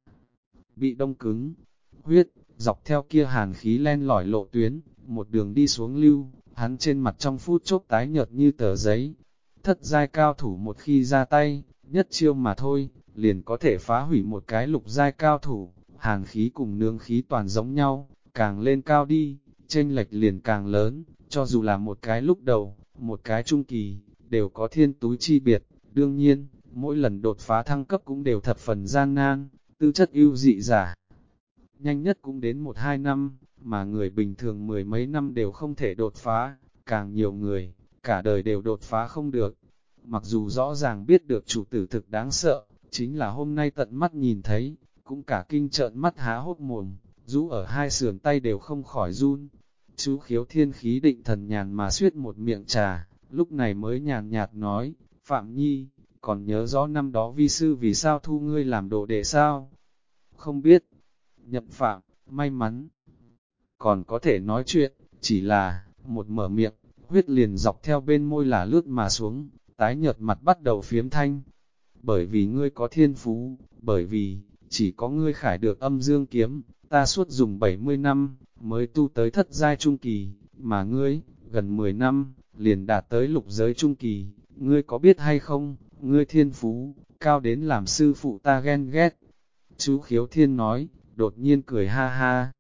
Speaker 1: bị đông cứng. Huyết, dọc theo kia hàn khí len lỏi lộ tuyến, một đường đi xuống lưu, hắn trên mặt trong phút chốc tái nhợt như tờ giấy. Thất giai cao thủ một khi ra tay, nhất chiêu mà thôi, liền có thể phá hủy một cái lục giai cao thủ. Hàn khí cùng nương khí toàn giống nhau, càng lên cao đi, chênh lệch liền càng lớn, cho dù là một cái lúc đầu, một cái trung kỳ, đều có thiên túi chi biệt. Đương nhiên, mỗi lần đột phá thăng cấp cũng đều thập phần gian nan, tư chất ưu dị giả. Nhanh nhất cũng đến 1-2 năm, mà người bình thường mười mấy năm đều không thể đột phá, càng nhiều người, cả đời đều đột phá không được. Mặc dù rõ ràng biết được chủ tử thực đáng sợ, chính là hôm nay tận mắt nhìn thấy, cũng cả kinh trợn mắt há hốt mồm, rũ ở hai sườn tay đều không khỏi run. Chú Khiếu Thiên khí định thần nhàn mà suyết một miệng trà, lúc này mới nhàn nhạt nói, Phạm Nhi, còn nhớ rõ năm đó vi sư vì sao thu ngươi làm đồ đệ sao? Không biết. Nhậm Phạm, may mắn, còn có thể nói chuyện, chỉ là, một mở miệng, huyết liền dọc theo bên môi là lướt mà xuống, tái nhợt mặt bắt đầu phiếm thanh. Bởi vì ngươi có thiên phú, bởi vì, chỉ có ngươi khải được âm dương kiếm, ta suốt dùng 70 năm, mới tu tới thất giai trung kỳ, mà ngươi, gần 10 năm, liền đạt tới lục giới trung kỳ, ngươi có biết hay không, ngươi thiên phú, cao đến làm sư phụ ta ghen ghét. Chú Khiếu Thiên nói, đột nhiên cười ha ha,